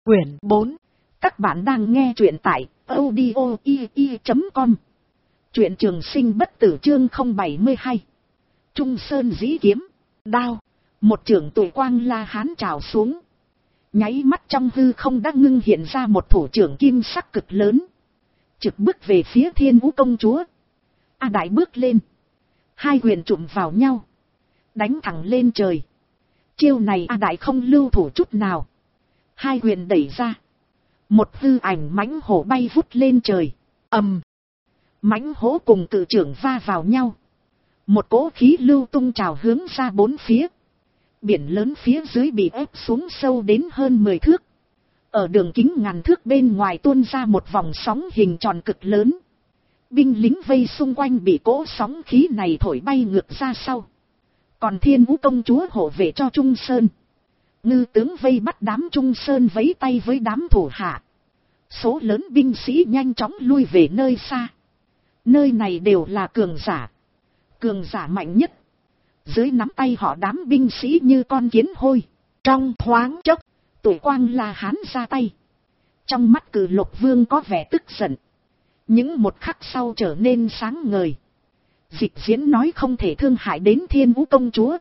Quyển 4. Các bạn đang nghe truyện tại audio.com. Truyện Trường Sinh Bất Tử chương 072. Trung Sơn dĩ kiếm, đao. Một chưởng tuổi quang La Hán trào xuống. Nháy mắt trong hư không đã ngưng hiện ra một thủ trưởng kim sắc cực lớn. Trực bước về phía Thiên Vũ công chúa. A Đại bước lên. Hai quyền trụm vào nhau. Đánh thẳng lên trời. Chiêu này A Đại không lưu thủ chút nào. Hai quyền đẩy ra. Một hư ảnh mãnh hổ bay vút lên trời. Ầm. Mãnh hổ cùng cự trưởng va vào nhau. Một cỗ khí lưu tung trào hướng ra bốn phía. Biển lớn phía dưới bị ép xuống sâu đến hơn 10 thước. Ở đường kính ngàn thước bên ngoài tuôn ra một vòng sóng hình tròn cực lớn. Binh lính vây xung quanh bị cỗ sóng khí này thổi bay ngược ra sau. Còn Thiên Vũ công chúa hộ vệ cho Trung Sơn. Ngư tướng vây bắt đám Trung Sơn vẫy tay với đám thủ hạ. Số lớn binh sĩ nhanh chóng lui về nơi xa. Nơi này đều là cường giả. Cường giả mạnh nhất. Dưới nắm tay họ đám binh sĩ như con kiến hôi. Trong thoáng chốc, tuổi quang La Hán ra tay. Trong mắt Cử Lục Vương có vẻ tức giận. Những một khắc sau trở nên sáng ngời. Dịch diễn nói không thể thương hại đến Thiên Vũ công chúa.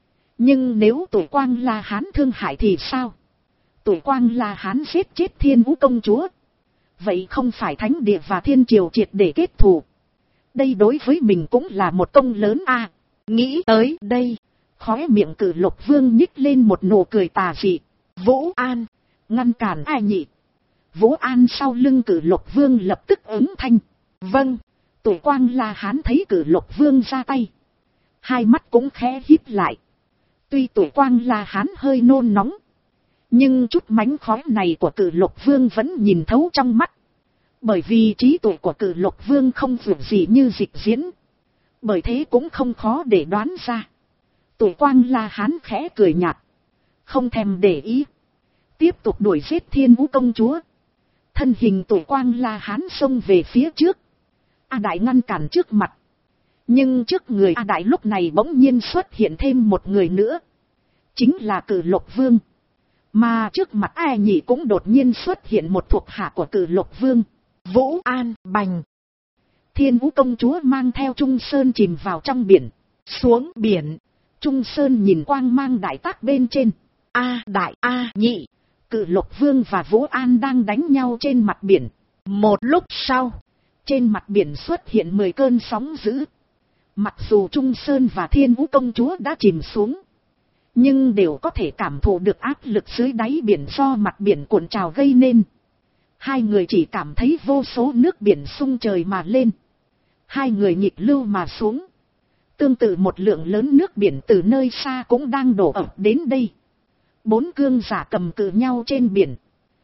Nhưng nếu tuổi quang La Hán thương hại thì sao? Tuổi quang La Hán giết chết Thiên Vũ công chúa. Vậy không phải Thánh Địa và Thiên Triều triệt để kết thù. Đây đối với mình cũng là một công lớn a. Nghĩ tới đây, khóe miệng Cử Lục Vương nhích lên một nụ cười tà dị. Vũ An, ngăn cản ai nhị? Vũ An sau lưng Cử Lục Vương lập tức ứng thanh. Vâng. Tuổi quang La Hán thấy Cử Lục Vương ra tay. Hai mắt cũng khẽ híp lại. Tuy tuổi quang La Hán hơi nôn nóng. Nhưng chút mánh khóe này của Cử Lục Vương vẫn nhìn thấu trong mắt. Bởi vì trí tuệ của Cử Lục Vương không vượt gì như dịch diễn. Bởi thế cũng không khó để đoán ra. Tuổi quang La Hán khẽ cười nhạt. Không thèm để ý. Tiếp tục đuổi giết Thiên Vũ công chúa. Thân hình tuổi quang La Hán xông về phía trước. A Đại ngăn cản trước mặt. Nhưng trước người A Đại lúc này bỗng nhiên xuất hiện thêm một người nữa. Chính là Cử Lục Vương. Mà trước mặt ai nhỉ cũng đột nhiên xuất hiện một thuộc hạ của Cử Lục Vương. Vũ An bành. Thiên Vũ công chúa mang theo Trung Sơn chìm vào trong biển. Xuống biển. Trung Sơn nhìn quang mang đại tác bên trên. A Đại A nhị. Cử Lục Vương và Vũ An đang đánh nhau trên mặt biển. Một lúc sau. Trên mặt biển xuất hiện 10 cơn sóng dữ. Mặc dù Trung Sơn và Thiên Vũ công chúa đã chìm xuống. Nhưng đều có thể cảm thụ được áp lực dưới đáy biển do mặt biển cuộn trào gây nên. Hai người chỉ cảm thấy vô số nước biển xung trời mà lên. Hai người nghịch lưu mà xuống. Tương tự một lượng lớn nước biển từ nơi xa cũng đang đổ ập đến đây. 4 cương giả cầm cự nhau trên biển.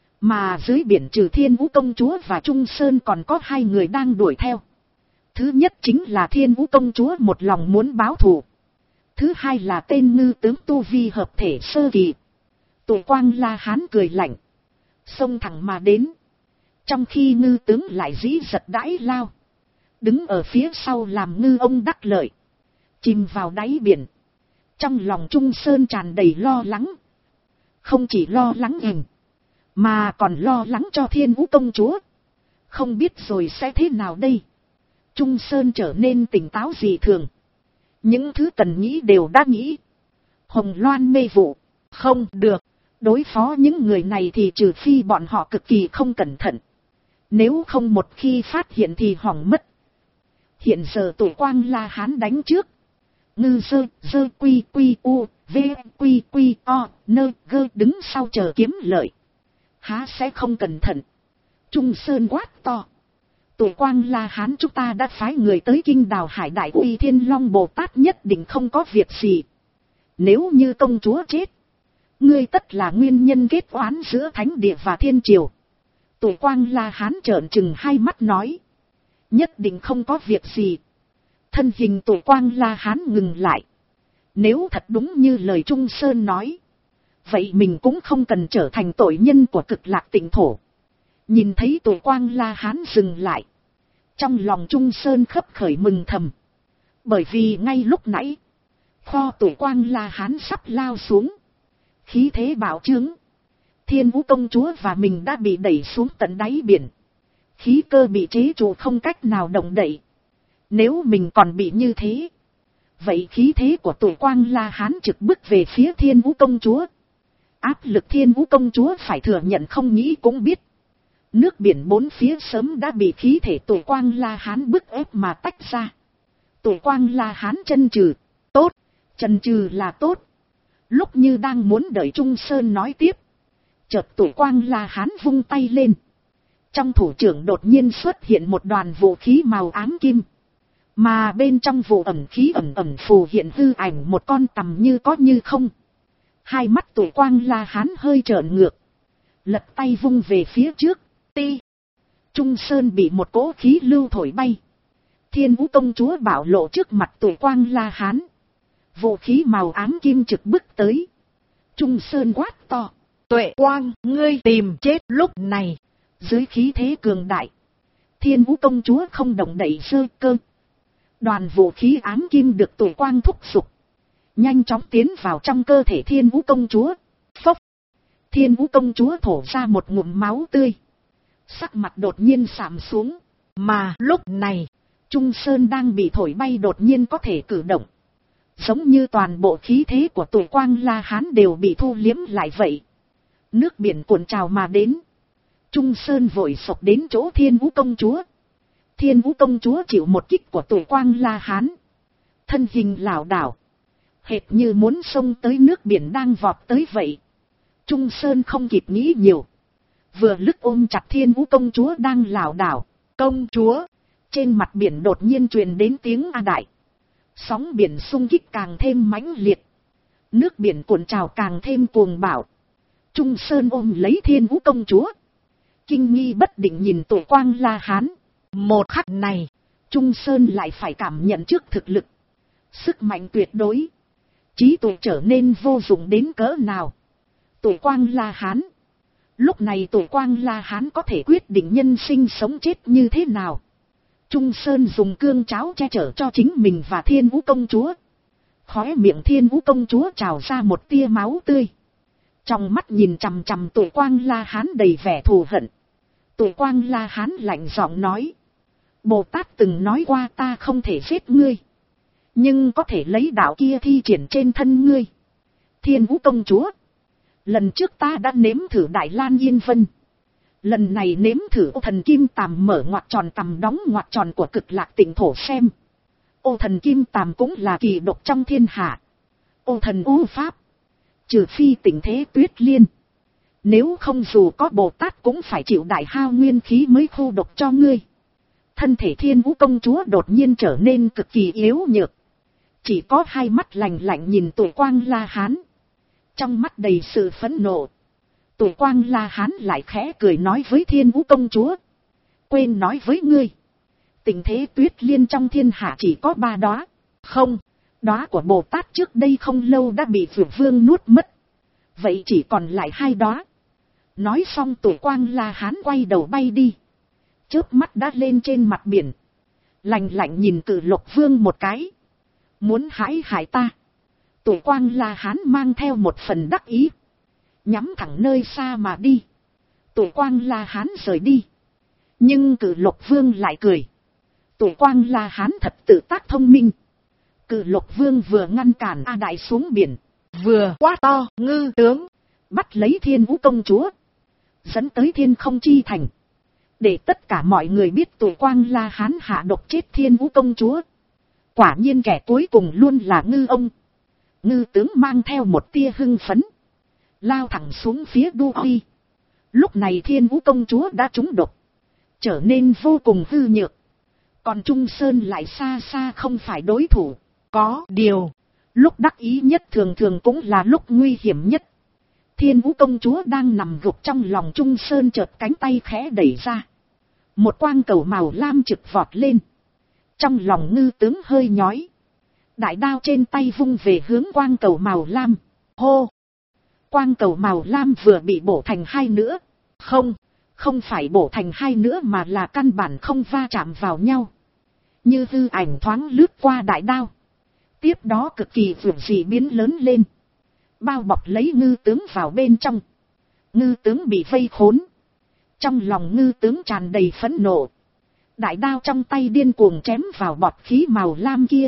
Mà dưới biển trừ Thiên Vũ công chúa và Trung Sơn còn có 2 người đang đuổi theo. Thứ nhất chính là Thiên Vũ công chúa một lòng muốn báo thù. Thứ hai là tên ngư tướng tu vi hợp thể sơ kỳ. Tuổi quang La Hán cười lạnh. Xông thẳng mà đến. Trong khi ngư tướng lại dĩ giật đãi lao. Đứng ở phía sau làm ngư ông đắc lợi. Chìm vào đáy biển. Trong lòng Trung Sơn tràn đầy lo lắng. Không chỉ lo lắng mà còn lo lắng cho Thiên Vũ công chúa. Không biết rồi sẽ thế nào đây. Trung Sơn trở nên tỉnh táo dị thường. Những thứ cần nghĩ đều đã nghĩ. Hồng Loan mê vụ. Không được. Đối phó những người này thì trừ phi bọn họ cực kỳ không cẩn thận. Nếu không một khi phát hiện thì hỏng mất. Hiện giờ tuổi quang La Hán đánh trước. Ngư dơ quy quy u v quy quy o nơ gơ đứng sau chờ kiếm lợi. Há sẽ không cẩn thận. Trung Sơn quát to. Tuổi quang La Hán chúng ta đã phái người tới Kinh Đào Hải Đại Uy Thiên Long Bồ Tát nhất định không có việc gì. Nếu như công chúa chết. Ngươi tất là nguyên nhân kết oán giữa Thánh Địa và Thiên Triều. Tuổi quang La Hán trợn trừng hai mắt nói. Nhất định không có việc gì. Thân hình tuổi quang La Hán ngừng lại. Nếu thật đúng như lời Trung Sơn nói. Vậy mình cũng không cần trở thành tội nhân của Cực Lạc Tịnh Thổ. Nhìn thấy tuổi quang La Hán dừng lại. Trong lòng Trung Sơn khấp khởi mừng thầm. Bởi vì ngay lúc nãy. Kho tuổi quang La Hán sắp lao xuống. Khí thế bạo trướng. Thiên Vũ công chúa và mình đã bị đẩy xuống tận đáy biển. Khí cơ bị chế trụ không cách nào động đậy. Nếu mình còn bị như thế, vậy khí thế của tuổi Quang La Hán trực bức về phía Thiên Vũ công chúa. Áp lực Thiên Vũ công chúa phải thừa nhận không nghĩ cũng biết. Nước biển bốn phía sớm đã bị khí thể tuổi Quang La Hán bức ép mà tách ra. Tuổi Quang La Hán chân trừ. Tốt, chân trừ là tốt. Lúc như đang muốn đợi Trung Sơn nói tiếp, chợt tuổi Quang La Hán vung tay lên. Trong thủ trưởng đột nhiên xuất hiện một đoàn vũ khí màu ám kim. Mà bên trong vụ ẩm khí ẩm ẩm phù hiện hư ảnh một con tằm như có như không. Hai mắt tuổi Quang La Hán hơi trợn ngược. Lật tay vung về phía trước. Ti. Trung Sơn bị một cỗ khí lưu thổi bay. Thiên Vũ công chúa bảo lộ trước mặt tuổi Quang La Hán. Vũ khí màu ám kim trực bức tới. Trung Sơn quát to. Tuệ Quang, ngươi tìm chết lúc này. Dưới khí thế cường đại, Thiên Vũ công chúa không động đậy sơ cơ. Đoàn vũ khí ám kim được tuổi Quang thúc giục, nhanh chóng tiến vào trong cơ thể Thiên Vũ công chúa. Phốc. Thiên Vũ công chúa thổ ra một ngụm máu tươi. Sắc mặt đột nhiên sạm xuống. Mà lúc này, Trung Sơn đang bị thổi bay đột nhiên có thể cử động. Giống như toàn bộ khí thế của tuổi Quang La Hán đều bị thu liếm lại vậy. Nước biển cuộn trào mà đến. Trung Sơn vội sộc đến chỗ Thiên Vũ công chúa. Thiên Vũ công chúa chịu một kích của tuổi Quang La Hán. Thân hình lảo đảo, hệt như muốn xông tới nước biển đang vọt tới vậy. Trung Sơn không kịp nghĩ nhiều, vừa lức ôm chặt Thiên Vũ công chúa đang lảo đảo. Công chúa! Trên mặt biển đột nhiên truyền đến tiếng a đại. Sóng biển xung kích càng thêm mãnh liệt. Nước biển cuộn trào càng thêm cuồng bạo. Trung Sơn ôm lấy Thiên Vũ công chúa, kinh nghi bất định nhìn tuổi Quang La Hán. Một khắc này, Trung Sơn lại phải cảm nhận trước thực lực. Sức mạnh tuyệt đối. Trí tuệ trở nên vô dụng đến cỡ nào. Tuổi Quang La Hán. Lúc này tuổi Quang La Hán có thể quyết định nhân sinh sống chết như thế nào. Trung Sơn dùng cương cháo che chở cho chính mình và Thiên Vũ công chúa. Khóe miệng Thiên Vũ công chúa trào ra một tia máu tươi. Trong mắt nhìn chằm chằm tuổi Quang La Hán đầy vẻ thù hận. Tuổi Quang La Hán lạnh giọng nói. Bồ Tát từng nói qua ta không thể giết ngươi, nhưng có thể lấy đạo kia thi triển trên thân ngươi. Thiên Vũ công chúa, lần trước ta đã nếm thử Đại Lan Yên Vân. Lần này nếm thử ô thần kim tàm mở ngoặc tròn tầm đóng ngoặc tròn của Cực Lạc Tịnh Thổ xem. Ô thần kim tàm cũng là kỳ độc trong thiên hạ. Ô thần u pháp, trừ phi tình thế Tuyết Liên. Nếu không dù có Bồ Tát cũng phải chịu đại hao nguyên khí mới khu độc cho ngươi. Thân thể Thiên Vũ công chúa đột nhiên trở nên cực kỳ yếu nhược. Chỉ có hai mắt lạnh lạnh nhìn tuổi Quang La Hán. Trong mắt đầy sự phẫn nộ. Tuổi Quang La Hán lại khẽ cười nói với Thiên Vũ công chúa. Quên nói với ngươi. Tình thế Tuyết Liên trong thiên hạ chỉ có 3 đóa. Không, đóa của Bồ Tát trước đây không lâu đã bị Phượng Vương nuốt mất. Vậy chỉ còn lại 2 đóa. Nói xong tuổi Quang La Hán quay đầu bay đi. Chớp mắt đã lên trên mặt biển. Lạnh lạnh nhìn Cử Lộc Vương một cái. Muốn hãy hại ta. Tuổi Quang La Hán mang theo một phần đắc ý. Nhắm thẳng nơi xa mà đi. Tuổi Quang La Hán rời đi. Nhưng Cử Lộc Vương lại cười. Tuổi Quang La Hán thật tự tác thông minh. Cử Lộc Vương vừa ngăn cản A Đại xuống biển, vừa quát to ngư tướng, bắt lấy Thiên Vũ công chúa, dẫn tới Thiên Không Chi Thành. Để tất cả mọi người biết tuổi Quang La Hán hạ độc chết Thiên Vũ công chúa. Quả nhiên kẻ cuối cùng luôn là ngư ông. Ngư tướng mang theo một tia hưng phấn, lao thẳng xuống phía Đu Huy. Lúc này Thiên Vũ công chúa đã trúng độc, trở nên vô cùng hư nhược. Còn Trung Sơn lại xa xa không phải đối thủ. Có điều, lúc đắc ý nhất thường thường cũng là lúc nguy hiểm nhất. Thiên Vũ công chúa đang nằm gục trong lòng Trung Sơn, chợt cánh tay khẽ đẩy ra. Một quang cầu màu lam trực vọt lên. Trong lòng ngư tướng hơi nhói. Đại đao trên tay vung về hướng quang cầu màu lam. Hô! Quang cầu màu lam vừa bị bổ thành 2 nữa. Không phải bổ thành 2 nữa mà là căn bản không va chạm vào nhau. Như hư ảnh thoáng lướt qua đại đao. Tiếp đó cực kỳ vượt dị biến lớn lên. Bao bọc lấy ngư tướng vào bên trong. Ngư tướng bị vây khốn. Trong lòng ngư tướng tràn đầy phẫn nộ. Đại đao trong tay điên cuồng chém vào bọt khí màu lam kia.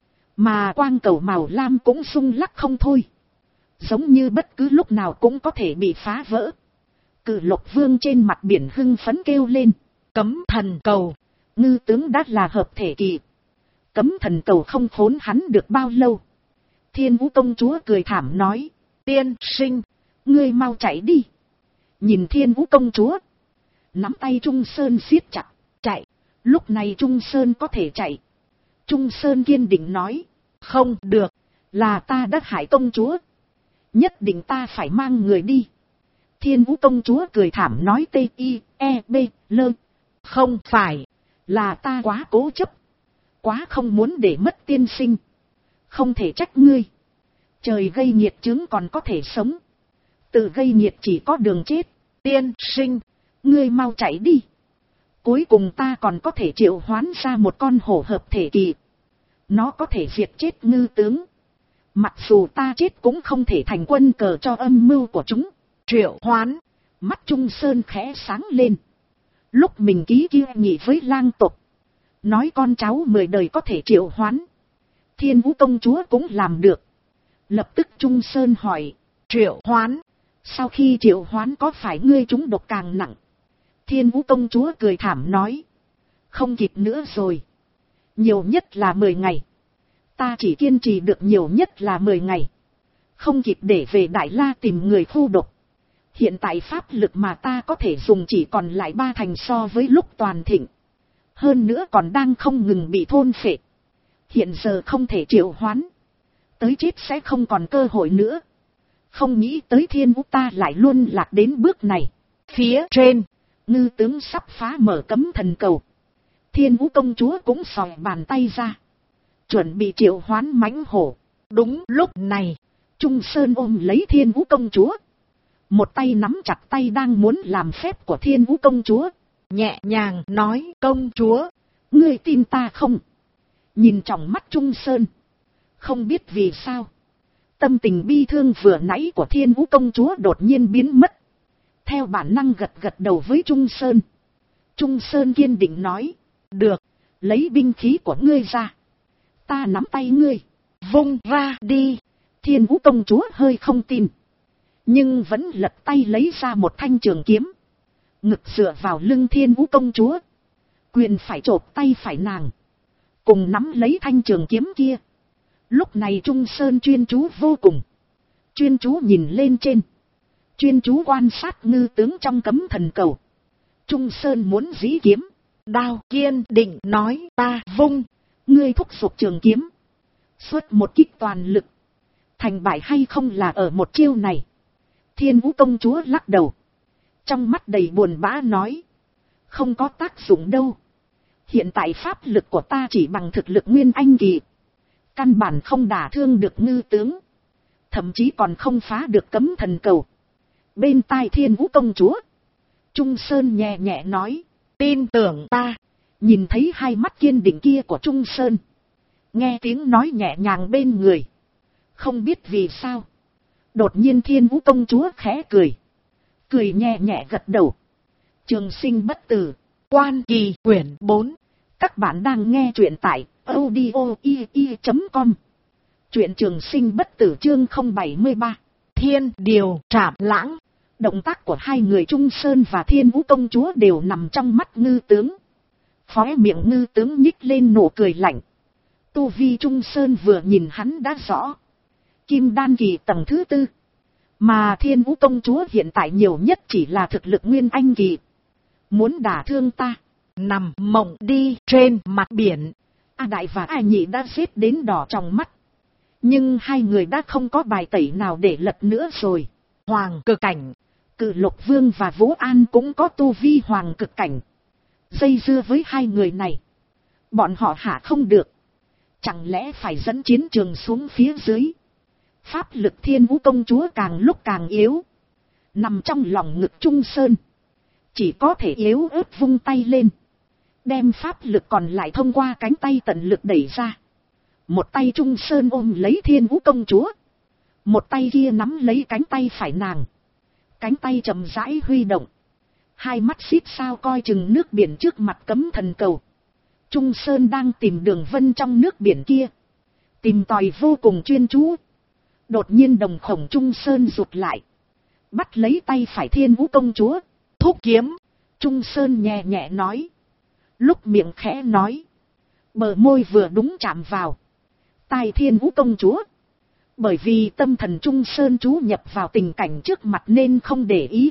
Mà quang cầu màu lam cũng rung lắc không thôi. Giống như bất cứ lúc nào cũng có thể bị phá vỡ. Cự Lộc Vương trên mặt biển hưng phấn kêu lên. Cấm thần cầu. Ngư tướng đã là hợp thể kỳ. Cấm thần cầu không khốn hắn được bao lâu. Thiên Vũ công chúa cười thảm nói. Tiên sinh, ngươi mau chạy đi. Nhìn Thiên Vũ công chúa. Nắm tay Trung Sơn siết chặt. Chạy. Lúc này Trung Sơn có thể chạy. Trung Sơn kiên định nói. Không được. Là ta đã hại công chúa. Nhất định ta phải mang người đi. Thiên Vũ công chúa cười thảm nói T-I-E-B lơ. Không phải. Là ta quá cố chấp. Quá không muốn để mất tiên sinh. Không thể trách ngươi. Trời gây nghiệt chướng còn có thể sống. Tự gây nghiệt chỉ có đường chết. Tiên sinh. Ngươi mau chạy đi. Cuối cùng ta còn có thể triệu hoán ra một con hổ hợp thể kỳ. Nó có thể diệt chết ngư tướng. Mặc dù ta chết cũng không thể thành quân cờ cho âm mưu của chúng. Triệu hoán. Mắt Trung Sơn khẽ sáng lên. Lúc mình ký kia nghị với lang tộc. Nói con cháu 10 đời có thể triệu hoán. Thiên Vũ công chúa cũng làm được. Lập tức Trung Sơn hỏi. Triệu hoán. Sau khi triệu hoán có phải ngươi trúng độc càng nặng? Thiên Vũ công chúa cười thảm nói. Không kịp nữa rồi. Nhiều nhất là 10 ngày. Ta chỉ kiên trì được nhiều nhất là 10 ngày. Không kịp để về Đại La tìm người khu độc. Hiện tại pháp lực mà ta có thể dùng chỉ còn lại 3 thành so với lúc toàn thịnh. Hơn nữa còn đang không ngừng bị thôn phệ. Hiện giờ không thể triệu hoán. Tới chết sẽ không còn cơ hội nữa. Không nghĩ tới Thiên Vũ ta lại luôn lạc đến bước này. Phía trên, ngư tướng sắp phá mở cấm thần cầu. Thiên Vũ công chúa cũng xòe bàn tay ra. Chuẩn bị triệu hoán mãnh hổ. Đúng lúc này, Trung Sơn ôm lấy Thiên Vũ công chúa. Một tay nắm chặt tay đang muốn làm phép của Thiên Vũ công chúa. Nhẹ nhàng nói công chúa. Ngươi tin ta không? Nhìn trong mắt Trung Sơn. Không biết vì sao. Tâm tình bi thương vừa nãy của Thiên Vũ công chúa đột nhiên biến mất. Theo bản năng gật gật đầu với Trung Sơn. Trung Sơn kiên định nói. Được, lấy binh khí của ngươi ra. Ta nắm tay ngươi. Vung ra đi. Thiên Vũ công chúa hơi không tin. Nhưng vẫn lật tay lấy ra một thanh trường kiếm. Ngực dựa vào lưng Thiên Vũ công chúa. Quyền phải chộp tay phải nàng. Cùng nắm lấy thanh trường kiếm kia. Lúc này Trung Sơn chuyên chú vô cùng. Chuyên chú nhìn lên trên. Chuyên chú quan sát ngư tướng trong cấm thần cầu. Trung Sơn muốn dĩ kiếm. Đao kiên định nói ta vung. Ngươi thúc giục trường kiếm. Xuất một kích toàn lực. Thành bại hay không là ở một chiêu này. Thiên Vũ công chúa lắc đầu. Trong mắt đầy buồn bã nói. Không có tác dụng đâu. Hiện tại pháp lực của ta chỉ bằng thực lực nguyên anh kỳ. Căn bản không đả thương được ngư tướng. Thậm chí còn không phá được cấm thần cầu. Bên tai Thiên Vũ công chúa. Trung Sơn nhẹ nhẹ nói. Tin tưởng ta. Nhìn thấy hai mắt kiên định kia của Trung Sơn. Nghe tiếng nói nhẹ nhàng bên người. Không biết vì sao. Đột nhiên Thiên Vũ công chúa khẽ cười. Cười nhẹ nhẹ gật đầu. Trường sinh bất tử. Quan Kỳ quyển 4. Các bạn đang nghe truyện tại audio.com. Truyện Trường sinh bất tử chương 073. Thiên điều trảm lãng. Động tác của hai người Trung Sơn và Thiên Vũ công chúa đều nằm trong mắt ngư tướng. Khóe miệng ngư tướng nhích lên nụ cười lạnh. Tu vi Trung Sơn vừa nhìn hắn đã rõ. Kim đan kỳ tầng thứ 4. Mà Thiên Vũ công chúa hiện tại nhiều nhất chỉ là thực lực nguyên anh kỳ. Muốn đả thương ta. Nằm mộng đi trên mặt biển. A Đại và A Nhị đã xếp đến đỏ trong mắt. Nhưng hai người đã không có bài tẩy nào để lật nữa rồi. Hoàng cực cảnh. Cự Lộc Vương và Vũ An cũng có tu vi hoàng cực cảnh. Dây dưa với hai người này. Bọn họ hạ không được. Chẳng lẽ phải dẫn chiến trường xuống phía dưới. Pháp lực Thiên Vũ công chúa càng lúc càng yếu. Nằm trong lòng ngực Trung Sơn. Chỉ có thể yếu ớt vung tay lên. Đem pháp lực còn lại thông qua cánh tay tận lực đẩy ra. Một tay Trung Sơn ôm lấy Thiên Vũ công chúa. Một tay kia nắm lấy cánh tay phải nàng. cánh tay chậm rãi huy động, hai mắt xít sao coi chừng nước biển trước mặt cấm thần cầu. Trung Sơn đang tìm đường vân trong nước biển kia, tìm tòi vô cùng chuyên chú. Đột nhiên đồng khổng Trung Sơn rụt lại, bắt lấy tay phải Thiên Vũ công chúa. Thúc kiếm, Trung Sơn nhẹ nhẹ nói, lúc miệng khẽ nói, bờ môi vừa đúng chạm vào tai Thiên Vũ công chúa. Bởi vì tâm thần Trung Sơn chú nhập vào tình cảnh trước mặt nên không để ý,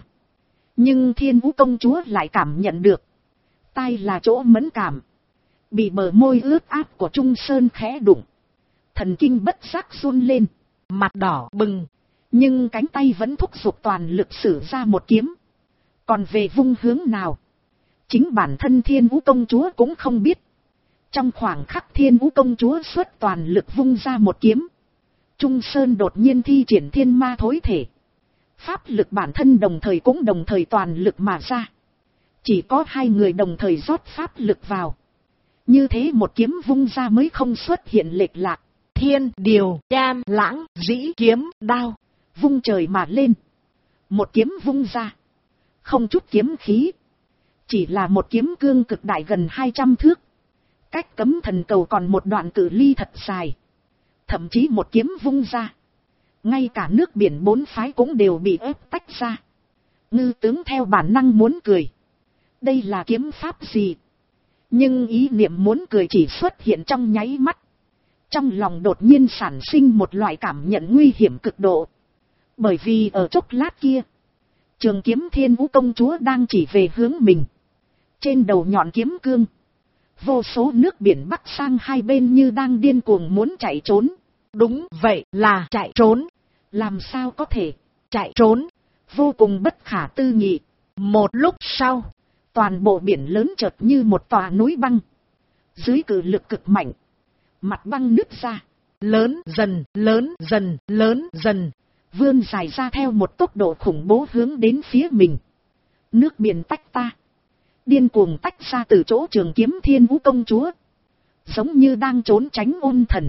nhưng Thiên Vũ công chúa lại cảm nhận được, tai là chỗ mẫn cảm, bị bờ môi ướt át của Trung Sơn khẽ đụng, thần kinh bất giác run lên, mặt đỏ bừng, nhưng cánh tay vẫn thúc giục toàn lực sử ra một kiếm. Còn về vung hướng nào, chính bản thân Thiên Vũ công chúa cũng không biết. Trong khoảng khắc Thiên Vũ công chúa xuất toàn lực vung ra một kiếm, Trung Sơn đột nhiên thi triển thiên ma thối thể. Pháp lực bản thân đồng thời cũng đồng thời toàn lực mà ra. Chỉ có hai người đồng thời rót pháp lực vào. Như thế một kiếm vung ra mới không xuất hiện lệch lạc. Thiên điều đam lãng dĩ kiếm đao, vung trời mà lên. Một kiếm vung ra, không chút kiếm khí, chỉ là một kiếm cương cực đại gần 200 thước. Cách cấm thần cầu còn một đoạn cự ly thật dài. Thậm chí một kiếm vung ra, ngay cả nước biển bốn phái cũng đều bị ép tách ra. Ngư tướng theo bản năng muốn cười. Đây là kiếm pháp gì? Nhưng ý niệm muốn cười chỉ xuất hiện trong nháy mắt. Trong lòng đột nhiên sản sinh một loại cảm nhận nguy hiểm cực độ. Bởi vì ở chốc lát kia, trường kiếm Thiên Vũ công chúa đang chỉ về hướng mình. Trên đầu nhọn kiếm cương, vô số nước biển bắc sang hai bên như đang điên cuồng muốn chạy trốn. Đúng vậy, là chạy trốn. Làm sao có thể chạy trốn? Vô cùng bất khả tư nghị. Một lúc sau, toàn bộ biển lớn chợt như một tòa núi băng. Dưới cự lực cực mạnh, mặt băng nứt ra, lớn dần, lớn dần, lớn dần, vươn dài ra theo một tốc độ khủng bố hướng đến phía mình. Nước biển tách ta, điên cuồng tách ra từ chỗ trường kiếm Thiên Vũ công chúa, giống như đang trốn tránh ôn thần.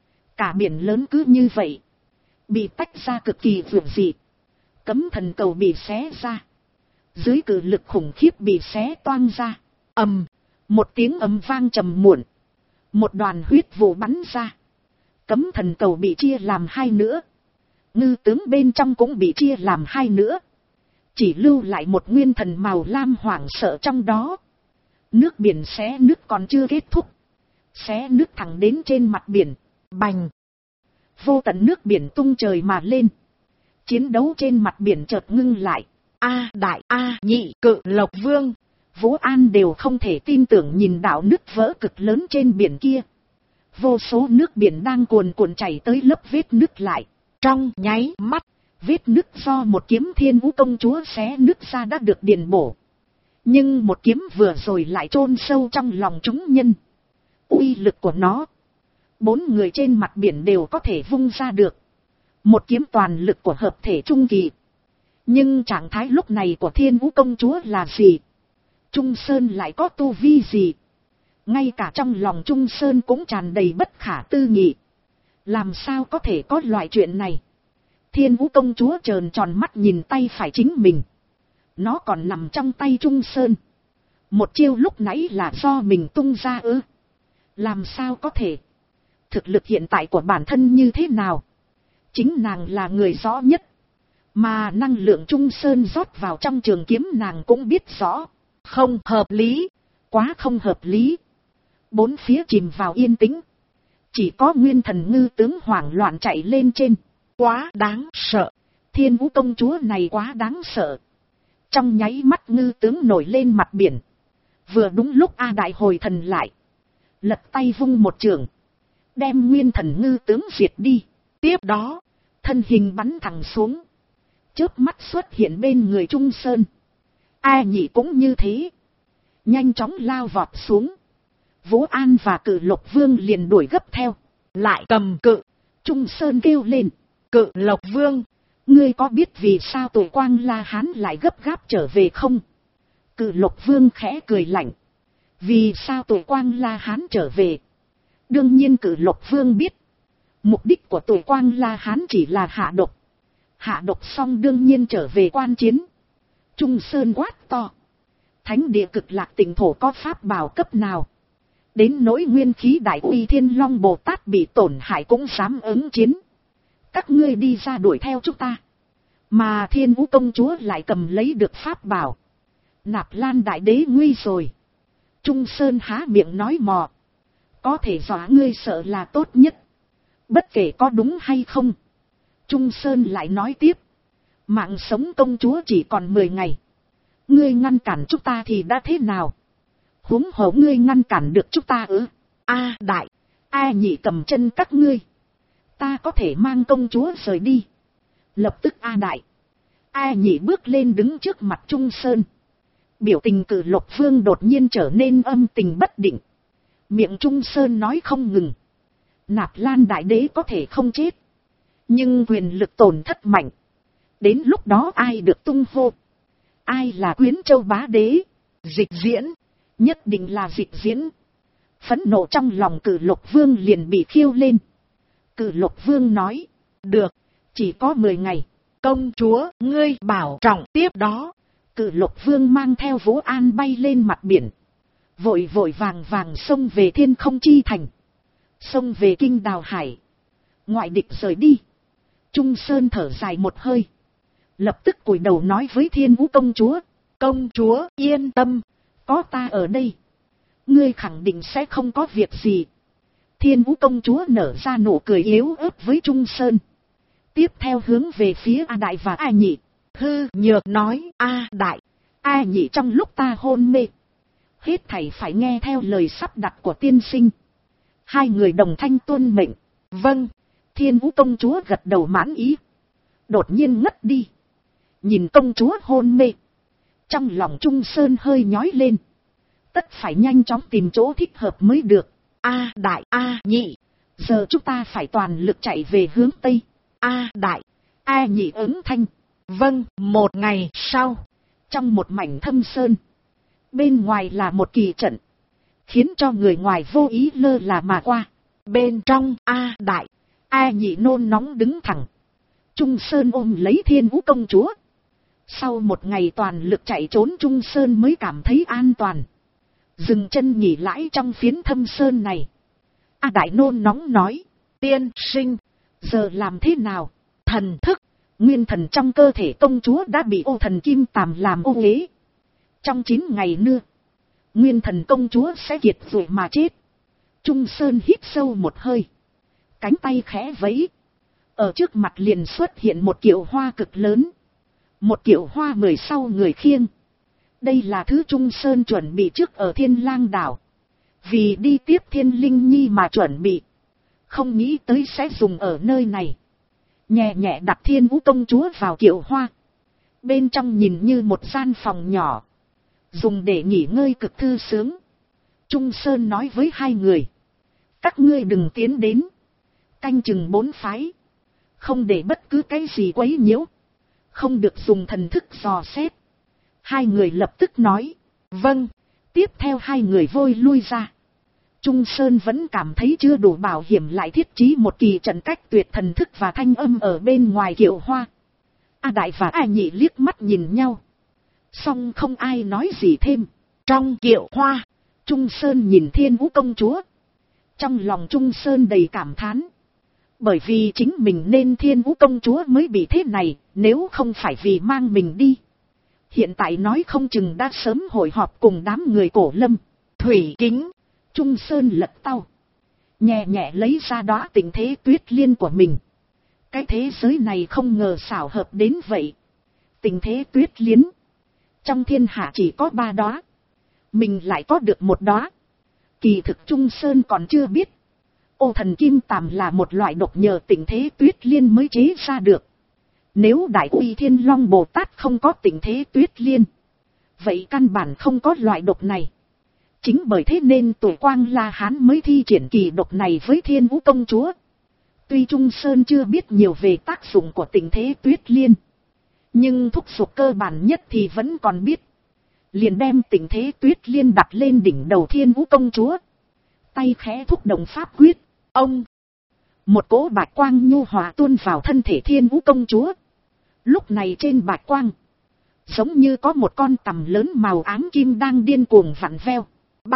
Cả biển lớn cứ như vậy, bị tách ra cực kỳ vượt dị. Cấm thần cầu bị xé ra, dưới cự lực khủng khiếp bị xé toang ra. Ầm, một tiếng ầm vang trầm muộn, một đoàn huyết vụ bắn ra. Cấm thần cầu bị chia làm hai nữa, ngư tướng bên trong cũng bị chia làm hai nữa, chỉ lưu lại một nguyên thần màu lam hoảng sợ trong đó. Nước biển xé nước còn chưa kết thúc, xé nước thẳng đến trên mặt biển. Bành, vô tận nước biển tung trời mà lên. Chiến đấu trên mặt biển chợt ngưng lại. A đại, A nhị, Cự Lộc Vương, Vũ An đều không thể tin tưởng nhìn đạo nứt vỡ cực lớn trên biển kia. Vô số nước biển đang cuồn cuộn chảy tới lấp vết nứt lại. Trong nháy mắt, vết nứt do một kiếm Thiên Vũ công chúa xé nứt ra đã được điền bổ. Nhưng một kiếm vừa rồi lại chôn sâu trong lòng chúng nhân. Uy lực của nó, 4 người trên mặt biển đều có thể vung ra được. Một kiếm toàn lực của hợp thể trung kỳ. Nhưng trạng thái lúc này của Thiên Vũ công chúa là gì? Trung Sơn lại có tu vi gì? Ngay cả trong lòng Trung Sơn cũng tràn đầy bất khả tư nghị. Làm sao có thể có loại chuyện này? Thiên Vũ công chúa trợn tròn mắt nhìn tay phải chính mình. Nó còn nằm trong tay Trung Sơn. Một chiêu lúc nãy là do mình tung ra ư? Làm sao có thể? Thực lực hiện tại của bản thân như thế nào? Chính nàng là người rõ nhất. Mà năng lượng Trung Sơn rót vào trong trường kiếm nàng cũng biết rõ. Không hợp lý. Quá không hợp lý. Bốn phía chìm vào yên tĩnh. Chỉ có nguyên thần ngư tướng hoảng loạn chạy lên trên. Quá đáng sợ. Thiên Vũ công chúa này quá đáng sợ. Trong nháy mắt ngư tướng nổi lên mặt biển. Vừa đúng lúc A Đại hồi thần lại. Lật tay vung một trường, đem nguyên thần ngư tướng diệt đi. Tiếp đó, thân hình bắn thẳng xuống, chớp mắt xuất hiện bên người Trung Sơn. A nhị cũng như thế, nhanh chóng lao vọt xuống. Vũ An và Cự Lộc Vương liền đuổi gấp theo, lại cầm cự. Trung Sơn kêu lên, Cự Lộc Vương, ngươi có biết vì sao Tội Quang La Hán lại gấp gáp trở về không? Cự Lộc Vương khẽ cười lạnh. Vì sao Tội Quang La Hán trở về? Đương nhiên Cự Lộc Vương biết. Mục đích của Tội Quang La Hán chỉ là hạ độc. Hạ độc xong đương nhiên trở về quan chiến. Trung Sơn quát to. Thánh địa cực lạc tỉnh thổ có pháp bảo cấp nào? Đến nỗi nguyên khí đại uy Thiên Long Bồ Tát bị tổn hại cũng dám ứng chiến. Các ngươi đi ra đuổi theo chúng ta. Mà Thiên Vũ công chúa lại cầm lấy được pháp bảo. Nạp Lan đại đế nguy rồi. Trung Sơn há miệng nói mò. Có thể dọa ngươi sợ là tốt nhất. Bất kể có đúng hay không. Trung Sơn lại nói tiếp. Mạng sống công chúa chỉ còn 10 ngày. Ngươi ngăn cản chúng ta thì đã thế nào? Huống hồ ngươi ngăn cản được chúng ta ư? A đại, A nhị cầm chân các ngươi. Ta có thể mang công chúa rời đi. Lập tức A đại, A nhị bước lên đứng trước mặt Trung Sơn. Biểu tình Cử Lộc Vương đột nhiên trở nên âm tình bất định. Miệng Trung Sơn nói không ngừng. Nạp Lan đại đế có thể không chết. Nhưng quyền lực tổn thất mạnh. Đến lúc đó ai được tung hô? Ai là Quyến Châu bá đế? Dịch Diễn. Nhất định là Dịch Diễn. Phẫn nộ trong lòng Cử Lộc Vương liền bị khiêu lên. Cử Lộc Vương nói. Được, chỉ có 10 ngày. Công chúa, ngươi bảo trọng tiếp đó. Cử Lộc Vương mang theo Vũ An bay lên mặt biển. Vội vội vàng vàng xông về Thiên Không Chi Thành. Xông về Kinh Đào Hải. Ngoại địch rời đi. Trung Sơn thở dài một hơi. Lập tức cúi đầu nói với Thiên Vũ công chúa. Công chúa yên tâm. Có ta ở đây. Ngươi khẳng định sẽ không có việc gì. Thiên Vũ công chúa nở ra nụ cười yếu ớt với Trung Sơn. Tiếp theo hướng về phía A đại và A nhị. Hư nhược nói. A đại, A nhị trong lúc ta hôn mê. Hết thảy phải nghe theo lời sắp đặt của tiên sinh. Hai người đồng thanh tuân mệnh. Vâng. Thiên Vũ công chúa gật đầu mãn ý. Đột nhiên ngất đi. Nhìn công chúa hôn mê. Trong lòng Trung Sơn hơi nhói lên. Tất phải nhanh chóng tìm chỗ thích hợp mới được. A đại, A nhị. Giờ chúng ta phải toàn lực chạy về hướng Tây. A đại, A nhị ứng thanh. Vâng, 1 ngày sau. Trong một mảnh thâm sơn. Bên ngoài là một kỳ trận. Khiến cho người ngoài vô ý lơ là mà qua. Bên trong A đại, A nhị nôn nóng đứng thẳng. Trung Sơn ôm lấy Thiên Vũ công chúa. Sau 1 ngày toàn lực chạy trốn Trung Sơn mới cảm thấy an toàn. Dừng chân nghỉ lãi trong phiến thâm sơn này. A đại nôn nóng nói. Tiên sinh, giờ làm thế nào? Thần thức, nguyên thần trong cơ thể công chúa đã bị ô thần kim tàm làm ô uế. Trong 9 ngày nữa, nguyên thần công chúa sẽ kiệt rồi mà chết. Trung Sơn hít sâu một hơi. Cánh tay khẽ vẫy. Ở trước mặt liền xuất hiện một kiệu hoa cực lớn. Một kiệu hoa 10 sau người khiêng. Đây là thứ Trung Sơn chuẩn bị trước ở Thiên Lang đảo. Vì đi tiếp Thiên Linh Nhi mà chuẩn bị. Không nghĩ tới sẽ dùng ở nơi này. Nhẹ nhẹ đặt Thiên Vũ công chúa vào kiệu hoa. Bên trong nhìn như một gian phòng nhỏ. Dùng để nghỉ ngơi cực thư sướng. Trung Sơn nói với hai người. Các ngươi đừng tiến đến. Canh chừng 4 phái. Không để bất cứ cái gì quấy nhiễu. Không được dùng thần thức dò xét. Hai người lập tức nói. Vâng. Tiếp theo hai người vội lui ra. Trung Sơn vẫn cảm thấy chưa đủ bảo hiểm lại thiết trí một kỳ trận cách tuyệt thần thức và thanh âm ở bên ngoài kiệu hoa. A đại và A nhị liếc mắt nhìn nhau. Song không ai nói gì thêm. Trong kiệu hoa, Trung Sơn nhìn Thiên Vũ công chúa. Trong lòng Trung Sơn đầy cảm thán. Bởi vì chính mình nên Thiên Vũ công chúa mới bị thế này, nếu không phải vì mang mình đi. Hiện tại nói không chừng đã sớm hội họp cùng đám người Cổ Lâm. Thủy Kính, Trung Sơn lật tau. Nhẹ nhẹ lấy ra đóa tình thế tuyết liên của mình. Cái thế giới này không ngờ xảo hợp đến vậy. Tình thế tuyết liên. Trong thiên hạ chỉ có 3 đóa. Mình lại có được 1 đóa. Kỳ thực Trung Sơn còn chưa biết. Ô thần kim tàm là một loại độc nhờ tình thế tuyết liên mới chế ra được. Nếu Đại Uy Thiên Long Bồ Tát không có tình thế tuyết liên. Vậy căn bản không có loại độc này. Chính bởi thế nên Tuổi Quang La Hán mới thi triển kỳ độc này với Thiên Vũ công chúa. Tuy Trung Sơn chưa biết nhiều về tác dụng của tình thế tuyết liên. Nhưng thúc giục cơ bản nhất thì vẫn còn biết. Liền đem tình thế tuyết liên đặt lên đỉnh đầu Thiên Vũ công chúa. Tay khẽ thúc động pháp quyết. Ông! Một cỗ bạch quang nhu hòa tuôn vào thân thể Thiên Vũ công chúa. Lúc này trên bạch quang, giống như có một con tằm lớn màu ám kim đang điên cuồng vặn veo.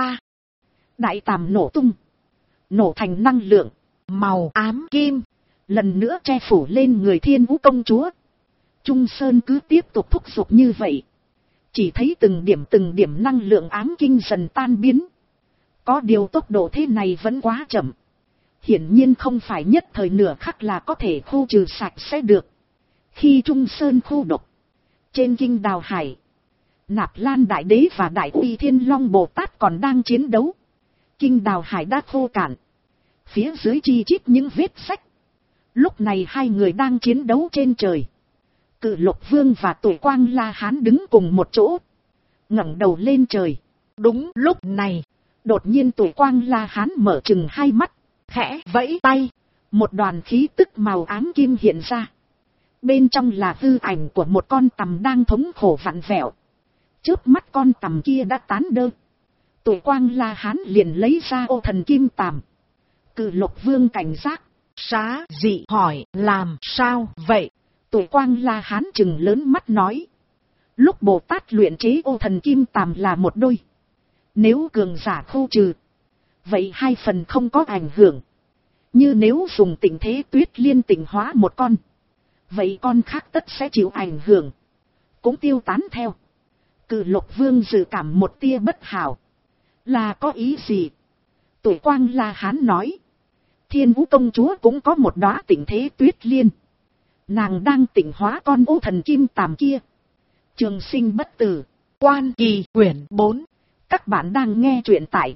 Đại tằm nổ tung, nổ thành năng lượng màu ám kim, lần nữa che phủ lên người Thiên Vũ công chúa. Trung Sơn cứ tiếp tục thúc giục như vậy, chỉ thấy từng điểm năng lượng ám kim dần tan biến. Có điều tốc độ thế này vẫn quá chậm, hiển nhiên không phải nhất thời nửa khắc là có thể khu trừ sạch sẽ được. Khi Trung Sơn khu độc, trên kinh đào hải, Nạp Lan Đại Đế và Đại Uy Thiên Long Bồ Tát còn đang chiến đấu. Kinh đào hải đã khô cạn, phía dưới chi chít những vết sách. Lúc này hai người đang chiến đấu trên trời. Cự Lục Vương và Tuổi Quang La Hán đứng cùng một chỗ, ngẩng đầu lên trời. Đúng lúc này, đột nhiên Tuổi Quang La Hán mở trừng hai mắt, khẽ vẫy tay, một đoàn khí tức màu ám kim hiện ra. Bên trong là hư ảnh của một con tằm đang thống khổ vặn vẹo. Chớp mắt con tằm kia đã tán đơ. Tuổi Quang La Hán liền lấy ra ô thần kim tằm. Cự Lục Vương cảnh giác, xá dị hỏi làm sao vậy? Tuổi Quang La Hán trừng lớn mắt nói, lúc Bồ Tát luyện chế ô thần kim tằm là một đôi. Nếu cường giả khu trừ, vậy hai phần không có ảnh hưởng. Như nếu dùng tình thế Tuyết Liên tỉnh hóa một con, vậy con khác tất sẽ chịu ảnh hưởng, cũng tiêu tán theo. Cự Lục Vương dự cảm một tia bất hảo. Là có ý gì? Tuổi Quang La Hán nói, Thiên Vũ công chúa cũng có một đóa tình thế Tuyết Liên. Nàng đang tỉnh hóa con ô thần kim tằm kia. Trường Sinh bất tử, Quan Kỳ quyển 4. Các bạn đang nghe truyện tại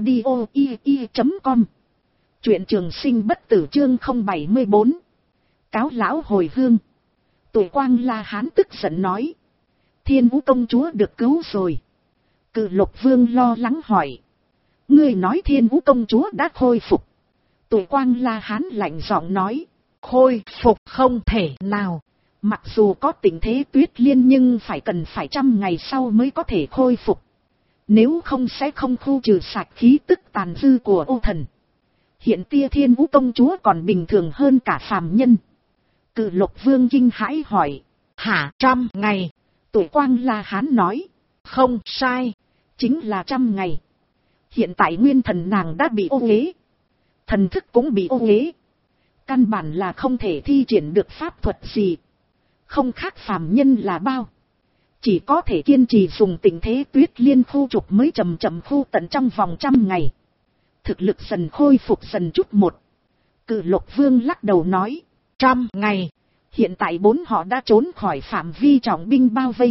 audio.com. Truyện Trường Sinh bất tử chương 074. Cáo lão hồi hương. Tuổi Quang La Hán tức giận nói, Thiên Vũ công chúa được cứu rồi. Cự Lục Vương lo lắng hỏi, ngươi nói Thiên Vũ công chúa đã khôi phục? Tuổi Quang La Hán lạnh giọng nói, khôi phục không thể nào. Mặc dù có tình thế Tuyết Liên nhưng cần phải 100 ngày sau mới có thể khôi phục. Nếu không sẽ không khu trừ sạch khí tức tàn dư của ô thần. Hiện tia Thiên Vũ công chúa còn bình thường hơn cả phàm nhân. Cự Lục Vương kinh hãi hỏi, hả? 100 ngày? Tuổi Quang La Hán nói, không sai, chính là 100 ngày. Hiện tại nguyên thần nàng đã bị ô uế, thần thức cũng bị ô uế, căn bản là không thể thi triển được pháp thuật gì. Không khác phàm nhân là bao, chỉ có thể kiên trì dùng tình thế Tuyết Liên khu trục mới chậm chậm khu tận trong vòng 100 ngày. Thực lực dần khôi phục dần chút một. Cự Lục Vương lắc đầu nói, 100 ngày, hiện tại bốn họ đã trốn khỏi phạm vi trọng binh bao vây.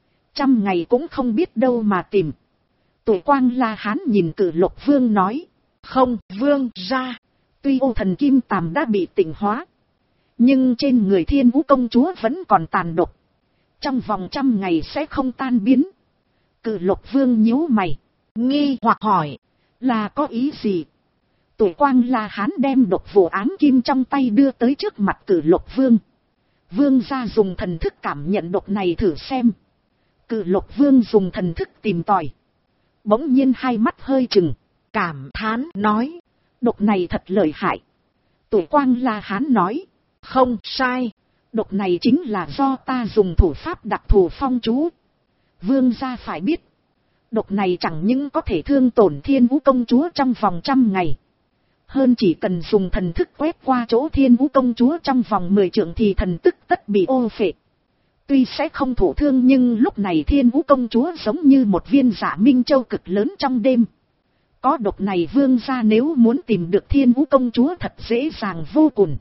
100 ngày cũng không biết đâu mà tìm. Tuổi Quang La Hán nhìn Cự Lục Vương nói, không, Vương ra, tuy ô thần kim tằm đã bị tỉnh hóa, nhưng trên người Thiên Vũ công chúa vẫn còn tàn độc. Trong vòng 100 ngày sẽ không tan biến. Cự Lục Vương nhíu mày, nghi hoặc hỏi, là có ý gì? Tuổi Quang La Hán đem độc vụ ám kim trong tay đưa tới trước mặt Cự Lục Vương. Vương gia dùng thần thức cảm nhận độc này thử xem. Cự Lục Vương dùng thần thức tìm tòi. Bỗng nhiên hai mắt hơi trừng, cảm thán nói, độc này thật lợi hại. Tuổi Quang La Hán nói, không sai, độc này chính là do ta dùng thủ pháp đặc thù phong chú. Vương gia phải biết, độc này chẳng những có thể thương tổn Thiên Vũ công chúa trong vòng 100 ngày. Hơn chỉ cần dùng thần thức quét qua chỗ Thiên Vũ công chúa trong vòng 10 trượng thì thần tức tất bị ô phệ. Tuy sẽ không thổ thương nhưng lúc này Thiên Vũ công chúa giống như một viên dạ minh châu cực lớn trong đêm. Có độc này vương gia nếu muốn tìm được Thiên Vũ công chúa thật dễ dàng vô cùng.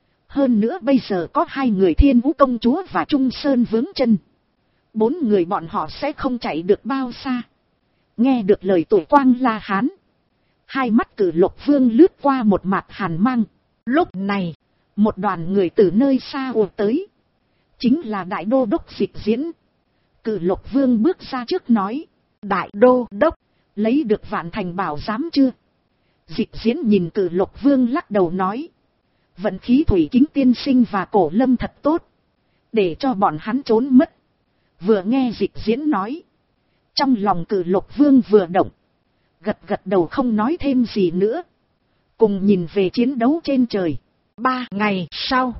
Hơn nữa bây giờ có hai người Thiên Vũ công chúa và Trung Sơn vướng chân. 4 người bọn họ sẽ không chạy được bao xa. Nghe được lời Tuổi Quang La Hán, hai mắt Cự Lục Vương lướt qua một mặt hàn mang. Lúc này, một đoàn người từ nơi xa ùa tới. Chính là Đại Đô Đốc Dịch Diễn. Cự Lục Vương bước ra trước nói, Đại Đô Đốc, lấy được Vạn Thành Bảo Giám chưa? Dịch Diễn nhìn Cự Lục Vương lắc đầu nói, vận khí Thủy Kính tiên sinh và Cổ Lâm thật tốt, để cho bọn hắn trốn mất. Vừa nghe Dịch Diễn nói, trong lòng Cự Lục Vương vừa động, gật gật đầu không nói thêm gì nữa, cùng nhìn về chiến đấu trên trời. 3 ngày sau,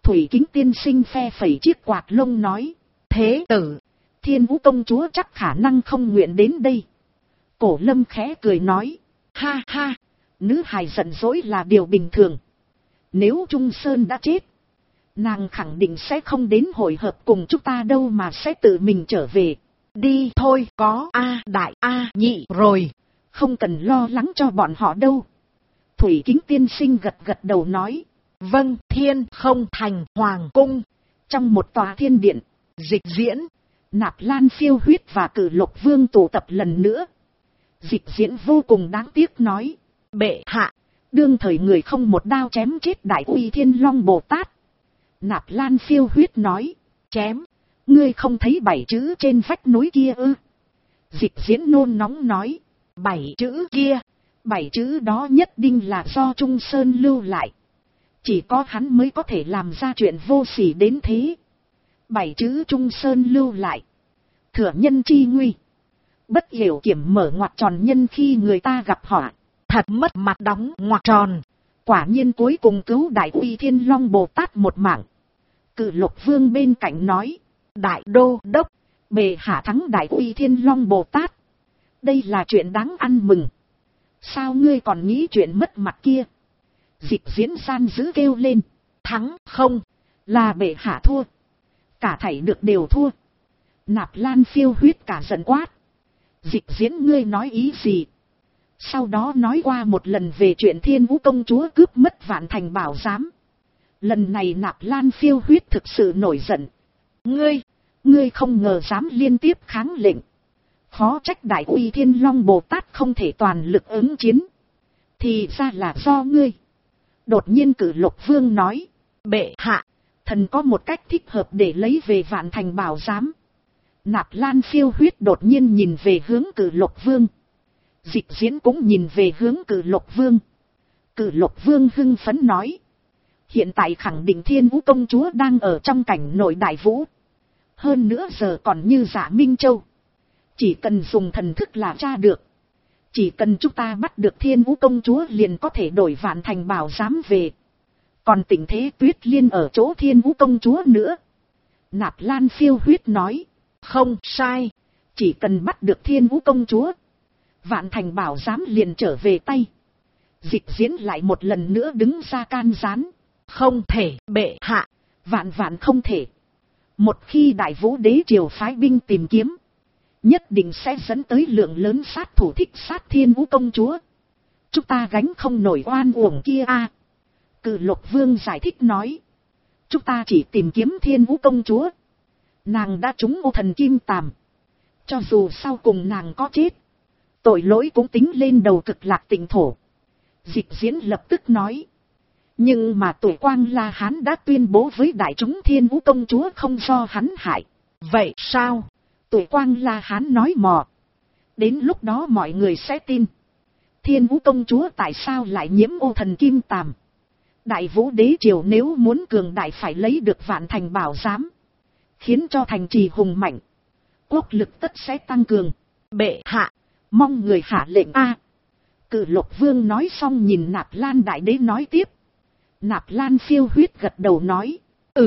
Thủy Kính tiên sinh phe phẩy chiếc quạt lông nói. Thế tử, Thiên Vũ công chúa chắc khả năng không nguyện đến đây. Cổ Lâm khẽ cười nói. Ha ha, nữ hài giận dỗi là điều bình thường. Nếu Trung Sơn đã chết, nàng khẳng định sẽ không đến hội hợp cùng chúng ta đâu mà sẽ tự mình trở về. Đi thôi, có A đại A nhị rồi, không cần lo lắng cho bọn họ đâu. Thủy Kính tiên sinh gật gật đầu nói. Vâng, Thiên Không Thành Hoàng Cung. Trong một tòa thiên điện, Dịch Diễn, Nạp Lan Phiêu Huyết và Cử Lộc Vương tụ tập lần nữa. Dịch Diễn vô cùng đáng tiếc nói. Bệ hạ, đương thời người không một đao chém chết Đại Uy Thiên Long Bồ Tát. Nạp Lan Phiêu Huyết nói. Chém, ngươi không thấy 7 chữ trên vách núi kia ư? Dịch Diễn nôn nóng nói. 7 chữ kia, 7 chữ đó nhất định là do Trung Sơn lưu lại. Chỉ có hắn mới có thể làm ra chuyện vô sỉ đến thế. 7 chữ Trung Sơn lưu lại. Thừa nhân chi nguy, bất hiểu kiểm mở ngoặc tròn nhân khi người ta gặp họa. Thật mất mặt đóng ngoặc tròn. Quả nhiên cuối cùng cứu Đại Uy Thiên Long Bồ Tát một mạng. Cử Lộc Vương bên cạnh nói. Đại Đô Đốc, bệ hạ thắng Đại Uy Thiên Long Bồ Tát. Đây là chuyện đáng ăn mừng. Sao ngươi còn nghĩ chuyện mất mặt kia? Dịch Diễn gian dữ kêu lên. Thắng không, là bệ hạ thua. Cả thảy được đều thua. Nạp Lan Phiêu Huyết cả giận quát. Dịch Diễn ngươi nói ý gì? Sau đó nói qua một lần về chuyện Thiên Vũ công chúa cướp mất Vạn Thành Bảo Giám. Lần này Nạp Lan Phiêu Huyết thực sự nổi giận. Ngươi không ngờ dám liên tiếp kháng lệnh. Khó trách Đại Uy Thiên Long Bồ Tát không thể toàn lực ứng chiến. Thì ra là do ngươi. Đột nhiên Cử Lộc Vương nói. Bệ hạ, thần có một cách thích hợp để lấy về Vạn Thành Bảo Giám. Nạp Lan Phiêu Huyết đột nhiên nhìn về hướng Cử Lộc Vương. Dịch Diễn cũng nhìn về hướng Cử Lộc Vương. Cử Lộc Vương hưng phấn nói. Hiện tại khẳng định Thiên Vũ công chúa đang ở trong cảnh nội đại vũ. Hơn nữa giờ còn như Dạ Minh Châu. Chỉ cần dùng thần thức là tra được. Chỉ cần chúng ta bắt được Thiên Vũ công chúa liền có thể đổi Vạn Thành Bảo Giám về. Còn tình thế Tuyết Liên ở chỗ Thiên Vũ công chúa nữa. Nạp Lan Phiêu Huyết nói. Không sai. Chỉ cần bắt được Thiên Vũ công chúa, Vạn Thành Bảo Giám liền trở về tay. Dịch Diễn lại một lần nữa đứng ra can gián. Không thể bệ hạ. Vạn không thể. Một khi Đại Vũ Đế triều phái binh tìm kiếm, nhất định sẽ dẫn tới lượng lớn sát thủ thích sát Thiên Vũ công chúa. Chúng ta gánh không nổi oan uổng kia a. Cử Lộc Vương giải thích nói. Chúng ta chỉ tìm kiếm Thiên Vũ công chúa. Nàng đã trúng ô thần kim tàm. Cho dù sau cùng nàng có chết, tội lỗi cũng tính lên đầu Cực Lạc Tịnh Thổ. Dịch Diễn lập tức nói. Nhưng mà Tuổi Quang La Hán đã tuyên bố với đại chúng Thiên Vũ công chúa không do hắn hại. Vậy sao? Tuổi Quang La Hán nói mò. Đến lúc đó mọi người sẽ tin. Thiên Vũ công chúa tại sao lại nhiễm ô thần kim tàm? Đại Vũ Đế triều nếu muốn cường đại phải lấy được Vạn Thành Bảo Giám, khiến cho thành trì hùng mạnh, quốc lực tất sẽ tăng cường. Bệ hạ, mong người hạ lệnh a. Cử Lộc Vương nói xong nhìn Nạp Lan Đại Đế nói tiếp. Nạp Lan Phiêu Huyết gật đầu nói.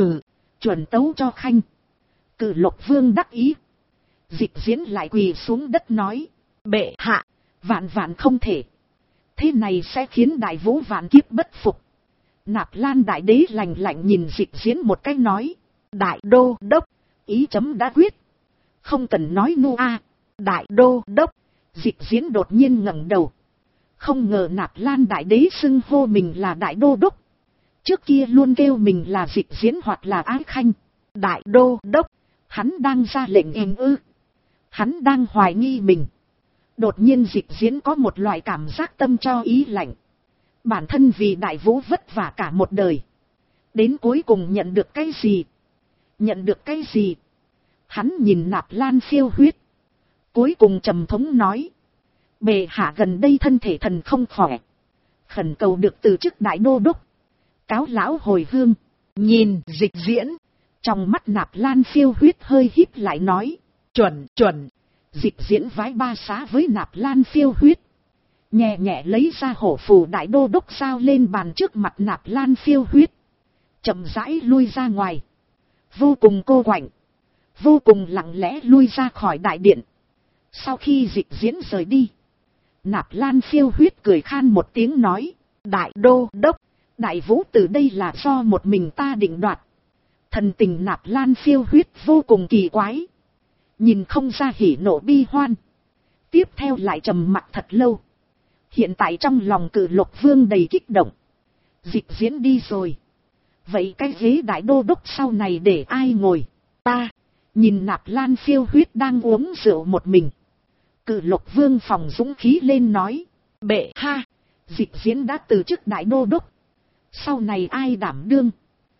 Chuẩn tấu cho khanh. Cử Lộc Vương đắc ý. Dịch Diễn lại quỳ xuống đất nói. Bệ hạ, vạn không thể. Thế này sẽ khiến Đại Vũ vạn kiếp bất phục. Nạp Lan Đại Đế lạnh lạnh nhìn Dịch Diễn một cái nói. Đại Đô Đốc, ý chấm đã quyết. Không cần nói nu a. Đại Đô Đốc. Dịch Diễn đột nhiên ngẩng đầu. Không ngờ Nạp Lan Đại Đế xưng hô mình là Đại Đô Đốc. Trước kia luôn kêu mình là Dịch Diễn hoặc là Ái Khanh. Đại Đô Đốc, hắn đang ra lệnh êm ư? Hắn đang hoài nghi mình. Đột nhiên Dịch Diễn có một loại cảm giác tâm cho ý lạnh. Bản thân vì Đại Vũ vất vả cả một đời. Đến cuối cùng nhận được cái gì? Nhận được cái gì? Hắn nhìn Nạp Lan Phiêu Huyết. Cuối cùng trầm thống nói. Bệ hạ gần đây thân thể thần không khỏe. Khẩn cầu được từ chức Đại Đô Đốc. Cáo lão hồi hương. Nhìn Dịch Diễn. Trong mắt Nạp Lan Phiêu Huyết hơi híp lại nói. Chuẩn. Dịch Diễn vái ba xá với Nạp Lan Phiêu Huyết. Nhẹ nhẹ lấy ra hổ phù Đại Đô Đốc sao lên bàn trước mặt Nạp Lan Phiêu Huyết. chậm rãi lui ra ngoài. Vô cùng cô quạnh. Vô cùng lặng lẽ lui ra khỏi đại điện. Sau khi Dịch Diễn rời đi. Nạp Lan Phiêu Huyết cười khan một tiếng nói. Đại đô đốc. Đại vũ từ đây là do một mình ta định đoạt. Thần tình Nạp Lan Phiêu Huyết vô cùng kỳ quái. Nhìn không ra hỉ nộ bi hoan. Tiếp theo lại trầm mặc thật lâu. Hiện tại trong lòng Cử Lục Vương đầy kích động. Dịch Diễn đi rồi. Vậy cái ghế đại đô đốc sau này để ai ngồi? Ta. Nhìn Nạp Lan Phiêu Huyết đang uống rượu một mình. Cử Lục Vương phòng dũng khí lên nói. Bệ ha. Dịch Diễn đã từ chức đại đô đốc. Sau này ai đảm đương?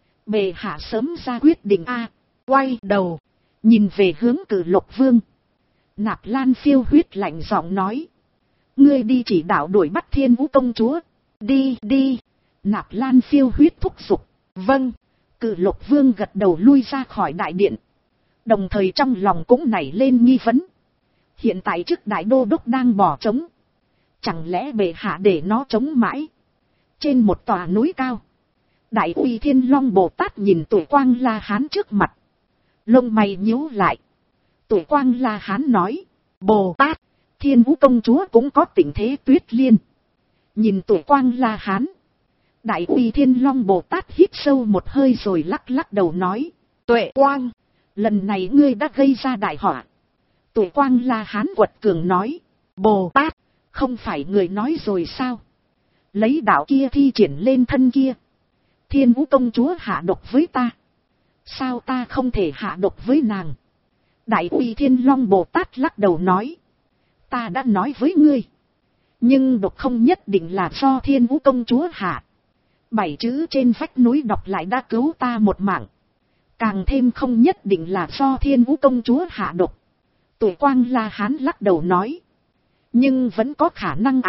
Bệ hạ sớm ra quyết định a. Quay đầu. Nhìn về hướng Cử Lục Vương. Nạp Lan Phiêu Huyết lạnh giọng nói. Ngươi đi chỉ đạo đuổi bắt Thiên Vũ công chúa. Đi đi. Nạp Lan Phiêu Huyết thúc giục. Vâng. Cử Lục Vương gật đầu lui ra khỏi đại điện. Đồng thời trong lòng cũng nảy lên nghi vấn. Hiện tại chức đại đô đốc đang bỏ trống. Chẳng lẽ bệ hạ để nó trống mãi? Trên một tòa núi cao. Đại Uy Thiên Long Bồ Tát nhìn Tuổi Quang La Hán trước mặt. Lông mày nhíu lại. Tuổi Quang La Hán nói. Bồ Tát, Thiên Vũ công chúa cũng có tình thế Tuyết Liên. Nhìn Tuổi Quang La Hán. Đại Uy Thiên Long Bồ Tát hít sâu một hơi rồi lắc lắc đầu nói. Tuệ Quang, lần này ngươi đã gây ra đại họa. Tuổi Quang La Hán quật cường nói. Bồ Tát, không phải người nói rồi sao? Lấy đạo kia thi triển lên thân kia. Thiên Vũ công chúa hạ độc với ta. Sao ta không thể hạ độc với nàng? Đại Uy Thiên Long Bồ Tát lắc đầu nói. Ta đã nói với ngươi. Nhưng độc không nhất định là do Thiên Vũ công chúa hạ. 7 chữ trên vách núi đọc lại đã cứu ta một mạng. Càng thêm không nhất định là do Thiên Vũ công chúa hạ độc. Tuổi Quang La Hán lắc đầu nói. Nhưng vẫn có khả năng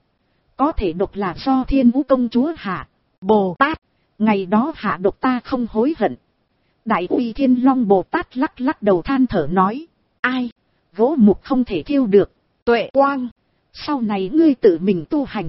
có thể độc là do Thiên Vũ công chúa hạ. Bồ Tát, ngày đó hạ độc ta không hối hận. Đại Uy Thiên Long Bồ Tát lắc lắc đầu than thở nói. Ai, gỗ mục không thể thiêu được. Tuệ Quang, sau này ngươi tự mình tu hành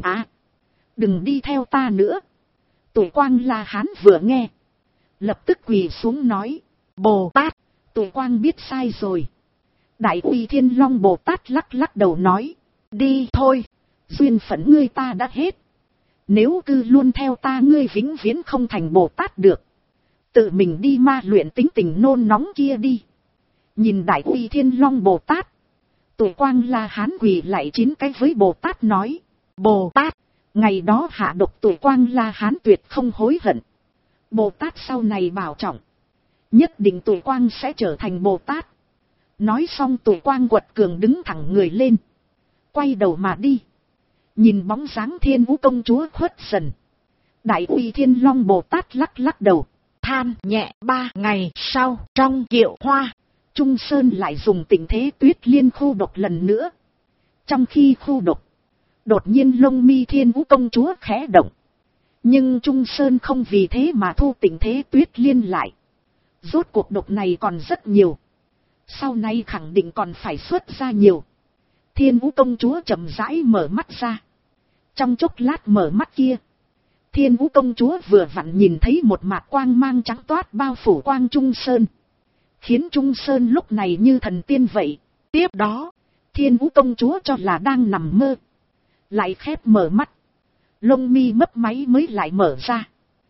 đừng đi theo ta nữa. Tuổi Quang La Hán vừa nghe. Lập tức quỳ xuống nói. Bồ Tát, Tuổi Quang biết sai rồi. Đại Uy Thiên Long Bồ Tát lắc lắc đầu nói. Đi thôi, duyên phận ngươi ta đã hết. Nếu cứ luôn theo ta ngươi vĩnh viễn không thành Bồ Tát được. Tự mình đi ma luyện tính tình nôn nóng kia đi. Nhìn Đại Uy Thiên Long Bồ Tát. Tuổi Quang La Hán quỳ lại 9 cái với Bồ Tát nói. Bồ Tát, ngày đó hạ độc Tuổi Quang La Hán tuyệt không hối hận. Bồ Tát sau này bảo trọng. Nhất định Tuổi Quang sẽ trở thành Bồ Tát. Nói xong Tuổi Quang quật cường đứng thẳng người lên. Quay đầu mà đi. Nhìn bóng dáng Thiên Vũ công chúa khuất dần. Đại Uy Thiên Long Bồ Tát lắc lắc đầu. Than nhẹ. 3 ngày sau trong Kiệu Hoa. Trung Sơn lại dùng tình thế Tuyết Liên khu độc lần nữa. Trong khi khu độc. Đột nhiên lông mi Thiên Vũ công chúa khẽ động. Nhưng Trung Sơn không vì thế mà thu tình thế Tuyết Liên lại. Rốt cuộc độc này còn rất nhiều. Sau này khẳng định còn phải xuất ra nhiều. Thiên Vũ công chúa chậm rãi mở mắt ra. Trong chốc lát mở mắt kia. Thiên Vũ công chúa vừa vặn nhìn thấy một mạt quang mang trắng toát bao phủ quang Trung Sơn. Khiến Trung Sơn lúc này như thần tiên vậy. Tiếp đó, Thiên Vũ công chúa cho là đang nằm mơ. Lại khép mở mắt. Lông mi mấp máy mới lại mở ra.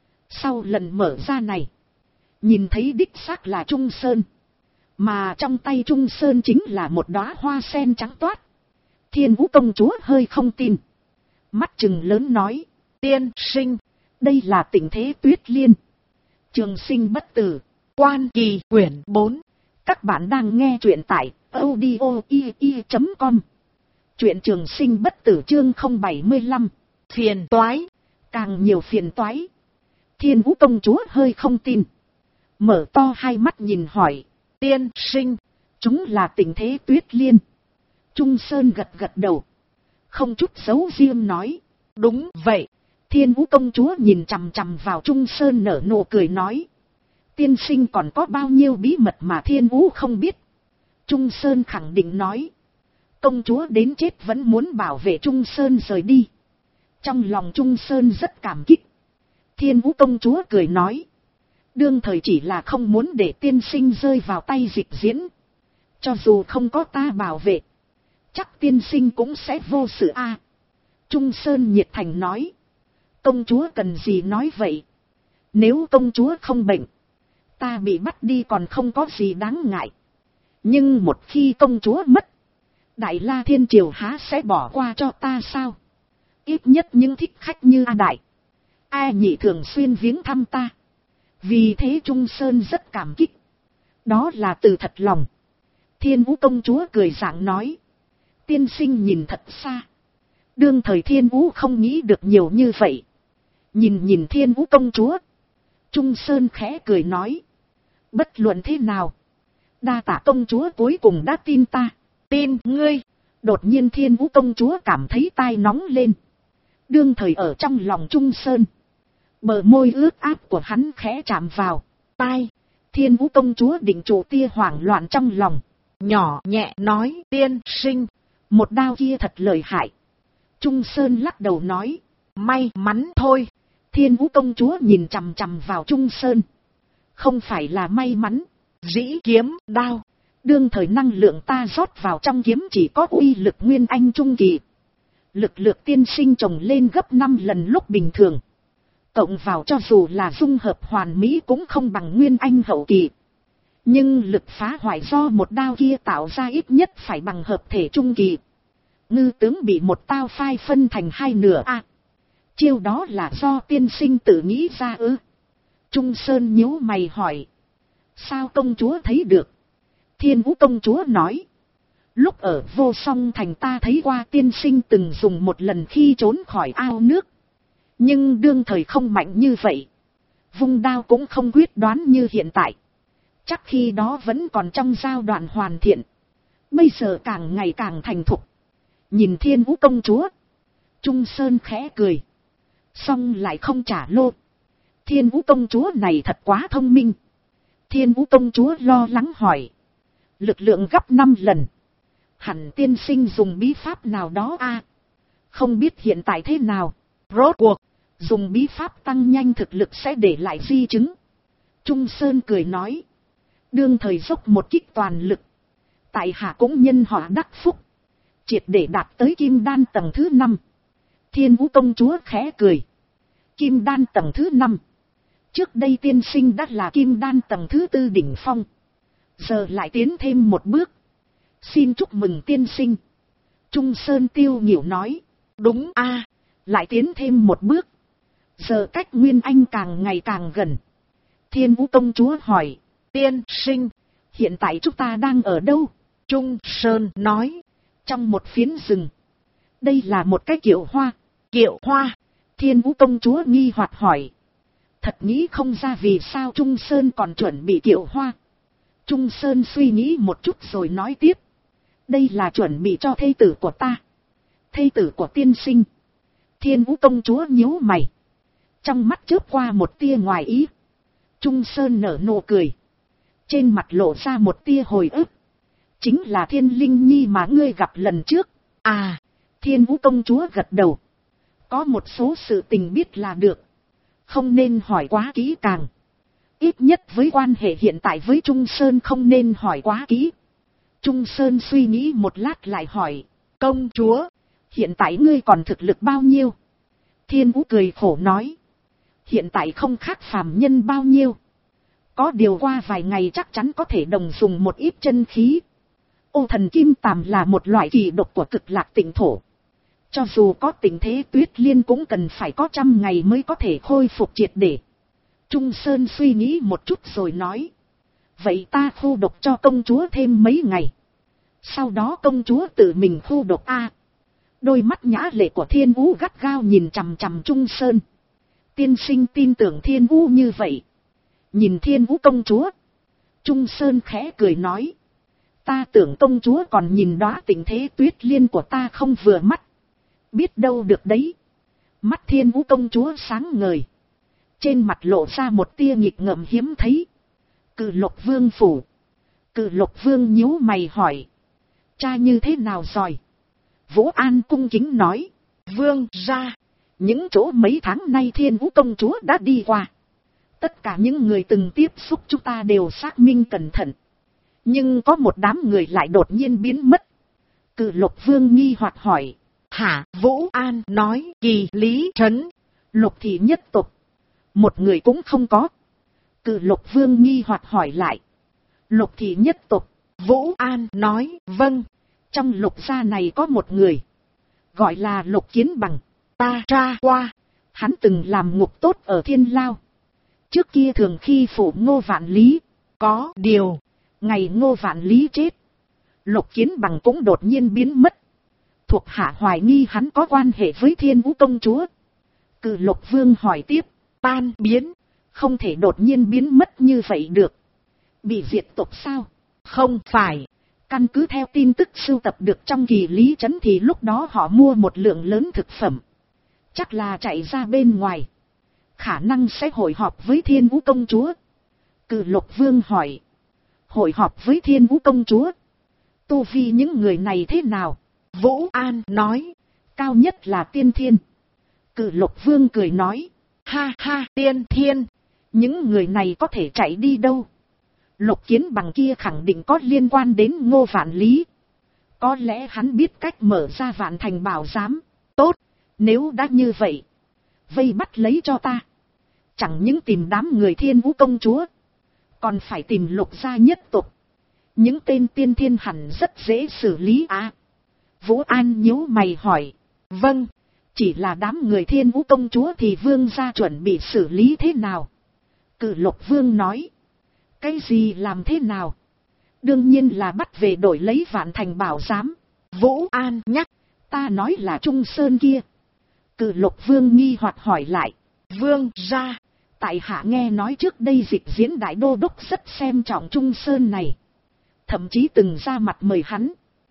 Sau lần mở ra này. Nhìn thấy đích xác là Trung Sơn. Mà trong tay Trung Sơn chính là một đóa hoa sen trắng toát. Thiên Vũ công chúa hơi không tin. Mắt trừng lớn nói. Tiên sinh, đây là tình thế Tuyết Liên. Trường sinh bất tử. Quan Kỳ quyển 4. Các bạn đang nghe truyện tại audio.com. Truyện trường sinh bất tử chương 075. Phiền toái. Càng nhiều phiền toái. Thiên Vũ công chúa hơi không tin. Mở to hai mắt nhìn hỏi. Tiên sinh, chúng là tình thế Tuyết Liên. Trung Sơn gật gật đầu. Không chút giấu riêng nói. Đúng vậy. Thiên Vũ công chúa nhìn chằm chằm vào Trung Sơn nở nụ cười nói. Tiên sinh còn có bao nhiêu bí mật mà Thiên Vũ không biết. Trung Sơn khẳng định nói. Công chúa đến chết vẫn muốn bảo vệ Trung Sơn rời đi. Trong lòng Trung Sơn rất cảm kích. Thiên Vũ công chúa cười nói. Đương thời chỉ là không muốn để tiên sinh rơi vào tay Dịch Diễn. Cho dù không có ta bảo vệ, chắc tiên sinh cũng sẽ vô sự a. Trung Sơn nhiệt thành nói. Công chúa cần gì nói vậy? Nếu công chúa không bệnh, ta bị bắt đi còn không có gì đáng ngại. Nhưng một khi công chúa mất, Đại La Thiên Triều há sẽ bỏ qua cho ta sao? Ít nhất những thích khách như A Đại, A Nhị thường xuyên viếng thăm ta. Vì thế Trung Sơn rất cảm kích. Đó là từ thật lòng. Thiên Vũ công chúa cười rạng nói. Tiên sinh nhìn thật xa. Đương thời Thiên Vũ không nghĩ được nhiều như vậy. Nhìn Thiên Vũ công chúa, Trung Sơn khẽ cười nói. Bất luận thế nào, đa tạ công chúa cuối cùng đã tin ta. Tin ngươi. Đột nhiên Thiên Vũ công chúa cảm thấy tai nóng lên. Đương thời ở trong lòng Trung Sơn, bờ môi ướt áp của hắn khẽ chạm vào tai. Thiên Vũ công chúa định trụ tia hoảng loạn trong lòng, nhỏ nhẹ nói. Tiên sinh, một đao kia thật lợi hại. Trung Sơn lắc đầu nói. May mắn thôi. Thiên Vũ công chúa nhìn chằm chằm vào Trung Sơn. Không phải là may mắn. Dĩ kiếm đao, đương thời năng lượng ta rót vào trong kiếm chỉ có uy lực nguyên anh trung kỳ. Lực lượng tiên sinh trồng lên gấp 5 lần lúc bình thường. Cộng vào cho dù là dung hợp hoàn mỹ cũng không bằng nguyên anh hậu kỳ. Nhưng lực phá hoại do một đao kia tạo ra ít nhất phải bằng hợp thể trung kỳ. Ngư tướng bị một đao phai phân thành hai nửa a. Chiêu đó là do tiên sinh tự nghĩ ra ư? Trung Sơn nhíu mày hỏi. Sao công chúa thấy được? Thiên Vũ công chúa nói. Lúc ở Vô Song Thành ta thấy qua tiên sinh từng dùng một lần khi trốn khỏi ao nước. Nhưng đương thời không mạnh như vậy. Vung đao cũng không quyết đoán như hiện tại. Chắc khi đó vẫn còn trong giai đoạn hoàn thiện. Bây giờ càng ngày càng thành thục. Nhìn Thiên Vũ công chúa, Trung Sơn khẽ cười. Xong lại không trả lô. Thiên Vũ công chúa này thật quá thông minh. Thiên Vũ công chúa lo lắng hỏi. Lực lượng gấp 5 lần. Hẳn tiên sinh dùng bí pháp nào đó a? Không biết hiện tại thế nào. Rốt cuộc, dùng bí pháp tăng nhanh thực lực sẽ để lại di chứng. Trung Sơn cười nói. Đương thời dốc một kích toàn lực. Tại hạ cũng nhân họa đắc phúc. Triệt để đạt tới kim đan tầng thứ 5. Thiên Vũ công chúa khẽ cười. Kim đan tầng thứ 5. Trước đây tiên sinh đã là kim đan tầng thứ 4 đỉnh phong. Giờ lại tiến thêm một bước. Xin chúc mừng tiên sinh. Trung Sơn tiêu nghỉu nói. Đúng a, lại tiến thêm một bước. Giờ cách Nguyên Anh càng ngày càng gần. Thiên Vũ công chúa hỏi. Tiên sinh, hiện tại chúng ta đang ở đâu? Trung Sơn nói. Trong một phiến rừng. Đây là một cái kiệu hoa. Kiệu hoa? Thiên Vũ công chúa nghi hoặc hỏi. Thật nghĩ không ra vì sao Trung Sơn còn chuẩn bị kiệu hoa. Trung Sơn suy nghĩ một chút rồi nói tiếp. Đây là chuẩn bị cho thê tử của ta. Thê tử của tiên sinh. Thiên Vũ công chúa nhíu mày. Trong mắt chớp qua một tia ngoài ý. Trung Sơn nở nụ cười. Trên mặt lộ ra một tia hồi ức. Chính là Thiên Linh Nhi mà ngươi gặp lần trước. À, Thiên Vũ công chúa gật đầu. Có một số sự tình biết là được. Không nên hỏi quá kỹ càng. Ít nhất với quan hệ hiện tại với Trung Sơn không nên hỏi quá kỹ. Trung Sơn suy nghĩ một lát lại hỏi. Công chúa, hiện tại ngươi còn thực lực bao nhiêu? Thiên Vũ cười khổ nói. Hiện tại không khác phàm nhân bao nhiêu. Có điều qua vài ngày chắc chắn có thể đồng dùng một ít chân khí. Ô thần kim tàm là một loại kỳ độc của cực lạc tịnh thổ. Cho dù có tình thế Tuyết Liên cũng cần phải có 100 ngày mới có thể khôi phục triệt để. Trung Sơn suy nghĩ một chút rồi nói. Vậy ta khu độc cho công chúa thêm mấy ngày. Sau đó công chúa tự mình khu độc a. Đôi mắt nhã lệ của Thiên Vũ gắt gao nhìn chằm chằm Trung Sơn. Tiên sinh tin tưởng Thiên Vũ như vậy. Nhìn Thiên Vũ công chúa, Trung Sơn khẽ cười nói. Ta tưởng công chúa còn nhìn đó tình thế Tuyết Liên của ta không vừa mắt. Biết đâu được đấy. Mắt Thiên Vũ công chúa sáng ngời. Trên mặt lộ ra một tia nghịch ngợm hiếm thấy. Cự Lộc Vương phủ. Cự Lộc Vương nhíu mày hỏi. Cha như thế nào rồi? Vũ An cung kính nói. Vương ra. Những chỗ mấy tháng nay Thiên Vũ công chúa đã đi qua. Tất cả những người từng tiếp xúc chúng ta đều xác minh cẩn thận. Nhưng có một đám người lại đột nhiên biến mất. Cự Lục Vương nghi hoặc hỏi. Hả? Vũ An nói Kỳ Lý Trấn, Lục Thị nhất tộc. Một người cũng không có. Cự Lục Vương nghi hoặc hỏi lại. Lục Thị nhất tộc. Vũ An nói vâng. Trong Lục gia này có một người. Gọi là Lục Kiến Bằng. Ta tra qua. Hắn từng làm ngục tốt ở Thiên Lao. Trước kia thường khi phụ Ngô Vạn Lý. Có điều, ngày Ngô Vạn Lý chết, Lục Kiến Bằng cũng đột nhiên biến mất. Thuộc hạ hoài nghi hắn có quan hệ với Thiên Vũ công chúa. Cự Lục Vương hỏi tiếp. Tan biến? Không thể đột nhiên biến mất như vậy được. Bị diệt tộc sao? Không phải. Căn cứ theo tin tức sưu tập được trong Kỳ Lý Trấn thì lúc đó họ mua một lượng lớn thực phẩm. Chắc là chạy ra bên ngoài. Khả năng sẽ hội họp với Thiên Vũ công chúa. Cự Lục Vương hỏi. Hội họp với Thiên Vũ công chúa? Tu vi những người này thế nào? Vũ An nói. Cao nhất là tiên thiên. Cự Lục Vương cười nói. Ha ha, tiên thiên. Những người này có thể chạy đi đâu? Lục Kiến Bằng kia khẳng định có liên quan đến Ngô Vạn Lý. Có lẽ hắn biết cách mở ra Vạn Thành Bảo Giám. Tốt, nếu đã như vậy, vây bắt lấy cho ta. Chẳng những tìm đám người Thiên Vũ công chúa, còn phải tìm Lục gia nhất tộc. Những tên tiên thiên hẳn rất dễ xử lý à? Vũ An nhíu mày hỏi. Vâng, chỉ là đám người Thiên Vũ công chúa thì vương gia chuẩn bị xử lý thế nào? Cự Lục Vương nói. Cái gì làm thế nào? Đương nhiên là bắt về đổi lấy Vạn Thành Bảo Giám. Vũ An nhắc. Ta nói là Trung Sơn kia. Cự Lục Vương nghi hoặc hỏi lại. Vương gia, tại hạ nghe nói trước đây Dịch Diễn đại đô đốc rất xem trọng Trung Sơn này. Thậm chí từng ra mặt mời hắn.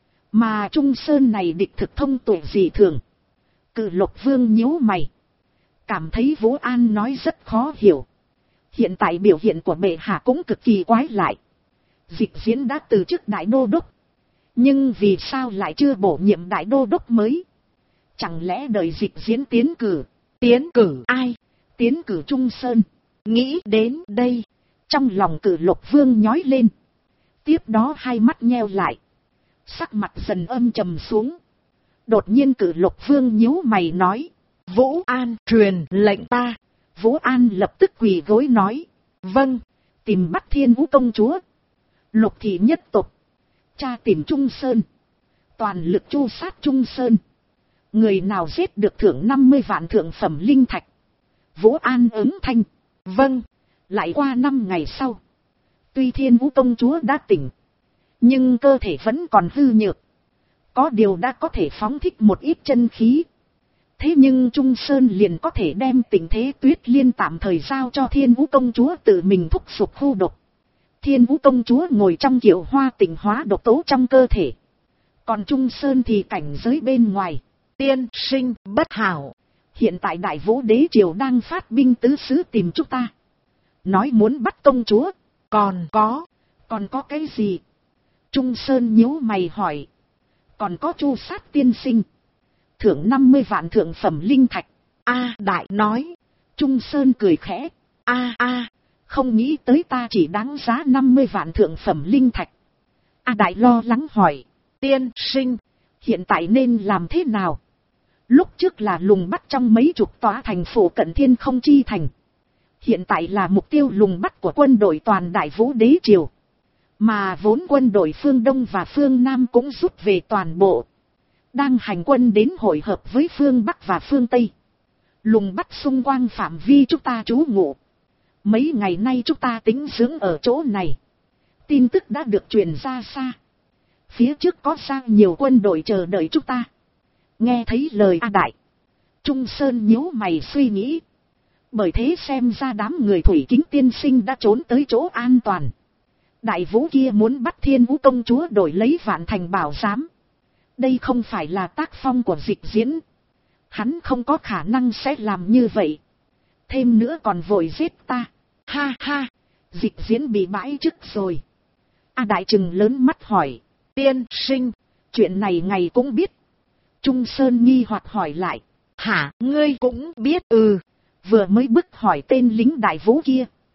Mà Trung Sơn này địch thực thông tuệ dị thường. Cự Lục Vương nhíu mày. Cảm thấy Vũ An nói rất khó hiểu. Hiện tại biểu hiện của bệ hạ cũng cực kỳ quái lại. Dịch Diễn đã từ chức đại đô đốc. Nhưng vì sao lại chưa bổ nhiệm đại đô đốc mới? Chẳng lẽ đợi Dịch Diễn tiến cử? Tiến cử ai? Tiến cử Trung Sơn. Nghĩ đến đây, trong lòng Cự Lục Vương nhói lên. Tiếp đó hai mắt nheo lại. Sắc mặt dần âm trầm xuống. Đột nhiên Cự Lục Vương nhíu mày nói. Vũ An truyền lệnh ta. Vũ An lập tức quỳ gối nói. Vâng, tìm bắt Thiên Vũ công chúa. Lục Thị nhất tộc. Cha tìm Trung Sơn. Toàn lực chu sát Trung Sơn. Người nào giết được thưởng 50 vạn thượng phẩm linh thạch. Vũ An ứng thanh. Vâng. Lại qua 5 ngày sau. Tuy Thiên Vũ công chúa đã tỉnh, nhưng cơ thể vẫn còn hư nhược. Có điều đã có thể phóng thích một ít chân khí. Thế nhưng Trung Sơn liền có thể đem tình thế Tuyết Liên tạm thời giao cho Thiên Vũ công chúa tự mình thúc giục khu độc. Thiên Vũ công chúa ngồi trong kiệu hoa tịnh hóa độc tố trong cơ thể. Còn Trung Sơn thì cảnh giới bên ngoài. Tiên sinh bất hảo. Hiện tại Đại Vũ Đế Triều đang phát binh tứ xứ tìm chúng ta. Nói muốn bắt công chúa. Còn có cái gì? Trung Sơn nhíu mày hỏi. Còn có chu sát tiên sinh. Thưởng 50 vạn thượng phẩm linh thạch. Đại nói. Trung Sơn cười khẽ. Không nghĩ tới ta chỉ đáng giá 50 vạn thượng phẩm linh thạch. Đại lo lắng hỏi. Tiên sinh, hiện tại nên làm thế nào? Lúc trước là lùng bắt trong mấy chục tòa thành phủ cận Thiên Không Chi Thành. Hiện tại là mục tiêu lùng bắt của quân đội toàn Đại Vũ Đế Triều. Mà vốn quân đội phương Đông và phương Nam cũng rút về toàn bộ. Đang hành quân đến hội hợp với phương Bắc và phương Tây. Lùng bắt xung quanh phạm vi chúng ta trú ngụ. Mấy ngày nay chúng ta tính dưỡng ở chỗ này. Tin tức đã được truyền ra xa. Phía trước có sang nhiều quân đội chờ đợi chúng ta. Nghe thấy lời Đại. Trung Sơn nhíu mày suy nghĩ. Bởi thế xem ra đám người Thủy Kính tiên sinh đã trốn tới chỗ an toàn. Đại Vũ kia muốn bắt Thiên Vũ công chúa đổi lấy Vạn Thành Bảo Giám. Đây không phải là tác phong của Dịch Diễn. Hắn không có khả năng sẽ làm như vậy. Thêm nữa còn vội giết ta. Ha ha, Dịch Diễn bị bãi chức rồi. Đại trừng lớn mắt hỏi. Tiên sinh, chuyện này ngài cũng biết. Trung Sơn nghi hoặc hỏi lại. Hả, ngươi cũng biết? Vừa mới bức hỏi tên lính Đại Vũ kia.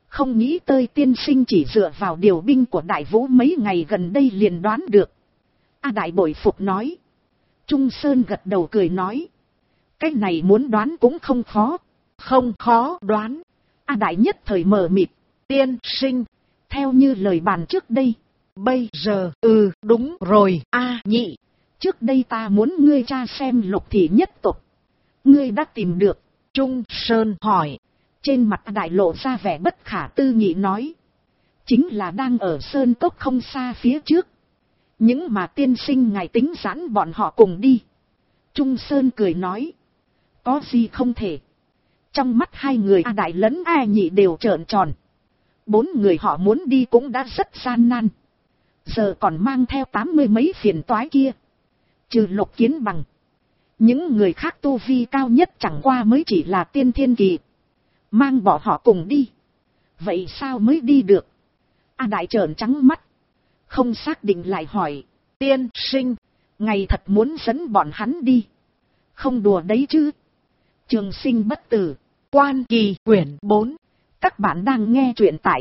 Không nghĩ tới tiên sinh chỉ dựa vào điều binh của Đại Vũ mấy ngày gần đây liền đoán được. A Đại bội phục nói. Trung Sơn gật đầu cười nói. Cái này muốn đoán cũng không khó. Không khó đoán. A Đại nhất thời mờ mịt. Tiên sinh, theo như lời bàn trước đây. Bây giờ, đúng rồi, A Nhị. Trước đây ta muốn ngươi tra xem Lục thị nhất tộc. Ngươi đã tìm được. Trung Sơn hỏi. Trên mặt A Đại lộ ra vẻ bất khả tư nghị nói. Chính là đang ở sơn cốc không xa phía trước. Những mà tiên sinh ngài tính giãn bọn họ cùng đi. Trung Sơn cười nói. Có gì không thể. Trong mắt hai người A Đại lẫn A Nhị đều trợn tròn. 4 người họ muốn đi cũng đã rất gian nan. Giờ còn mang theo 80 mấy phiền toái kia. Trừ Lục Kiến Bằng. Những người khác tu vi cao nhất chẳng qua mới chỉ là tiên thiên kỳ. Mang bỏ họ cùng đi. Vậy sao mới đi được? A Đại trợn trắng mắt. Không xác định lại hỏi. Tiên sinh, ngài thật muốn dẫn bọn hắn đi. Không đùa đấy chứ. Trường Sinh bất tử. Quan Kỳ quyển 4. Các bạn đang nghe truyện tại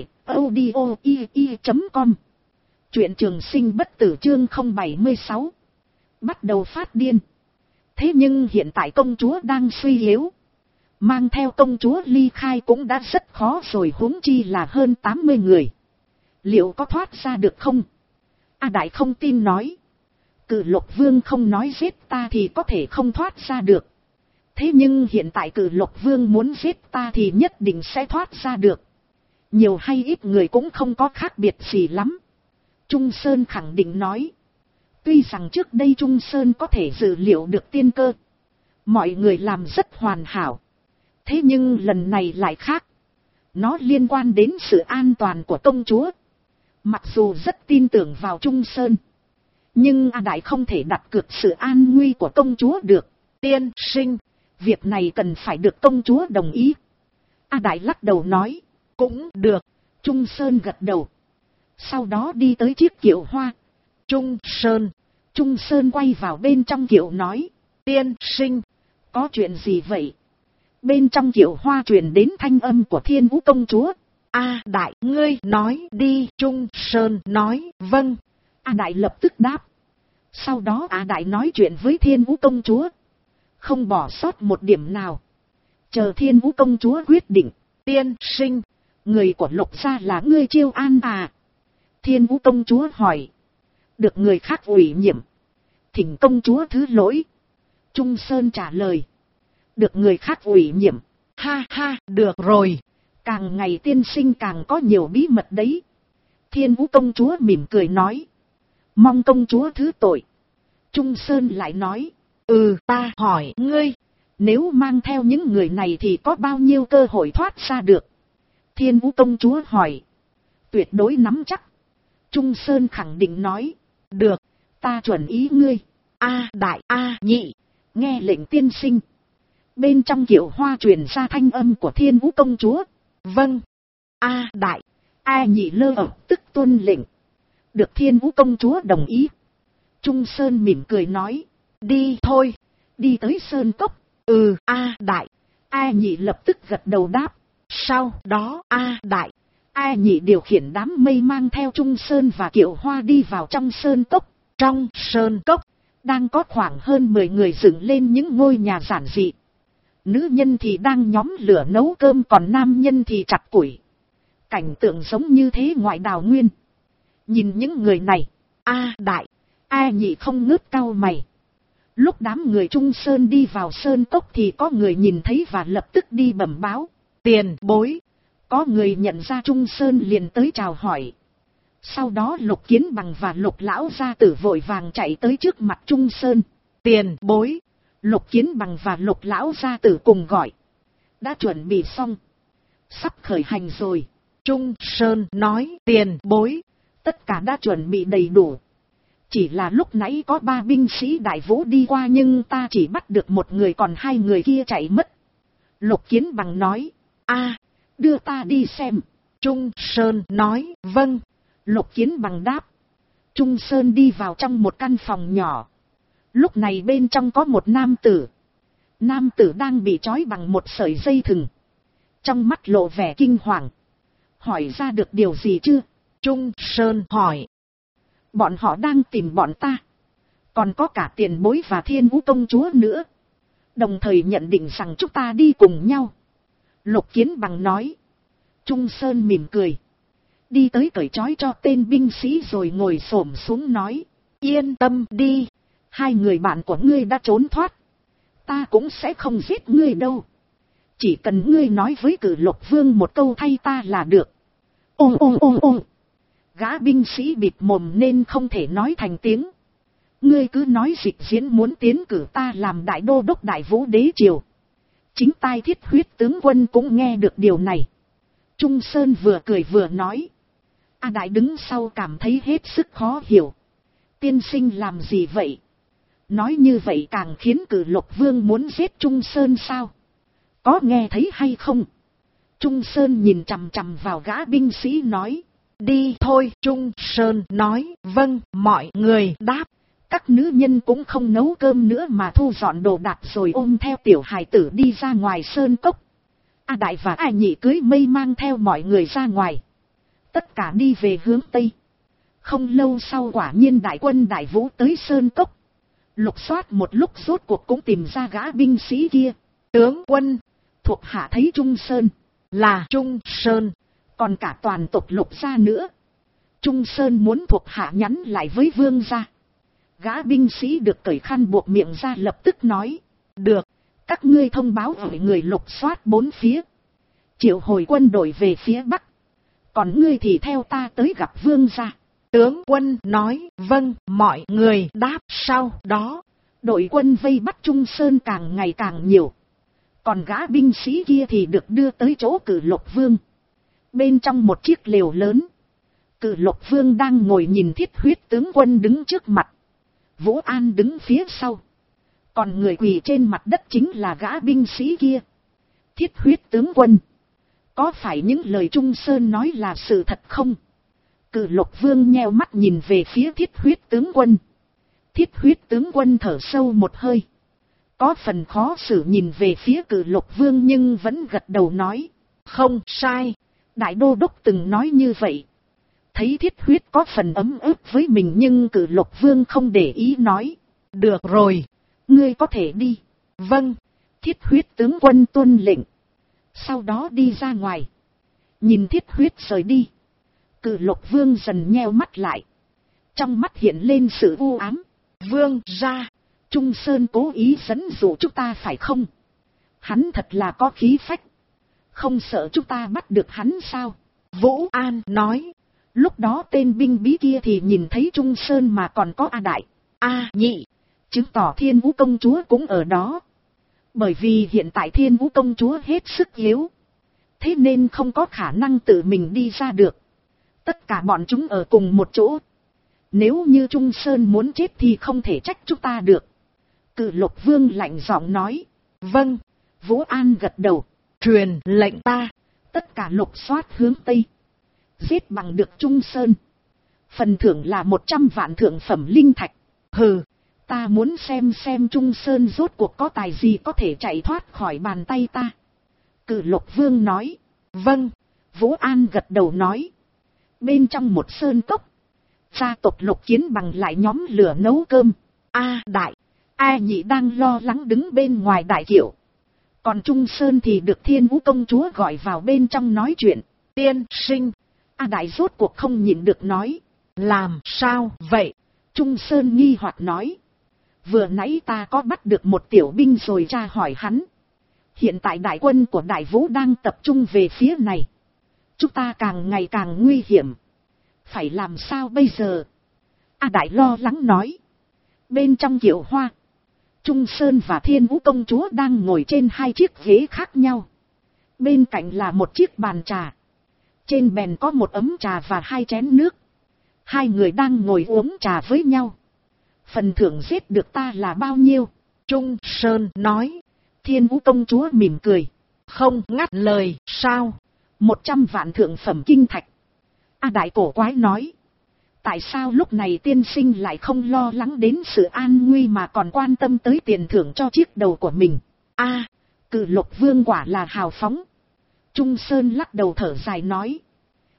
audio.com. Truyện Trường Sinh bất tử chương 076. Bắt đầu phát điên. Thế nhưng hiện tại công chúa đang suy yếu. Mang theo công chúa ly khai cũng đã rất khó rồi, huống chi là hơn 80 người. Liệu có thoát ra được không? A Đại không tin nói. Cử Lục Vương không nói giết ta thì có thể không thoát ra được. Thế nhưng hiện tại Cử Lục Vương muốn giết ta thì nhất định sẽ thoát ra được. Nhiều hay ít người cũng không có khác biệt gì lắm. Trung Sơn khẳng định nói. Tuy rằng trước đây Trung Sơn có thể dự liệu được tiên cơ. Mọi người làm rất hoàn hảo. Thế nhưng lần này lại khác. Nó liên quan đến sự an toàn của công chúa. Mặc dù rất tin tưởng vào Trung Sơn. Nhưng A Đại không thể đặt cược sự an nguy của công chúa được. Tiên sinh, việc này cần phải được công chúa đồng ý. A Đại lắc đầu nói. Cũng được. Trung Sơn gật đầu. Sau đó đi tới chiếc kiệu hoa. Trung Sơn quay vào bên trong kiệu nói. Tiên sinh, có chuyện gì vậy? Bên trong kiệu hoa truyền đến thanh âm của Thiên Vũ công chúa. A Đại, ngươi nói đi. Trung Sơn nói vâng. A Đại lập tức đáp. Sau đó A Đại nói chuyện với Thiên Vũ công chúa. Không bỏ sót một điểm nào. Chờ Thiên Vũ công chúa quyết định. Tiên sinh, người của Lục gia là ngươi chiêu an à? Thiên Vũ công chúa hỏi. Được người khác ủy nhiệm. Thỉnh công chúa thứ lỗi. Trung Sơn trả lời. Được người khác ủy nhiệm. Ha ha, được rồi. Càng ngày tiên sinh càng có nhiều bí mật đấy. Thiên Vũ công chúa mỉm cười nói. Mong công chúa thứ tội. Trung Sơn lại nói. Ta hỏi ngươi. Nếu mang theo những người này thì có bao nhiêu cơ hội thoát ra được? Thiên Vũ công chúa hỏi. Tuyệt đối nắm chắc. Trung Sơn khẳng định nói. Được, ta chuẩn ý ngươi. A Đại, A Nhị, nghe lệnh tiên sinh. Bên trong kiệu hoa truyền ra thanh âm của Thiên Vũ công chúa. Vâng. A Đại, A Nhị lơ ập tức tuân lệnh. Được Thiên Vũ công chúa đồng ý. Trung Sơn mỉm cười nói. Đi thôi. Đi tới sơn cốc. A Đại, A Nhị lập tức gật đầu đáp. Sau đó A Đại, A Nhị điều khiển đám mây mang theo Trung Sơn và kiệu hoa đi vào trong sơn cốc. Trong sơn cốc, đang có khoảng hơn 10 người dựng lên những ngôi nhà giản dị. Nữ nhân thì đang nhóm lửa nấu cơm, còn nam nhân thì chặt củi. Cảnh tượng giống như thế ngoại đào nguyên. Nhìn những người này, A Đại, A Nhị không ngớt cau mày. Lúc đám người Trung Sơn đi vào sơn cốc thì có người nhìn thấy và lập tức đi bẩm báo. Tiền bối. Có người nhận ra Trung Sơn liền tới chào hỏi. Sau đó Lục Kiến Bằng và Lục lão gia tử vội vàng chạy tới trước mặt Trung Sơn. Tiền bối. Lục Kiến Bằng và Lục lão gia tử cùng gọi. Đã chuẩn bị xong. Sắp khởi hành rồi. Trung Sơn nói. Tiền bối. Tất cả đã chuẩn bị đầy đủ. Chỉ là lúc nãy có 3 binh sĩ Đại Vũ đi qua nhưng ta chỉ bắt được 1 người, còn 2 người kia chạy mất. Lục Kiến Bằng nói. Đưa ta đi xem. Trung Sơn nói. Vâng. Lục Kiến Bằng đáp. Trung Sơn đi vào trong một căn phòng nhỏ. Lúc này bên trong có một nam tử. Nam tử đang bị trói bằng một sợi dây thừng. Trong mắt lộ vẻ kinh hoàng. Hỏi ra được điều gì chưa? Trung Sơn hỏi. Bọn họ đang tìm bọn ta. Còn có cả tiền bối và Thiên Vũ công chúa nữa. Đồng thời nhận định rằng chúng ta đi cùng nhau. Lục Kiến Bằng nói. Trung Sơn mỉm cười. Đi tới cởi trói cho tên binh sĩ rồi ngồi xổm xuống nói. Yên tâm đi. Hai người bạn của ngươi đã trốn thoát. Ta cũng sẽ không giết ngươi đâu. Chỉ cần ngươi nói với Cử Lục Vương một câu thay ta là được. Ô. Gã binh sĩ bịt mồm nên không thể nói thành tiếng. Ngươi cứ nói Dịch Diễn muốn tiến cử ta làm đại đô đốc Đại Vũ đế triều. Chính tai Thiết Huyết tướng quân cũng nghe được điều này. Trung Sơn vừa cười vừa nói. A Đại đứng sau cảm thấy hết sức khó hiểu. Tiên sinh làm gì vậy? Nói như vậy càng khiến Cử Lục Vương muốn giết Trung Sơn sao? Có nghe thấy hay không? Trung Sơn nhìn chằm chằm vào gã binh sĩ nói. Đi thôi. Trung Sơn nói. Vâng. Mọi người đáp. Các nữ nhân cũng không nấu cơm nữa mà thu dọn đồ đạc rồi ôm theo tiểu hài tử đi ra ngoài sơn cốc. A Đại và A Nhị cưới mây mang theo mọi người ra ngoài. Tất cả đi về hướng Tây. Không lâu sau quả nhiên đại quân Đại Vũ tới sơn cốc. Lục soát một lúc rốt cuộc cũng tìm ra gã binh sĩ kia. Tướng quân. Thuộc hạ thấy Trung Sơn. Là Trung Sơn. Còn cả toàn tộc Lục gia nữa. Trung Sơn muốn thuộc hạ nhắn lại với vương gia. Gã binh sĩ được cởi khăn buộc miệng ra lập tức nói. Được, các ngươi thông báo với người lục soát bốn phía. Triệu hồi quân đội về phía Bắc. Còn ngươi thì theo ta tới gặp vương gia. Tướng quân nói. Vâng. Mọi người đáp. Sau đó, đội quân vây bắt Trung Sơn càng ngày càng nhiều. Còn gã binh sĩ kia thì được đưa tới chỗ Cử Lục Vương. Bên trong một chiếc lều lớn, Cử Lục Vương đang ngồi nhìn Thiết Huyết tướng quân đứng trước mặt. Vũ An đứng phía sau. Còn người quỳ trên mặt đất chính là gã binh sĩ kia. Thiết Huyết tướng quân. Có phải những lời Trung Sơn nói là sự thật không? Cử Lục Vương nheo mắt nhìn về phía Thiết Huyết tướng quân. Thiết Huyết tướng quân thở sâu một hơi. Có phần khó xử nhìn về phía Cử Lục Vương nhưng vẫn gật đầu nói. Không sai. Đại đô đốc từng nói như vậy. Thấy Thiết Huyết có phần ấm ức với mình nhưng Cử Lục Vương không để ý nói. Được rồi. Ngươi có thể đi. Vâng. Thiết Huyết tướng quân tuân lệnh. Sau đó đi ra ngoài. Nhìn Thiết Huyết rời đi. Cử Lục Vương dần nheo mắt lại. Trong mắt hiện lên sự u ám. Vương gia. Trung Sơn cố ý dẫn dụ chúng ta phải không? Hắn thật là có khí phách. Không sợ chúng ta bắt được hắn sao? Vũ An nói. Lúc đó tên binh bí kia thì nhìn thấy Trung Sơn mà còn có A Đại, A Nhị. Chứng tỏ Thiên Vũ công chúa cũng ở đó. Bởi vì hiện tại Thiên Vũ công chúa hết sức yếu. Thế nên không có khả năng tự mình đi ra được. Tất cả bọn chúng ở cùng một chỗ. Nếu như Trung Sơn muốn chết thì không thể trách chúng ta được. Cử Lục Vương lạnh giọng nói. Vâng. Vũ An gật đầu. Truyền lệnh ta. Tất cả lục soát hướng Tây. Giết bằng được Trung Sơn. Phần thưởng là 100 vạn thượng phẩm linh thạch. Hừ. Ta muốn xem Trung Sơn rốt cuộc có tài gì có thể chạy thoát khỏi bàn tay ta. Cử Lục Vương nói. Vâng. Vũ An gật đầu nói. Bên trong một sơn cốc. Gia tộc Lục Kiến Bằng lại nhóm lửa nấu cơm. A Đại, A Nhị đang lo lắng đứng bên ngoài đại kiệu. Còn Trung Sơn thì được Thiên Vũ công chúa gọi vào bên trong nói chuyện. Tiên sinh. A Đại rốt cuộc không nhịn được nói. Làm sao vậy? Trung Sơn nghi hoặc nói. Vừa nãy ta có bắt được một tiểu binh rồi tra hỏi hắn. Hiện tại đại quân của Đại Vũ đang tập trung về phía này. Chúng ta càng ngày càng nguy hiểm. Phải làm sao bây giờ? A Đại lo lắng nói. Bên trong kiệu hoa, Trung Sơn và Thiên Vũ công chúa đang ngồi trên hai chiếc ghế khác nhau. Bên cạnh là một chiếc bàn trà. Trên bèn có một ấm trà và hai chén nước. Hai người đang ngồi uống trà với nhau. Phần thưởng giết được ta là bao nhiêu? Trung Sơn nói. Thiên Vũ công chúa mỉm cười. Không ngắt lời. Sao? 100 vạn thượng phẩm kinh thạch. A Đại cổ quái nói. Tại sao lúc này tiên sinh lại không lo lắng đến sự an nguy mà còn quan tâm tới tiền thưởng cho chiếc đầu của mình? Cử Lục Vương quả là hào phóng. Trung Sơn lắc đầu thở dài nói.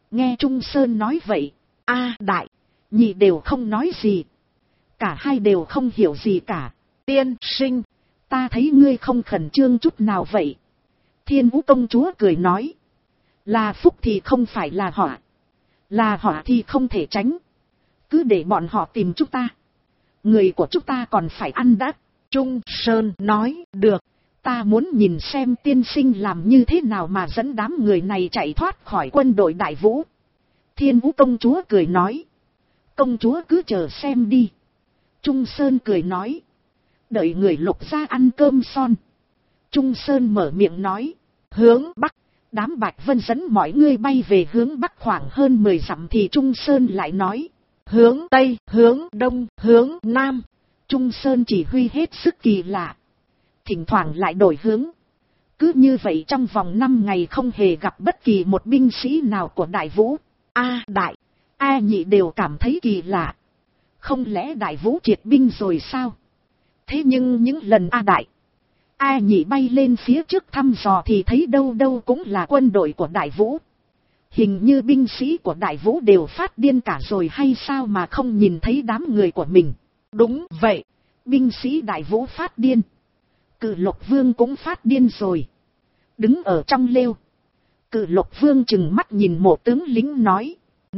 Nghe Trung Sơn nói vậy, A Đại, nhị đều không nói gì. Cả hai đều không hiểu gì cả. tiên sinh, Ta thấy ngươi không khẩn trương chút nào vậy. Thiên Vũ công chúa cười nói. Là phúc thì không phải là họa. Là họa thì không thể tránh. Cứ để bọn họ tìm chúng ta. Người của chúng ta còn phải ăn đã. Trung Sơn nói, được. Ta muốn nhìn xem tiên sinh làm như thế nào mà dẫn đám người này chạy thoát khỏi quân đội Đại Vũ. Thiên Vũ công chúa cười nói. Công chúa cứ chờ xem đi. Trung Sơn cười nói. Đợi người Lục ra ăn cơm son. Trung Sơn mở miệng nói. Hướng Bắc. Đám Bạch Vân dẫn mọi người bay về hướng Bắc khoảng hơn 10 dặm thì Trung Sơn lại nói. Hướng Tây, hướng Đông, hướng Nam. Trung Sơn chỉ huy hết sức kỳ lạ. Thỉnh thoảng lại đổi hướng. Cứ như vậy trong vòng 5 ngày không hề gặp bất kỳ một binh sĩ nào của Đại Vũ. A Đại, A Nhị đều cảm thấy kỳ lạ. Không lẽ Đại Vũ triệt binh rồi sao? Thế nhưng những lần A Đại, A Nhị bay lên phía trước thăm dò thì thấy đâu đâu cũng là quân đội của Đại Vũ. Hình như binh sĩ của Đại Vũ đều phát điên cả rồi hay sao mà không nhìn thấy đám người của mình. đúng vậy, binh sĩ Đại Vũ phát điên. Cự Lục Vương cũng phát điên rồi. Đứng ở trong lều. Cự Lục Vương trừng mắt nhìn Mộ tướng lính nói.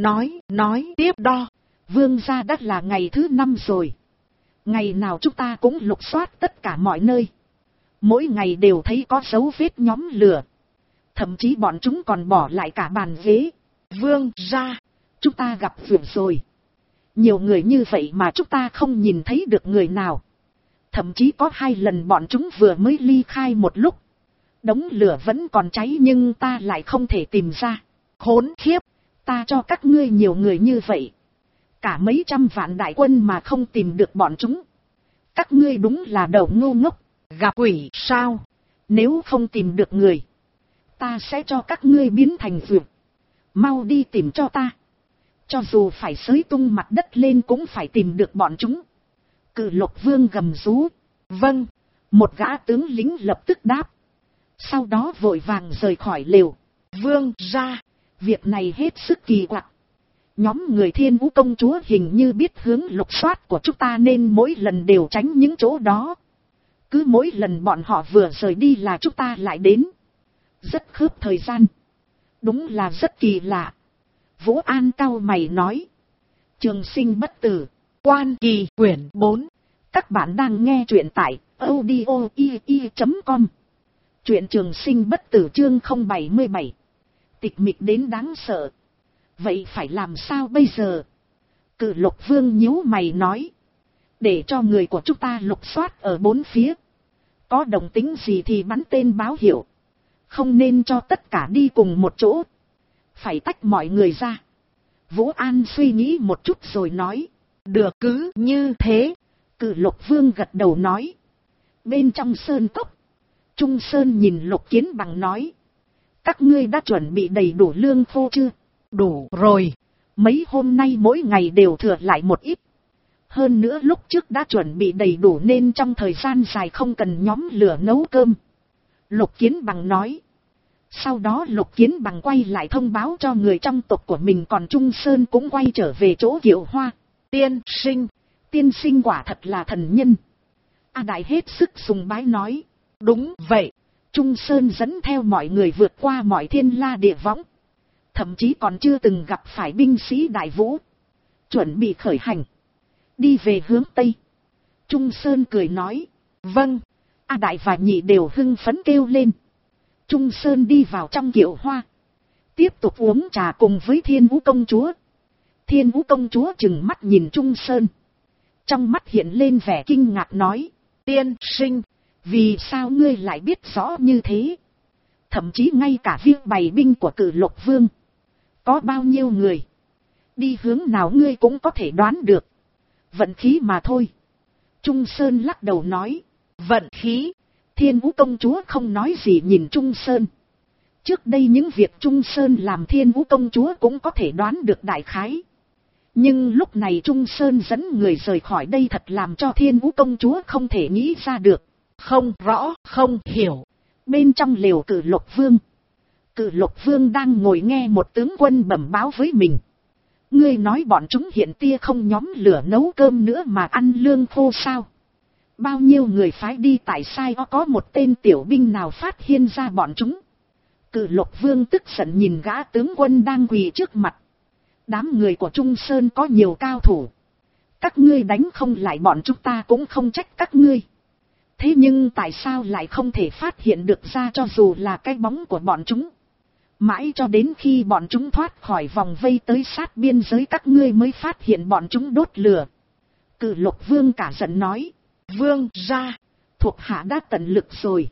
Nói tiếp đo. Vương gia đã là ngày thứ 5 rồi. Ngày nào chúng ta cũng lục soát tất cả mọi nơi. Mỗi ngày đều thấy có dấu vết nhóm lửa. Thậm chí bọn chúng còn bỏ lại cả bàn ghế. Vương gia, chúng ta gặp việc rồi. Nhiều người như vậy mà chúng ta không nhìn thấy được người nào. Thậm chí có 2 lần bọn chúng vừa mới ly khai một lúc. Đống lửa vẫn còn cháy nhưng ta lại không thể tìm ra. khốn khiếp, ta cho các ngươi nhiều người như vậy. Cả mấy trăm vạn đại quân mà không tìm được bọn chúng. Các ngươi đúng là đầu ngu ngốc. Gặp quỷ sao? Nếu không tìm được người, ta sẽ cho các ngươi biến thành vượt. Mau đi tìm cho ta. Cho dù phải xới tung mặt đất lên cũng phải tìm được bọn chúng. Cự Lục Vương gầm rú. Vâng. Một gã tướng lính lập tức đáp. Sau đó vội vàng rời khỏi lều. Vương gia, việc này hết sức kỳ quặc. Nhóm người Thiên Vũ công chúa hình như biết hướng lục soát của chúng ta nên mỗi lần đều tránh những chỗ đó. Cứ mỗi lần bọn họ vừa rời đi là chúng ta lại đến. Rất khớp thời gian. Đúng là rất kỳ lạ. Vũ An cau mày nói. Trường Sinh bất tử. Quan Kỳ quyển 4. Các bạn đang nghe truyện tại audio.com. Truyện Trường Sinh bất tử chương 077. Tịch mịch đến đáng sợ. Vậy phải làm sao bây giờ? Cự Lục Vương nhíu mày nói. Để cho người của chúng ta lục soát ở 4 phía. Có động tính gì thì bắn tên báo hiệu. Không nên cho tất cả đi cùng một chỗ. Phải tách mọi người ra. Vũ An suy nghĩ một chút rồi nói. Được, cứ như thế. Cự Lục Vương gật đầu nói. Bên trong sơn cốc, Trung Sơn nhìn Lục Kiến Bằng nói. Các ngươi đã chuẩn bị đầy đủ lương khô chưa? Đủ rồi. Mấy hôm nay mỗi ngày đều thừa lại một ít. Hơn nữa lúc trước đã chuẩn bị đầy đủ nên trong thời gian dài không cần nhóm lửa nấu cơm. Lục Kiến Bằng nói. Sau đó Lục Kiến Bằng quay lại thông báo cho người trong tộc của mình, còn Trung Sơn cũng quay trở về chỗ Kiệu Hoa. Tiên sinh quả thật là thần nhân. A Đại hết sức sùng bái nói. Đúng vậy. Trung Sơn dẫn theo mọi người vượt qua mọi thiên la địa võng. Thậm chí còn chưa từng gặp phải binh sĩ Đại Vũ. Chuẩn bị khởi hành. Đi về hướng Tây. Trung Sơn cười nói. Vâng. A Đại và Nhị đều hưng phấn kêu lên. Trung Sơn đi vào trong Kiệu Hoa. Tiếp tục uống trà cùng với Thiên Vũ công chúa. Thiên Vũ công chúa trừng mắt nhìn Trung Sơn. Trong mắt hiện lên vẻ kinh ngạc nói. Tiên sinh, vì sao ngươi lại biết rõ như thế? Thậm chí ngay cả việc bày binh của Cự Lục Vương. Có bao nhiêu người? Đi hướng nào ngươi cũng có thể đoán được. Vận khí mà thôi. Trung Sơn lắc đầu nói. Vận khí? Thiên Vũ công chúa không nói gì nhìn Trung Sơn. Trước đây những việc Trung Sơn làm Thiên Vũ công chúa cũng có thể đoán được đại khái. Nhưng lúc này Trung Sơn dẫn người rời khỏi đây thật làm cho Thiên Vũ công chúa không thể nghĩ ra được. Không rõ, không hiểu. Bên trong lều Cự Lục Vương, Cự Lục Vương đang ngồi nghe một tướng quân bẩm báo với mình. Ngươi nói bọn chúng hiện tia không nhóm lửa nấu cơm nữa mà ăn lương khô sao? Bao nhiêu người phái đi tại sao có một tên tiểu binh nào phát hiện ra bọn chúng? Cự Lục Vương tức giận nhìn gã tướng quân đang quỳ trước mặt. Đám người của Trung Sơn có nhiều cao thủ. Các ngươi đánh không lại bọn chúng ta cũng không trách các ngươi. Thế nhưng tại sao lại không thể phát hiện được ra cho dù là cái bóng của bọn chúng? Mãi cho đến khi bọn chúng thoát khỏi vòng vây tới sát biên giới các ngươi mới phát hiện bọn chúng đốt lửa. Cự Lục Vương cả giận nói. Vương ra, thuộc hạ đã tận lực rồi.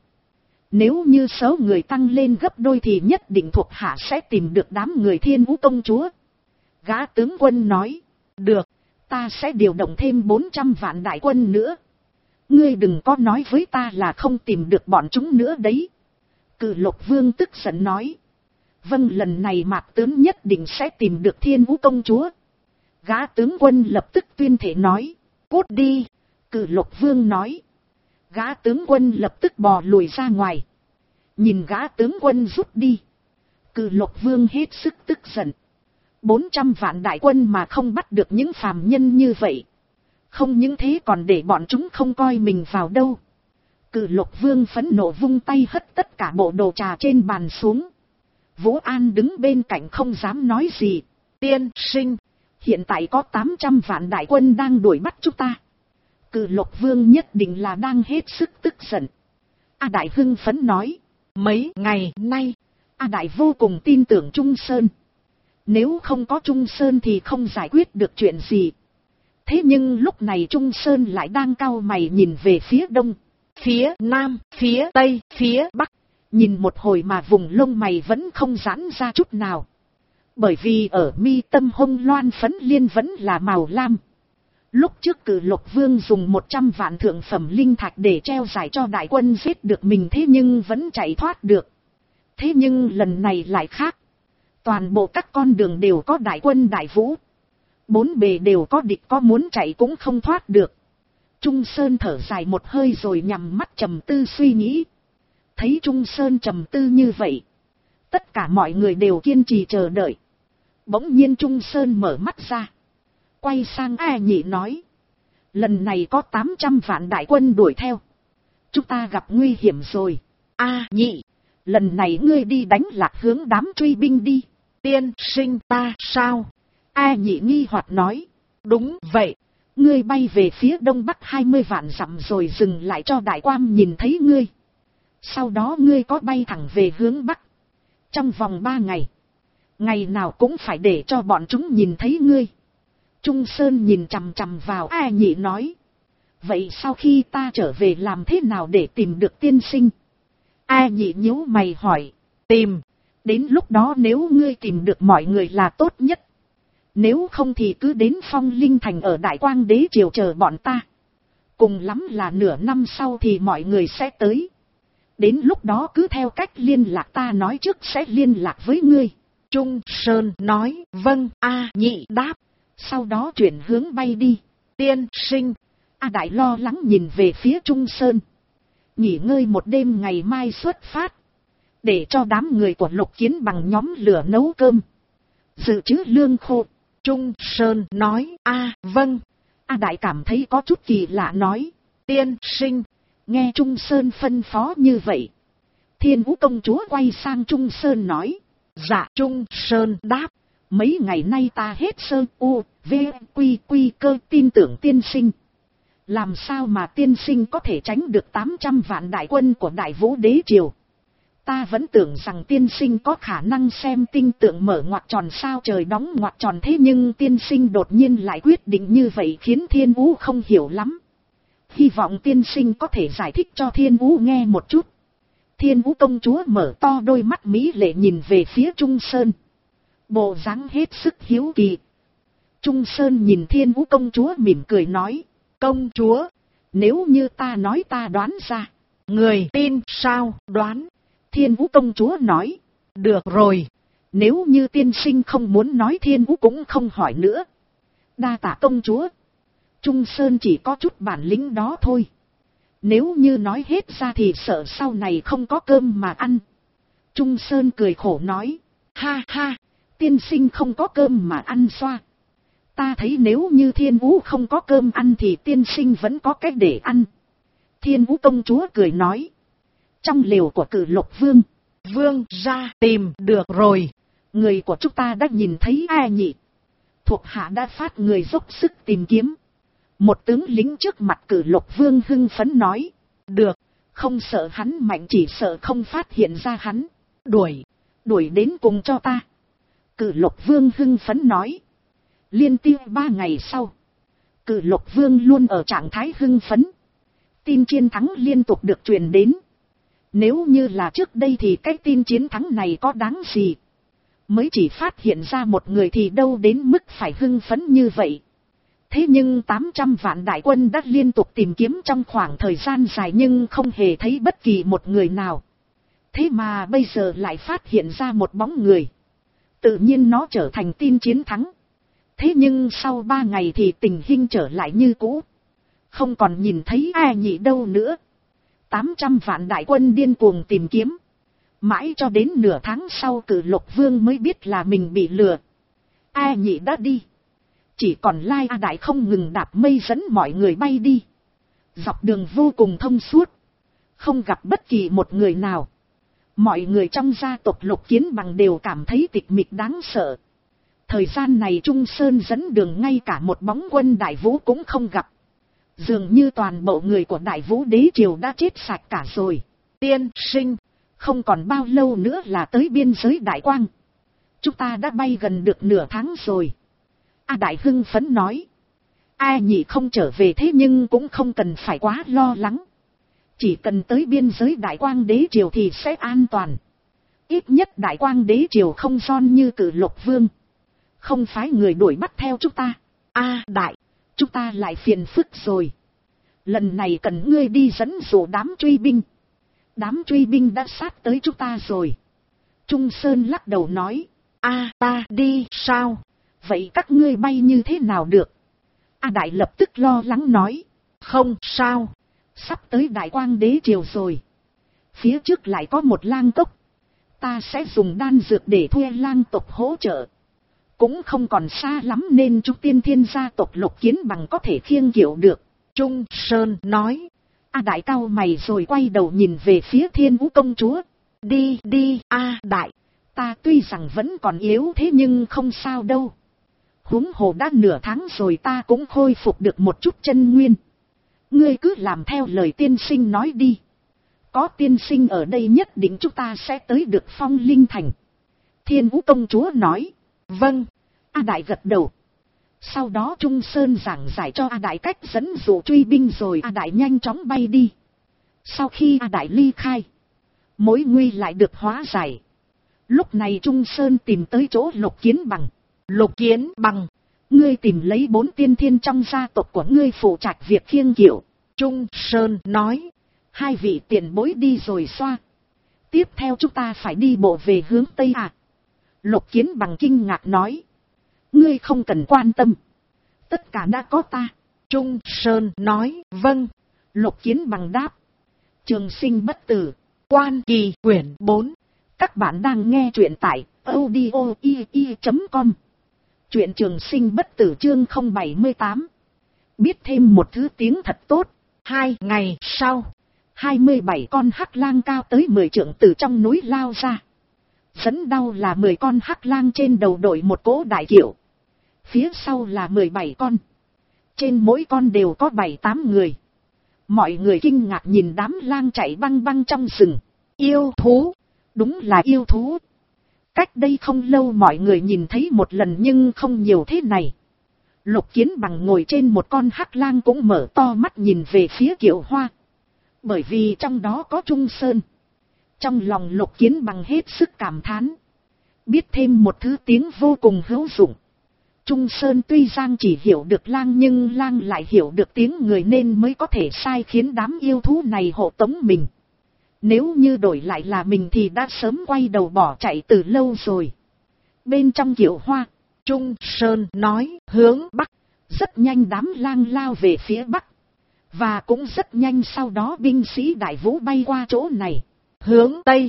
Nếu như số người tăng lên gấp đôi thì nhất định thuộc hạ sẽ tìm được đám người Thiên Vũ công chúa. Gã tướng quân nói. Được, ta sẽ điều động thêm 400 vạn đại quân nữa. Ngươi đừng có nói với ta là không tìm được bọn chúng nữa đấy. Cự Lục Vương tức giận nói. Vâng, lần này Mạc tướng nhất định sẽ tìm được Thiên Vũ công chúa. Gã tướng quân lập tức tuyên thể nói. Cút đi. Cự Lục Vương nói. Gã tướng quân lập tức bò lùi ra ngoài. Nhìn gã tướng quân rút đi. Cự Lục Vương hết sức tức giận. 400 vạn đại quân mà không bắt được những phàm nhân như vậy. Không những thế còn để bọn chúng không coi mình vào đâu. Cự Lục Vương phẫn nộ vung tay hất tất cả bộ đồ trà trên bàn xuống. Vũ An đứng bên cạnh không dám nói gì. Tiên sinh, hiện tại có 800 vạn đại quân đang đuổi bắt chúng ta. Cự Lục Vương nhất định là đang hết sức tức giận. A Đại hưng phấn nói. Mấy ngày nay, A Đại vô cùng tin tưởng Trung Sơn. Nếu không có Trung Sơn thì không giải quyết được chuyện gì. Thế nhưng lúc này Trung Sơn lại đang cau mày nhìn về phía đông, phía nam, phía tây, phía bắc. Nhìn một hồi mà vùng lông mày vẫn không giãn ra chút nào. Bởi vì ở mi tâm hông loan phấn liên vẫn là màu lam. Lúc trước Cự Lục Vương dùng 100 vạn thượng phẩm linh thạch để treo giải cho đại quân giết được mình thế nhưng vẫn chạy thoát được. Thế nhưng lần này lại khác. Toàn bộ các con đường đều có đại quân đại vũ. Bốn bề đều có địch, có muốn chạy cũng không thoát được. Trung Sơn thở dài một hơi rồi nhắm mắt trầm tư suy nghĩ. Thấy Trung Sơn trầm tư như vậy, tất cả mọi người đều kiên trì chờ đợi. Bỗng nhiên Trung Sơn mở mắt ra, quay sang A Nhị nói. Lần này có 800 vạn đại quân đuổi theo. Chúng ta gặp nguy hiểm rồi. A Nhị, lần này ngươi đi đánh lạc hướng đám truy binh đi. Tiên sinh ta sao? A Nhị nghi hoặc nói. Đúng vậy, ngươi bay về phía đông bắc 20 vạn dặm rồi dừng lại cho đại quan nhìn thấy ngươi. Sau đó ngươi có bay thẳng về hướng bắc. Trong vòng 3 ngày, ngày nào cũng phải để cho bọn chúng nhìn thấy ngươi. Trung Sơn nhìn chằm chằm vào A Nhị nói. Vậy sau khi ta trở về làm thế nào để tìm được tiên sinh? A Nhị nhíu mày hỏi. Tìm. Đến lúc đó nếu ngươi tìm được mọi người là tốt nhất. Nếu không thì cứ đến Phong Linh Thành ở Đại Quang Đế Triều chờ bọn ta. Cùng lắm là nửa năm sau thì mọi người sẽ tới. Đến lúc đó cứ theo cách liên lạc ta nói trước sẽ liên lạc với ngươi. Trung Sơn nói. Vâng. A Nhị đáp. Sau đó chuyển hướng bay đi. Tiên sinh. A Đại lo lắng nhìn về phía Trung Sơn. Nghỉ ngơi một đêm ngày mai xuất phát. Để cho đám người của Lục Kiến bằng nhóm lửa nấu cơm. Dự trữ lương khô. Trung Sơn nói. Vâng. A Đại cảm thấy có chút kỳ lạ nói. Tiên sinh. Nghe Trung Sơn phân phó như vậy. Thiên Vũ công chúa quay sang Trung Sơn nói. Dạ. Trung Sơn đáp. Mấy ngày nay ta hết sơ u, v, quy cơ tin tưởng tiên sinh. Làm sao mà tiên sinh có thể tránh được 800 vạn đại quân của Đại Vũ Đế Triều? Ta vẫn tưởng rằng tiên sinh có khả năng xem tinh tượng mở ngoặc tròn sao trời đóng ngoặc tròn, thế nhưng tiên sinh đột nhiên lại quyết định như vậy khiến Thiên Vũ không hiểu lắm. Hy vọng tiên sinh có thể giải thích cho Thiên Vũ nghe một chút. Thiên Vũ công chúa mở to đôi mắt mỹ lệ nhìn về phía Trung Sơn. Bộ dáng hết sức hiếu kỳ. Trung Sơn nhìn Thiên Vũ công chúa mỉm cười nói. Công chúa, nếu như ta nói ta đoán ra, người tin sao? Đoán. Thiên Vũ công chúa nói. Được rồi. Nếu như tiên sinh không muốn nói Thiên Vũ cũng không hỏi nữa. Đa tạ công chúa. Trung Sơn chỉ có chút bản lĩnh đó thôi. Nếu như nói hết ra thì sợ sau này không có cơm mà ăn. Trung Sơn cười khổ nói. Ha ha, tiên sinh không có cơm mà ăn xoa. Ta thấy nếu như Thiên Vũ không có cơm ăn thì tiên sinh vẫn có cách để ăn. Thiên Vũ công chúa cười nói. Trong lều của Cử Lục Vương. Vương ra tìm được rồi. Người của chúng ta đã nhìn thấy A Nhị. Thuộc hạ đã phát người dốc sức tìm kiếm. Một tướng lính trước mặt Cử Lục Vương hưng phấn nói. Được, không sợ hắn mạnh, chỉ sợ không phát hiện ra hắn. Đuổi đến cùng cho ta. Cử Lục Vương hưng phấn nói. Liên tiếp 3 ngày sau, Cử Lục Vương luôn ở trạng thái hưng phấn. Tin chiến thắng liên tục được truyền đến. Nếu như là trước đây thì cái tin chiến thắng này có đáng gì. Mới chỉ phát hiện ra một người thì đâu đến mức phải hưng phấn như vậy. Thế nhưng 800 vạn đại quân đã liên tục tìm kiếm trong khoảng thời gian dài nhưng không hề thấy bất kỳ một người nào. Thế mà bây giờ lại phát hiện ra một bóng người. Tự nhiên nó trở thành tin chiến thắng. Thế nhưng sau 3 ngày thì tình hình trở lại như cũ. Không còn nhìn thấy A Nhị đâu nữa. 800 vạn đại quân điên cuồng tìm kiếm. Mãi cho đến nửa tháng sau Cử Lục Vương mới biết là mình bị lừa. A Nhị đã đi. Chỉ còn Lai A Đại không ngừng đạp mây dẫn mọi người bay đi. Dọc đường vô cùng thông suốt. Không gặp bất kỳ một người nào. Mọi người trong gia tộc Lục Kiến Bằng đều cảm thấy tịch mịch đáng sợ. Thời gian này Trung Sơn dẫn đường ngay cả một bóng quân Đại Vũ cũng không gặp. Dường như toàn bộ người của Đại Vũ đế triều đã chết sạch cả rồi. Tiên sinh, không còn bao lâu nữa là tới biên giới Đại Quang. Chúng ta đã bay gần được nửa tháng rồi. A Đại hưng phấn nói. A Nhị không trở về thế nhưng cũng không cần phải quá lo lắng. Chỉ cần tới biên giới Đại Quang đế triều thì sẽ an toàn. Ít nhất Đại Quang đế triều không son như Cử Lục Vương. Không phái người đuổi bắt theo chúng ta. A Đại, chúng ta lại phiền phức rồi. Lần này cần ngươi đi dẫn dụ đám truy binh. Đám truy binh đã sát tới chúng ta rồi. Trung Sơn lắc đầu nói. Ta đi sao? Vậy các ngươi bay như thế nào được? A Đại lập tức lo lắng nói. Không sao. Sắp tới Đại Quang đế triều rồi. Phía trước lại có một lang tộc. Ta sẽ dùng đan dược để thuê lang tộc hỗ trợ. Cũng không còn xa lắm nên chúng tiên thiên gia tộc Lục Kiến Bằng có thể khiêng kiệu được. Trung Sơn nói. A Đại cau mày rồi quay đầu nhìn về phía Thiên Vũ công chúa. Đi A Đại. Ta tuy rằng vẫn còn yếu thế nhưng không sao đâu. Huống hồ đã nửa tháng rồi ta cũng khôi phục được một chút chân nguyên. Ngươi cứ làm theo lời tiên sinh nói đi. Có tiên sinh ở đây nhất định chúng ta sẽ tới được Phong Linh Thành. Thiên Vũ công chúa nói. Vâng. A Đại gật đầu. Sau đó Trung Sơn giảng giải cho A Đại cách dẫn dụ truy binh rồi A Đại nhanh chóng bay đi. Sau khi A Đại ly khai, mối nguy lại được hóa giải. Lúc này Trung Sơn tìm tới chỗ Lục Kiến Bằng. Lục Kiến Bằng, ngươi tìm lấy 4 tiên thiên trong gia tộc của ngươi phụ trách việc khiêng kiệu. Trung Sơn nói. 2 vị tiền bối đi rồi xoa. Tiếp theo chúng ta phải đi bộ về hướng Tây à? Lục Kiến Bằng kinh ngạc nói. Ngươi không cần quan tâm. Tất cả đã có ta. Trung Sơn nói. Vâng. Lục Kiến Bằng đáp. Trường sinh bất tử. Quan Kỳ quyển 4. Các bạn đang nghe truyện tại audio.com. Truyện Trường Sinh Bất Tử chương 078. Biết thêm một thứ tiếng thật tốt. 2 ngày sau, 27 con hắc lang cao tới 10 trượng từ trong núi lao ra. Dẫn đau là 10 con hắc lang trên đầu đội một cỗ đại kiệu. Phía sau là 17 con. Trên mỗi con đều có 7-8 người. Mọi người kinh ngạc nhìn đám lang chạy băng băng trong rừng. Yêu thú. Đúng là yêu thú. Cách đây không lâu mọi người nhìn thấy một lần nhưng không nhiều thế này. Lục Kiến Bằng ngồi trên một con hắc lang cũng mở to mắt nhìn về phía kiệu hoa. Bởi vì trong đó có Trung Sơn. Trong lòng Lục Kiến Bằng hết sức cảm thán. Biết thêm một thứ tiếng vô cùng hữu dụng. Trung Sơn tuy rằng chỉ hiểu được lang nhưng lang lại hiểu được tiếng người nên mới có thể sai khiến đám yêu thú này hộ tống mình. Nếu như đổi lại là mình thì đã sớm quay đầu bỏ chạy từ lâu rồi. Bên trong kiệu hoa, Trung Sơn nói hướng Bắc. Rất nhanh đám lang lao về phía Bắc. Và cũng rất nhanh sau đó binh sĩ Đại Vũ bay qua chỗ này. Hướng Tây,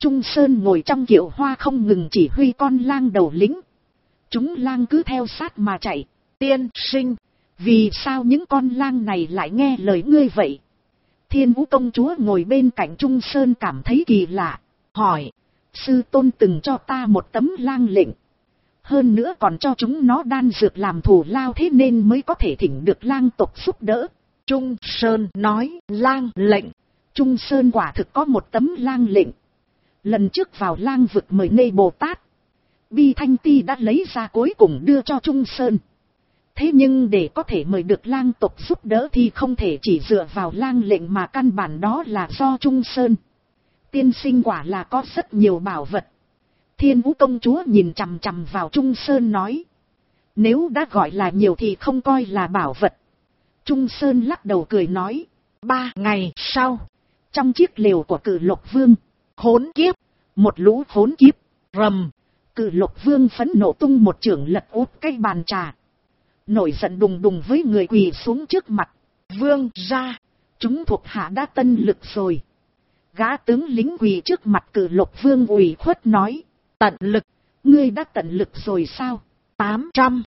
Trung Sơn ngồi trong kiệu hoa không ngừng chỉ huy con lang đầu lĩnh. Chúng lang cứ theo sát mà chạy. Tiên sinh, vì sao những con lang này lại nghe lời ngươi vậy? Thiên Vũ công chúa ngồi bên cạnh Trung Sơn cảm thấy kỳ lạ, hỏi, sư tôn từng cho ta một tấm lang lệnh. Hơn nữa còn cho chúng nó đan dược làm thù lao, thế nên mới có thể thỉnh được lang tộc giúp đỡ. Trung Sơn nói, lang lệnh. Trung Sơn quả thực có một tấm lang lệnh. Lần trước vào lang vực mời Nê Bồ Tát, Bi Thanh Ti đã lấy ra cuối cùng đưa cho Trung Sơn. Thế nhưng để có thể mời được lang tộc giúp đỡ thì không thể chỉ dựa vào lang lệnh, mà căn bản đó là do Trung Sơn. Tiên sinh quả là có rất nhiều bảo vật. Thiên Vũ công chúa nhìn chằm chằm vào Trung Sơn nói, nếu đã gọi là nhiều thì không coi là bảo vật. Trung Sơn lắc đầu cười nói, 3 ngày sau, trong chiếc lều của Cử Lộc Vương, khốn kiếp, một lũ khốn kiếp, rầm. Cử Lộc Vương phẫn nộ tung một chưởng lật úp cái bàn trà, nổi giận đùng đùng với người quỳ xuống trước mặt. Vương ra, chúng thuộc hạ đã tân lực rồi. Gã tướng lính quỳ trước mặt Cử Lộc Vương ủy khuất nói, tận lực. Ngươi đã tận lực rồi sao? 800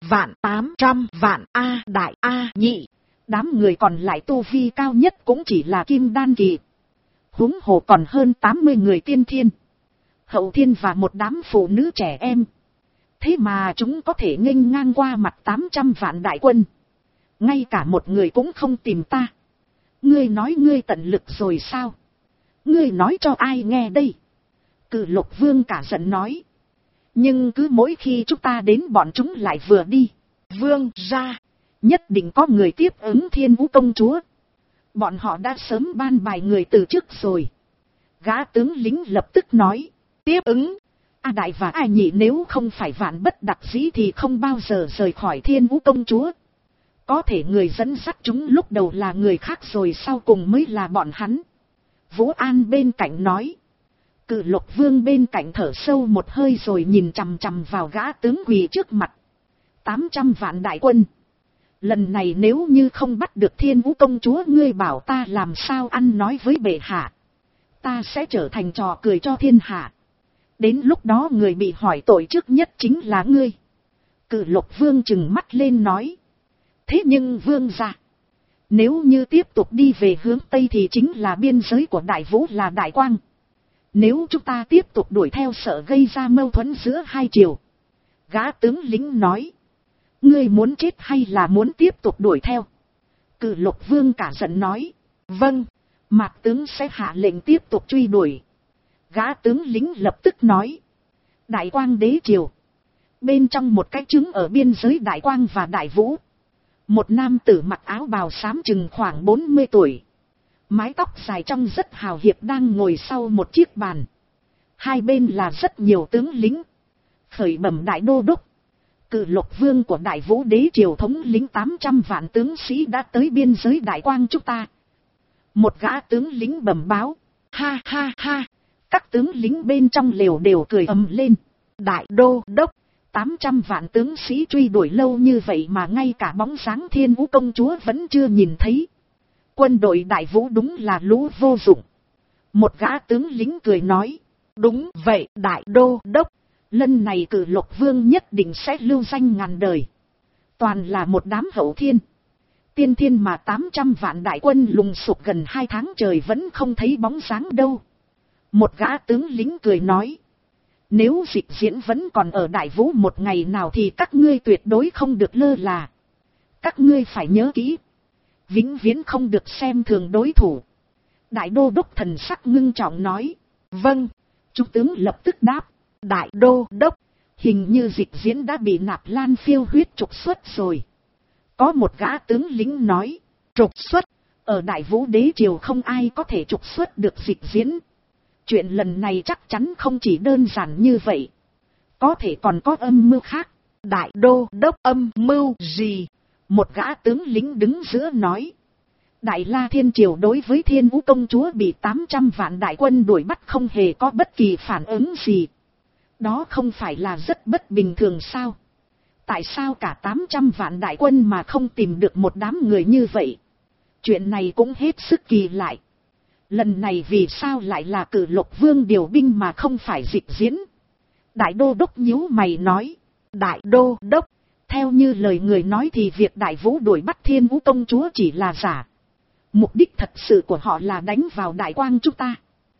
vạn A đại A nhị. Đám người còn lại tu vi cao nhất cũng chỉ là kim đan kỳ. Huống hồ còn hơn 80 người tiên thiên, hậu thiên và một đám phụ nữ trẻ em. Thế mà chúng có thể nghênh ngang qua mặt 800 vạn đại quân. Ngay cả một người cũng không tìm ta. Ngươi nói ngươi tận lực rồi sao? Ngươi nói cho ai nghe đây? Cử Lộc Vương cả giận nói. Nhưng cứ mỗi khi chúng ta đến bọn chúng lại vừa đi. Vương ra, nhất định có người tiếp ứng Thiên Vũ công chúa. Bọn họ đã sớm ban bài người từ trước rồi. Gã tướng lính lập tức nói, tiếp ứng. A đại và A nhị nếu không phải vạn bất đắc dĩ thì không bao giờ rời khỏi Thiên Vũ công chúa. Có thể người dẫn dắt chúng lúc đầu là người khác rồi sau cùng mới là bọn hắn. Vũ An bên cạnh nói. Cử Lộc Vương bên cạnh thở sâu một hơi rồi nhìn chằm chằm vào gã tướng quỳ trước mặt. 800 vạn đại quân. Lần này nếu như không bắt được Thiên Vũ công chúa, ngươi bảo ta làm sao ăn nói với bệ hạ. Ta sẽ trở thành trò cười cho thiên hạ. Đến lúc đó người bị hỏi tội trước nhất chính là ngươi. Cử Lộc Vương trừng mắt lên nói. Thế nhưng Vương gia, nếu như tiếp tục đi về hướng Tây thì chính là biên giới của Đại Vũ là Đại Quang. Nếu chúng ta tiếp tục đuổi theo sợ gây ra mâu thuẫn giữa hai triều. Gã tướng lính nói. Ngươi muốn chết hay là muốn tiếp tục đuổi theo? Cử Lộc Vương cả giận nói. Vâng, Mạc tướng sẽ hạ lệnh tiếp tục truy đuổi. Gã tướng lính lập tức nói. Đại Quang đế triều. Bên trong một cái trứng ở biên giới Đại Quang và Đại Vũ. Một nam tử mặc áo bào xám chừng khoảng 40 tuổi. Mái tóc dài trong rất hào hiệp đang ngồi sau một chiếc bàn. Hai bên là rất nhiều tướng lính. Khởi bẩm đại đô đốc. Cử Lộc Vương của Đại Vũ đế triều thống lính 800 vạn tướng sĩ đã tới biên giới Đại Quang chúng ta. Một gã tướng lính bẩm báo. Ha ha ha. Các tướng lính bên trong lều đều cười ầm lên. Đại đô đốc, 800 vạn tướng sĩ truy đuổi lâu như vậy mà ngay cả bóng dáng Thiên Vũ công chúa vẫn chưa nhìn thấy. Quân đội Đại Vũ đúng là lũ vô dụng. Một gã tướng lính cười nói. Đúng vậy đại đô đốc. Lần này Cử Lộc Vương nhất định sẽ lưu danh ngàn đời. Toàn là một đám hậu thiên. Tiên thiên mà 800 vạn đại quân lùng sục gần 2 tháng trời vẫn không thấy bóng dáng đâu. Một gã tướng lính cười nói. Nếu dịch diễn vẫn còn ở Đại Vũ một ngày nào thì các ngươi tuyệt đối không được lơ là. Các ngươi phải nhớ kỹ. Vĩnh viễn không được xem thường đối thủ. Đại đô đốc thần sắc ngưng trọng nói. Vâng, trung tướng lập tức đáp. Đại đô đốc, hình như dịch diễn đã bị Nạp Lan phiêu huyết trục xuất rồi. Có một gã tướng lính nói. Trục xuất, ở Đại Vũ đế triều không ai có thể trục xuất được dịch diễn. Chuyện lần này chắc chắn không chỉ đơn giản như vậy. Có thể còn có âm mưu khác. Đại đô đốc, âm mưu gì? Một gã tướng lính đứng giữa nói. Đại La Thiên Triều đối với Thiên Vũ công chúa bị 800 vạn đại quân đuổi bắt không hề có bất kỳ phản ứng gì. Đó không phải là rất bất bình thường sao? Tại sao cả 800 vạn đại quân mà không tìm được một đám người như vậy? Chuyện này cũng hết sức kỳ lạ. Lần này vì sao lại là Cử Lục Vương điều binh mà không phải dịch diễn? Đại đô đốc nhíu mày nói. Đại đô đốc, theo như lời người nói thì việc Đại Vũ đuổi bắt Thiên Vũ công chúa chỉ là giả. Mục đích thật sự của họ là đánh vào Đại Quang chúng ta.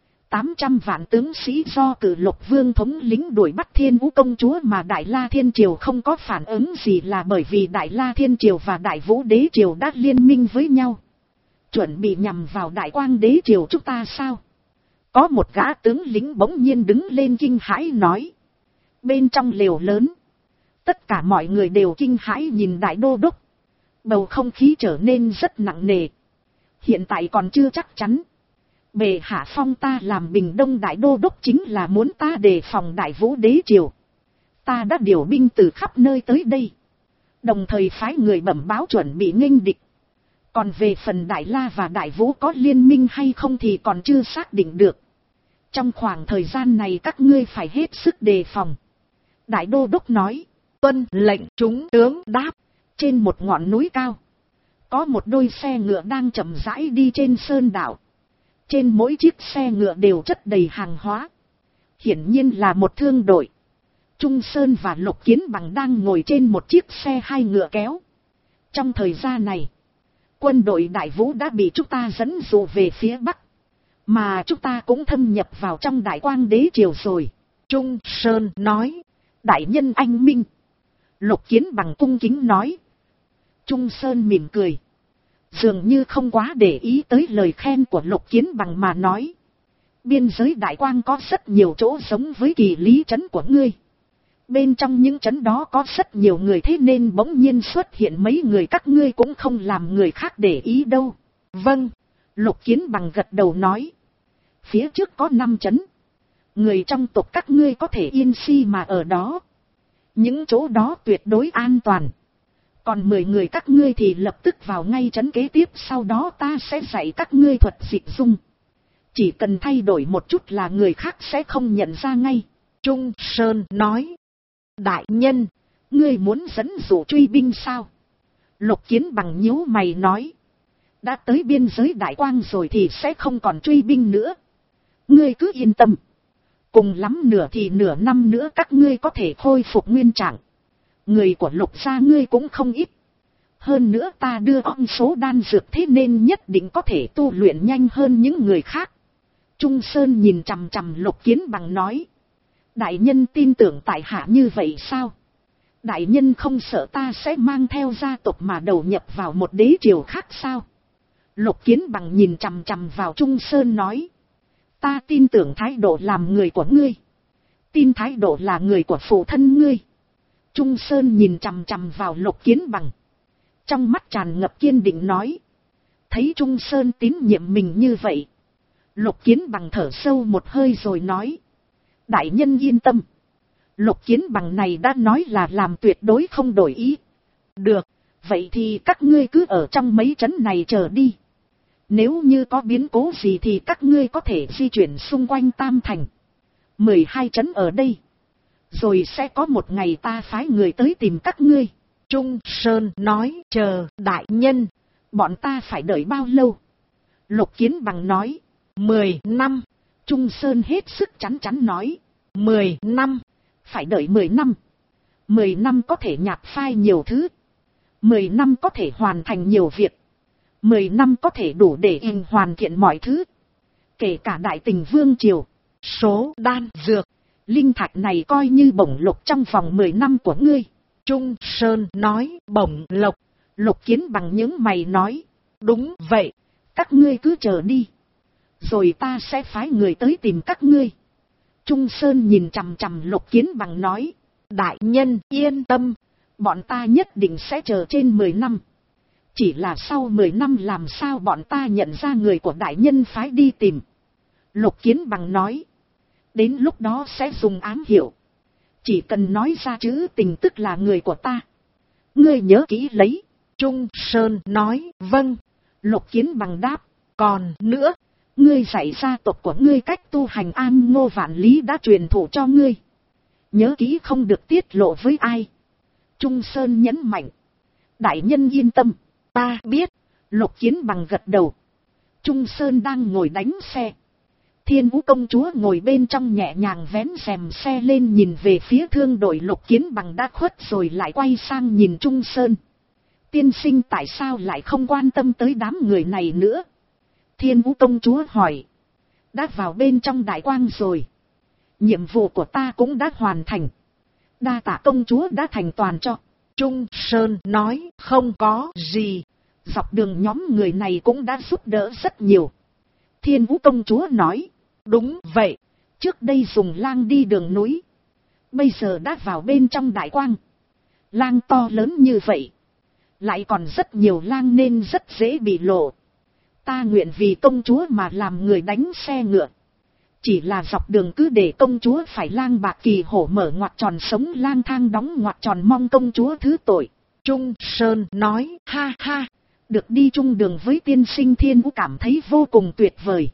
800 vạn tướng sĩ do Cử Lục Vương thống lĩnh đuổi bắt Thiên Vũ công chúa mà Đại La Thiên Triều không có phản ứng gì là bởi vì Đại La Thiên Triều và Đại Vũ Đế Triều đã liên minh với nhau. Chuẩn bị nhằm vào Đại Quang Đế Triều chúng ta sao? Có một gã tướng lĩnh bỗng nhiên đứng lên kinh hãi nói. Bên trong lều lớn, tất cả mọi người đều kinh hãi nhìn Đại đô đốc. Bầu không khí trở nên rất nặng nề. Hiện tại còn chưa chắc chắn. Bệ hạ phong ta làm Bình Đông Đại đô đốc chính là muốn ta đề phòng Đại Vũ Đế Triều. Ta đã điều binh từ khắp nơi tới đây. Đồng thời phái người bẩm báo chuẩn bị nghênh địch. Còn về phần Đại La và Đại Vũ có liên minh hay không thì còn chưa xác định được. Trong khoảng thời gian này các ngươi phải hết sức đề phòng. Đại đô đốc nói. tuân lệnh. Chúng tướng đáp. Trên một ngọn núi cao, có một đôi xe ngựa đang chậm rãi đi trên sơn đảo. Trên mỗi chiếc xe ngựa đều chất đầy hàng hóa. Hiển nhiên là một thương đội. Trung Sơn và Lục Kiến Bằng đang ngồi trên một chiếc xe hai ngựa kéo. Trong thời gian này, quân đội Đại Vũ đã bị chúng ta dẫn dụ về phía Bắc. Mà chúng ta cũng thâm nhập vào trong Đại Quang Đế Triều rồi. Trung Sơn nói. Đại nhân anh minh. Lục Kiến Bằng cung kính nói. Trung Sơn mỉm cười. Dường như không quá để ý tới lời khen của Lục Kiến Bằng mà nói. Biên giới Đại Quang có rất nhiều chỗ giống với Kỳ Lý trấn của ngươi. Bên trong những trấn đó có rất nhiều người thế nên bỗng nhiên xuất hiện mấy người các ngươi cũng không làm người khác để ý đâu. Vâng. Lục Kiến Bằng gật đầu nói. Phía trước có 5 trấn. Người trong tộc các ngươi có thể yên si mà ở đó. Những chỗ đó tuyệt đối an toàn. Còn 10 người các ngươi thì lập tức vào ngay trấn kế tiếp, sau đó ta sẽ dạy các ngươi thuật dịch dung. Chỉ cần thay đổi một chút là người khác sẽ không nhận ra ngay. Trung Sơn nói. Đại nhân, ngươi muốn dẫn dụ truy binh sao? Lục Kiến Bằng nhíu mày nói. Đã tới biên giới Đại Quang rồi thì sẽ không còn truy binh nữa. Ngươi cứ yên tâm. Cùng lắm nửa thì nửa năm nữa các ngươi có thể khôi phục nguyên trạng. Người của Lục gia ngươi cũng không ít. Hơn nữa ta đưa ông số đan dược thế nên nhất định có thể tu luyện nhanh hơn những người khác. Trung Sơn nhìn chằm chằm Lục Kiến Bằng nói. Đại nhân tin tưởng tại hạ như vậy sao? Đại nhân không sợ ta sẽ mang theo gia tộc mà đầu nhập vào một đế triều khác sao? Lục Kiến Bằng nhìn chằm chằm vào Trung Sơn nói. Ta tin tưởng thái độ làm người của ngươi. Tin thái độ là người của phụ thân ngươi. Trung Sơn nhìn chằm chằm vào Lục Kiến Bằng. Trong mắt tràn ngập kiên định nói. Thấy Trung Sơn tín nhiệm mình như vậy. Lục Kiến Bằng thở sâu một hơi rồi nói. Đại nhân yên tâm. Lục Kiến Bằng này đã nói là làm tuyệt đối không đổi ý. Được, vậy thì các ngươi cứ ở trong mấy trấn này chờ đi. Nếu như có biến cố gì thì các ngươi có thể di chuyển xung quanh Tam Thành. 12 trấn ở đây. Rồi sẽ có một ngày ta phái người tới tìm các ngươi. Trung Sơn nói. Chờ đại nhân. Bọn ta phải đợi bao lâu? Lục Kiến Bằng nói. 10 năm. Trung Sơn hết sức chắn chắn nói. 10 năm. Phải đợi 10 năm. 10 năm có thể nhạt phai nhiều thứ. 10 năm có thể hoàn thành nhiều việc. 10 năm có thể đủ để hoàn thiện mọi thứ. Kể cả Đại Tình Vương Triều. Số đan dược. Linh thạch này coi như bổng lộc trong vòng 10 năm của ngươi. Trung Sơn nói. Bổng lộc. Lục Kiến Bằng những mày nói. Đúng vậy. Các ngươi cứ chờ đi. Rồi ta sẽ phái người tới tìm các ngươi. Trung Sơn nhìn chằm chằm Lục Kiến Bằng nói. Đại nhân yên tâm. Bọn ta nhất định sẽ chờ trên 10 năm. Chỉ là sau 10 năm làm sao bọn ta nhận ra người của đại nhân phái đi tìm. Lục Kiến Bằng nói. Đến lúc đó sẽ dùng ám hiệu. Chỉ cần nói ra chữ Tình tức là người của ta. Ngươi nhớ kỹ lấy. Trung Sơn nói. Vâng. Lục Kiến Bằng đáp. Còn nữa. Ngươi dạy gia tộc của ngươi cách tu hành An Ngô Vạn Lý đã truyền thụ cho ngươi. Nhớ kỹ không được tiết lộ với ai. Trung Sơn nhấn mạnh. Đại nhân yên tâm. Ta biết. Lục Kiến Bằng gật đầu. Trung Sơn đang ngồi đánh xe. Thiên Vũ công chúa ngồi bên trong nhẹ nhàng vén rèm xe lên nhìn về phía thương đội Lục Kiến Bằng đã khuất rồi lại quay sang nhìn Trung Sơn. Tiên sinh tại sao lại không quan tâm tới đám người này nữa? Thiên Vũ công chúa hỏi. Đã vào bên trong đại quang rồi. Nhiệm vụ của ta cũng đã hoàn thành. Đa tạ công chúa đã thành toàn cho. Trung Sơn nói không có gì. Dọc đường nhóm người này cũng đã giúp đỡ rất nhiều. Thiên Vũ công chúa nói. Đúng vậy. Trước đây dùng lang đi đường núi. Bây giờ đã vào bên trong đại quang. Lang to lớn như vậy. Lại còn rất nhiều lang nên rất dễ bị lộ. Ta nguyện vì công chúa mà làm người đánh xe ngựa. Chỉ là dọc đường cứ để công chúa phải lang bạc kỳ hổ mở ngoặt tròn sống lang thang đóng ngoặt tròn mong công chúa thứ tội. Trung Sơn nói ha ha. Được đi chung đường với tiên sinh Thiên Vũ cảm thấy vô cùng tuyệt vời.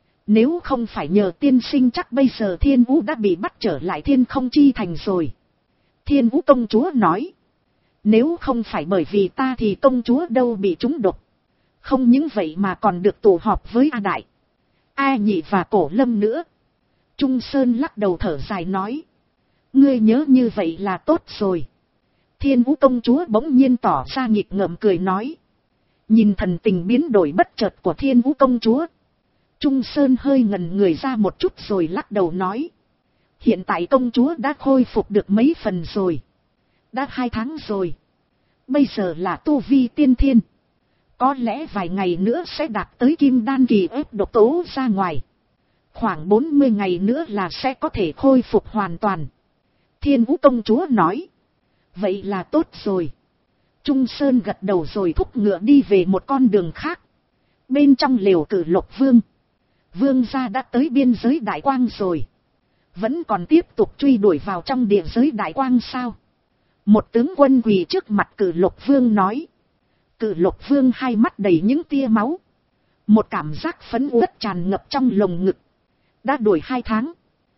Nếu không phải nhờ tiên sinh chắc bây giờ Thiên Vũ đã bị bắt trở lại Thiên Không Chi Thành rồi. Thiên Vũ công chúa nói. Nếu không phải bởi vì ta thì công chúa đâu bị trúng độc. Không những vậy mà còn được tụ họp với A Đại, A Nhị và Cổ Lâm nữa. Trung Sơn lắc đầu thở dài nói. Ngươi nhớ như vậy là tốt rồi. Thiên Vũ công chúa bỗng nhiên tỏ ra nghịch ngợm cười nói. Nhìn thần tình biến đổi bất chợt của Thiên Vũ công chúa. Trung Sơn hơi ngẩn người ra một chút rồi lắc đầu nói. Hiện tại công chúa đã khôi phục được mấy phần rồi. Đã 2 tháng rồi. Bây giờ là tu vi tiên thiên. Có lẽ vài ngày nữa sẽ đạt tới kim đan kỳ ép độc tố ra ngoài. Khoảng 40 ngày nữa là sẽ có thể khôi phục hoàn toàn. Thiên Vũ công chúa nói. Vậy là tốt rồi. Trung Sơn gật đầu rồi thúc ngựa đi về một con đường khác. Bên trong lều Cử Lộc Vương. Vương gia đã tới biên giới đại quang rồi. Vẫn còn tiếp tục truy đuổi vào trong địa giới đại quang sao? Một tướng quân quỳ trước mặt Cử Lộc Vương nói. Cử Lộc Vương hai mắt đầy những tia máu. Một cảm giác phấn uất tràn ngập trong lồng ngực. Đã đuổi 2 tháng.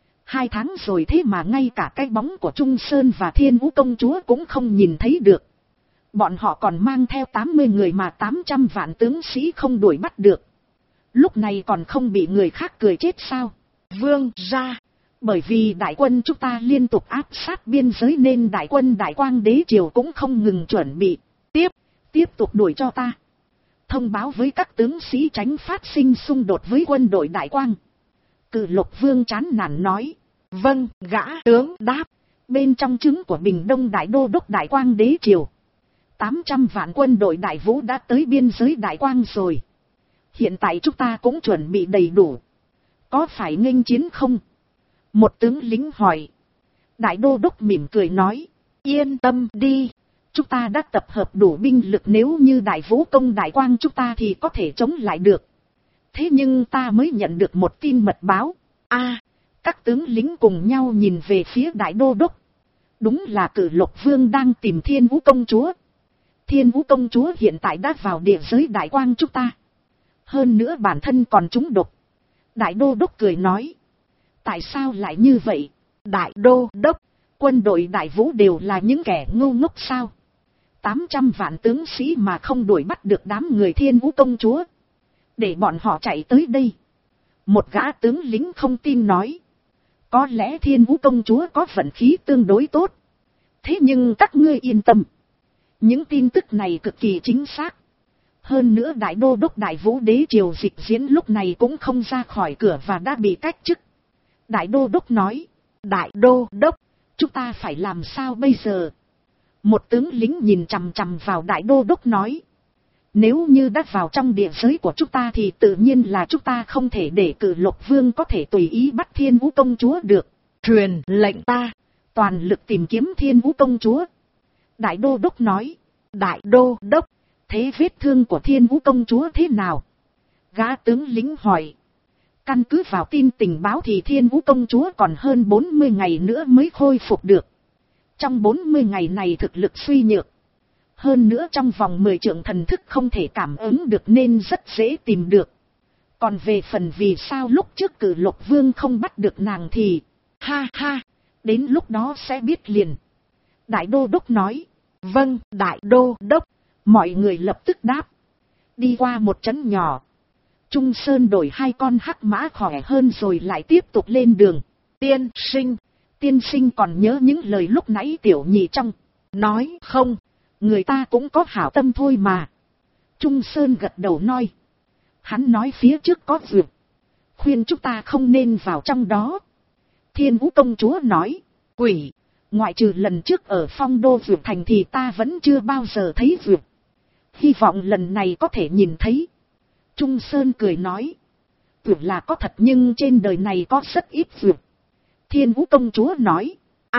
2 tháng rồi thế mà ngay cả cái bóng của Trung Sơn và Thiên Vũ công chúa cũng không nhìn thấy được. Bọn họ còn mang theo 80 người mà 800 vạn tướng sĩ không đuổi bắt được. Lúc này còn không bị người khác cười chết sao? Vương gia. Bởi vì đại quân chúng ta liên tục áp sát biên giới nên đại quân Đại Quang Đế Triều cũng không ngừng chuẩn bị. Tiếp tục đuổi cho ta. Thông báo với các tướng sĩ tránh phát sinh xung đột với quân đội Đại Quang. Cử Lộc Vương chán nản nói. Vâng, gã tướng đáp. Bên trong trứng của Bình Đông Đại Đô đốc Đại Quang Đế Triều. 800 vạn quân đội Đại Vũ đã tới biên giới Đại Quang rồi. Hiện tại chúng ta cũng chuẩn bị đầy đủ. Có phải nghênh chiến không? Một tướng lính hỏi. Đại Đô đốc mỉm cười nói. Yên tâm đi. Chúng ta đã tập hợp đủ binh lực, nếu như Đại Vũ công Đại Quang chúng ta thì có thể chống lại được. Thế nhưng ta mới nhận được một tin mật báo. Các tướng lính cùng nhau nhìn về phía Đại Đô đốc. Đúng là Cử Lộc Vương đang tìm Thiên Vũ công chúa. Thiên Vũ công chúa hiện tại đã vào địa giới Đại Quang chúng ta. Hơn nữa bản thân còn trúng độc. Đại Đô đốc cười nói. Tại sao lại như vậy? Đại Đô đốc, quân đội Đại Vũ đều là những kẻ ngu ngốc sao? 800 vạn tướng sĩ mà không đuổi bắt được đám người Thiên Vũ công chúa. Để bọn họ chạy tới đây. Một gã tướng lính không tin nói. Có lẽ Thiên Vũ công chúa có vận khí tương đối tốt. Thế nhưng các ngươi yên tâm. Những tin tức này cực kỳ chính xác. Hơn nữa Đại Đô đốc Đại Vũ Đế Triều Dịch Diễn lúc này cũng không ra khỏi cửa và đã bị cách chức. Đại Đô đốc nói. Đại Đô đốc, chúng ta phải làm sao bây giờ? Một tướng lính nhìn chằm chằm vào Đại Đô đốc nói. Nếu như đã vào trong địa giới của chúng ta thì tự nhiên là chúng ta không thể để Cử Lộc Vương có thể tùy ý bắt Thiên Vũ công chúa được. Truyền lệnh ta toàn lực tìm kiếm Thiên Vũ công chúa. Đại Đô đốc nói. Đại Đô đốc, thế vết thương của Thiên Vũ công chúa thế nào? Gã tướng lính hỏi. Căn cứ vào tin tình báo thì Thiên Vũ công chúa còn hơn 40 ngày nữa mới khôi phục được. Trong 40 ngày này thực lực suy nhược. Hơn nữa trong vòng 10 trượng thần thức không thể cảm ứng được nên rất dễ tìm được. Còn về phần vì sao lúc trước Cử Lộc Vương không bắt được nàng thì... đến lúc đó sẽ biết liền. Đại Đô đốc nói. Vâng, Đại Đô đốc. Mọi người lập tức đáp. Đi qua một trấn nhỏ. Trung Sơn đổi 2 con hắc mã khỏe hơn rồi lại tiếp tục lên đường. Tiên sinh còn nhớ những lời lúc nãy tiểu nhị trong nói không? Người ta cũng có hảo tâm thôi mà. Trung Sơn gật đầu nói. Hắn nói phía trước có vượt, khuyên chúng ta không nên vào trong đó. Thiên Vũ công chúa nói. Quỷ, ngoại trừ lần trước ở Phong Đô vượt thành thì ta vẫn chưa bao giờ thấy vượt. Hy vọng lần này có thể nhìn thấy. Trung Sơn cười nói. Vượt là có thật nhưng trên đời này có rất ít vượt. Thiên Vũ công chúa nói.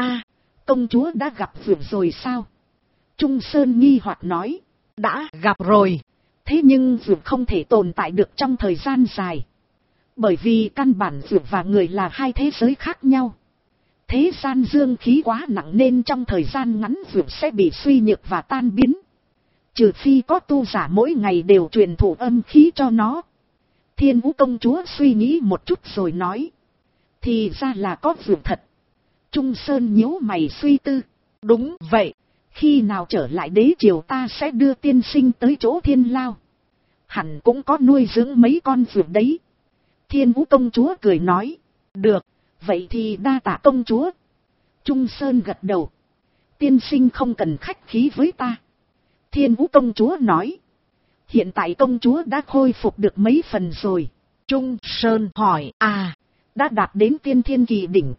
Công chúa đã gặp vượt rồi sao? Trung Sơn nghi hoặc nói. Đã gặp rồi. Thế nhưng vượt không thể tồn tại được trong thời gian dài. Bởi vì căn bản vượt và người là 2 thế giới khác nhau. Thế gian dương khí quá nặng nên trong thời gian ngắn vượt sẽ bị suy nhược và tan biến. Trừ phi có tu giả mỗi ngày đều truyền thụ âm khí cho nó. Thiên Vũ công chúa suy nghĩ một chút rồi nói. Thì ra là có vượt thật. Trung Sơn nhíu mày suy tư. Đúng vậy. Khi nào trở lại đế triều ta sẽ đưa tiên sinh tới chỗ Thiên Lao. Hẳn cũng có nuôi dưỡng mấy con vượt đấy. Thiên Vũ công chúa cười nói. Được, vậy thì đa tạ công chúa. Trung Sơn gật đầu. Tiên sinh không cần khách khí với ta. Thiên Vũ công chúa nói. Hiện tại công chúa đã khôi phục được mấy phần rồi. Trung Sơn hỏi. Đã đạt đến tiên thiên kỳ đỉnh.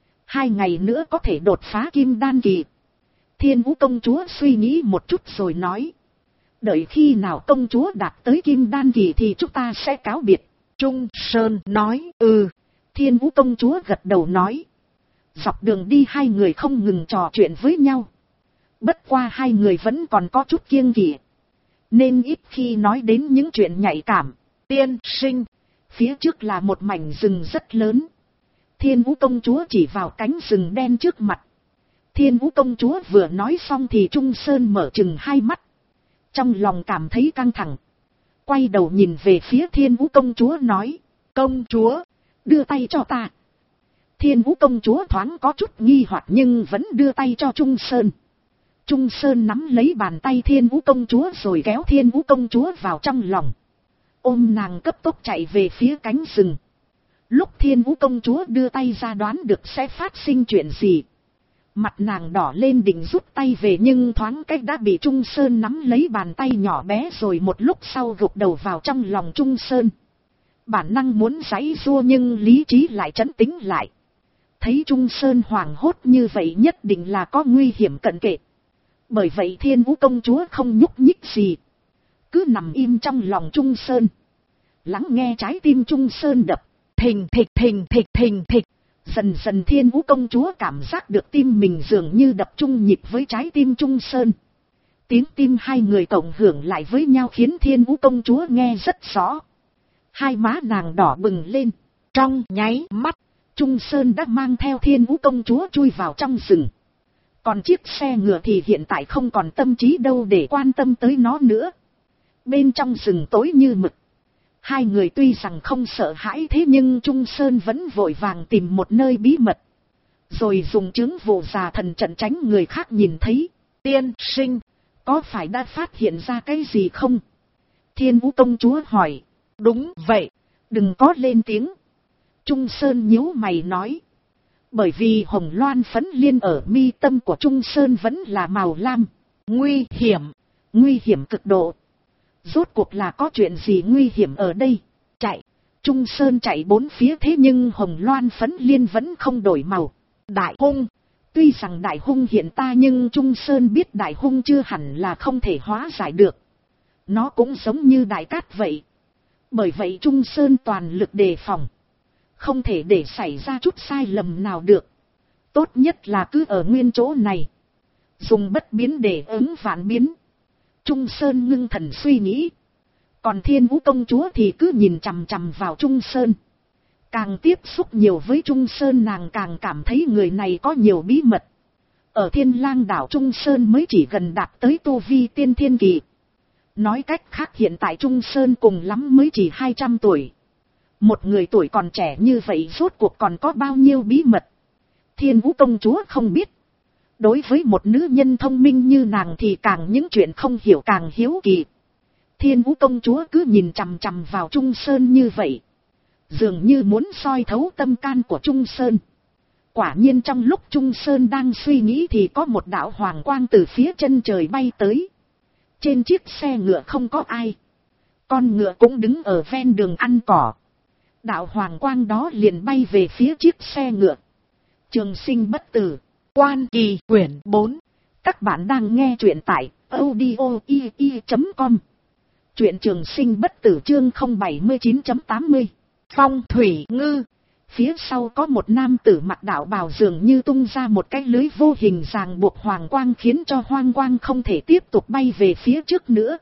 2 ngày nữa có thể đột phá kim đan kỳ. Thiên Vũ công chúa suy nghĩ một chút rồi nói. Đợi khi nào công chúa đạt tới kim đan kỳ thì chúng ta sẽ cáo biệt. Trung Sơn nói. Thiên Vũ công chúa gật đầu nói. Dọc đường đi 2 người không ngừng trò chuyện với nhau. Bất qua 2 người vẫn còn có chút kiêng kỵ, nên ít khi nói đến những chuyện nhạy cảm. Tiên sinh, phía trước là một mảnh rừng rất lớn. Thiên Vũ công chúa chỉ vào cánh rừng đen trước mặt. Thiên Vũ công chúa vừa nói xong thì Trung Sơn mở chừng 2 mắt. Trong lòng cảm thấy căng thẳng. Quay đầu nhìn về phía Thiên Vũ công chúa nói. Công chúa, đưa tay cho ta. Thiên Vũ công chúa thoáng có chút nghi hoặc nhưng vẫn đưa tay cho Trung Sơn. Trung Sơn nắm lấy bàn tay Thiên Vũ công chúa rồi kéo Thiên Vũ công chúa vào trong lòng. Ôm nàng cấp tốc chạy về phía cánh rừng. Lúc Thiên Vũ công chúa đưa tay ra đoán được sẽ phát sinh chuyện gì. Mặt nàng đỏ lên định rút tay về nhưng thoáng cách đã bị Trung Sơn nắm lấy bàn tay nhỏ bé rồi một lúc sau gục đầu vào trong lòng Trung Sơn. Bản năng muốn giãy giụa nhưng lý trí lại trấn tĩnh lại. Thấy Trung Sơn hoảng hốt như vậy nhất định là có nguy hiểm cận kề. Bởi vậy Thiên Vũ công chúa không nhúc nhích gì. Cứ nằm im trong lòng Trung Sơn. Lắng nghe trái tim Trung Sơn đập. Thình thịch thình thịch thình thịch. Dần dần Thiên Vũ công chúa cảm giác được tim mình dường như đập chung nhịp với trái tim Trung Sơn. Tiếng tim 2 người cộng hưởng lại với nhau khiến Thiên Vũ công chúa nghe rất rõ. 2 má nàng đỏ bừng lên. Trong nháy mắt, Trung Sơn đã mang theo Thiên Vũ công chúa chui vào trong rừng. Còn chiếc xe ngựa thì hiện tại không còn tâm trí đâu để quan tâm tới nó nữa. Bên trong rừng tối như mực. 2 người tuy rằng không sợ hãi thế nhưng Trung Sơn vẫn vội vàng tìm một nơi bí mật. Rồi dùng chứng vụ già thần trận tránh người khác nhìn thấy. Tiên sinh, có phải đã phát hiện ra cái gì không? Thiên Vũ công chúa hỏi. Đúng vậy, đừng có lên tiếng. Trung Sơn nhíu mày nói. Bởi vì hồng loan phấn liên ở mi tâm của Trung Sơn vẫn là màu lam. Nguy hiểm cực độ. Rốt cuộc là có chuyện gì nguy hiểm ở đây? Chạy. Trung Sơn chạy 4 phía thế nhưng hồng loan phấn liên vẫn không đổi màu. Đại hung. Tuy rằng đại hung hiện ta nhưng Trung Sơn biết đại hung chưa hẳn là không thể hóa giải được. Nó cũng giống như đại cát vậy. Bởi vậy Trung Sơn toàn lực đề phòng. Không thể để xảy ra chút sai lầm nào được. Tốt nhất là cứ ở nguyên chỗ này. Dùng bất biến để ứng vạn biến. Trung Sơn ngưng thần suy nghĩ. Còn Thiên Vũ công chúa thì cứ nhìn chằm chằm vào Trung Sơn. Càng tiếp xúc nhiều với Trung Sơn nàng càng cảm thấy người này có nhiều bí mật. Ở Thiên Lang đảo Trung Sơn mới chỉ gần đạt tới tu vi tiên thiên kỳ. Nói cách khác hiện tại Trung Sơn cùng lắm mới chỉ 200 tuổi. Một người tuổi còn trẻ như vậy rốt cuộc còn có bao nhiêu bí mật. Thiên Vũ công chúa không biết. Đối với một nữ nhân thông minh như nàng thì càng những chuyện không hiểu càng hiếu kỳ. Thiên Vũ công chúa cứ nhìn chằm chằm vào Trung Sơn như vậy, dường như muốn soi thấu tâm can của Trung Sơn. Quả nhiên trong lúc Trung Sơn đang suy nghĩ thì có một đạo hoàng quang từ phía chân trời bay tới. Trên chiếc xe ngựa không có ai. Con ngựa cũng đứng ở ven đường ăn cỏ. Đạo hoàng quang đó liền bay về phía chiếc xe ngựa. Trường sinh bất tử. Quan Kỳ quyển 4. Các bạn đang nghe truyện tại audio.com. Truyện Trường sinh bất tử chương 079.80. Phong thủy ngư. Phía sau có một nam tử mặc đạo bào dường như tung ra một cái lưới vô hình ràng buộc hoàng quang, khiến cho hoang quang không thể tiếp tục bay về phía trước nữa.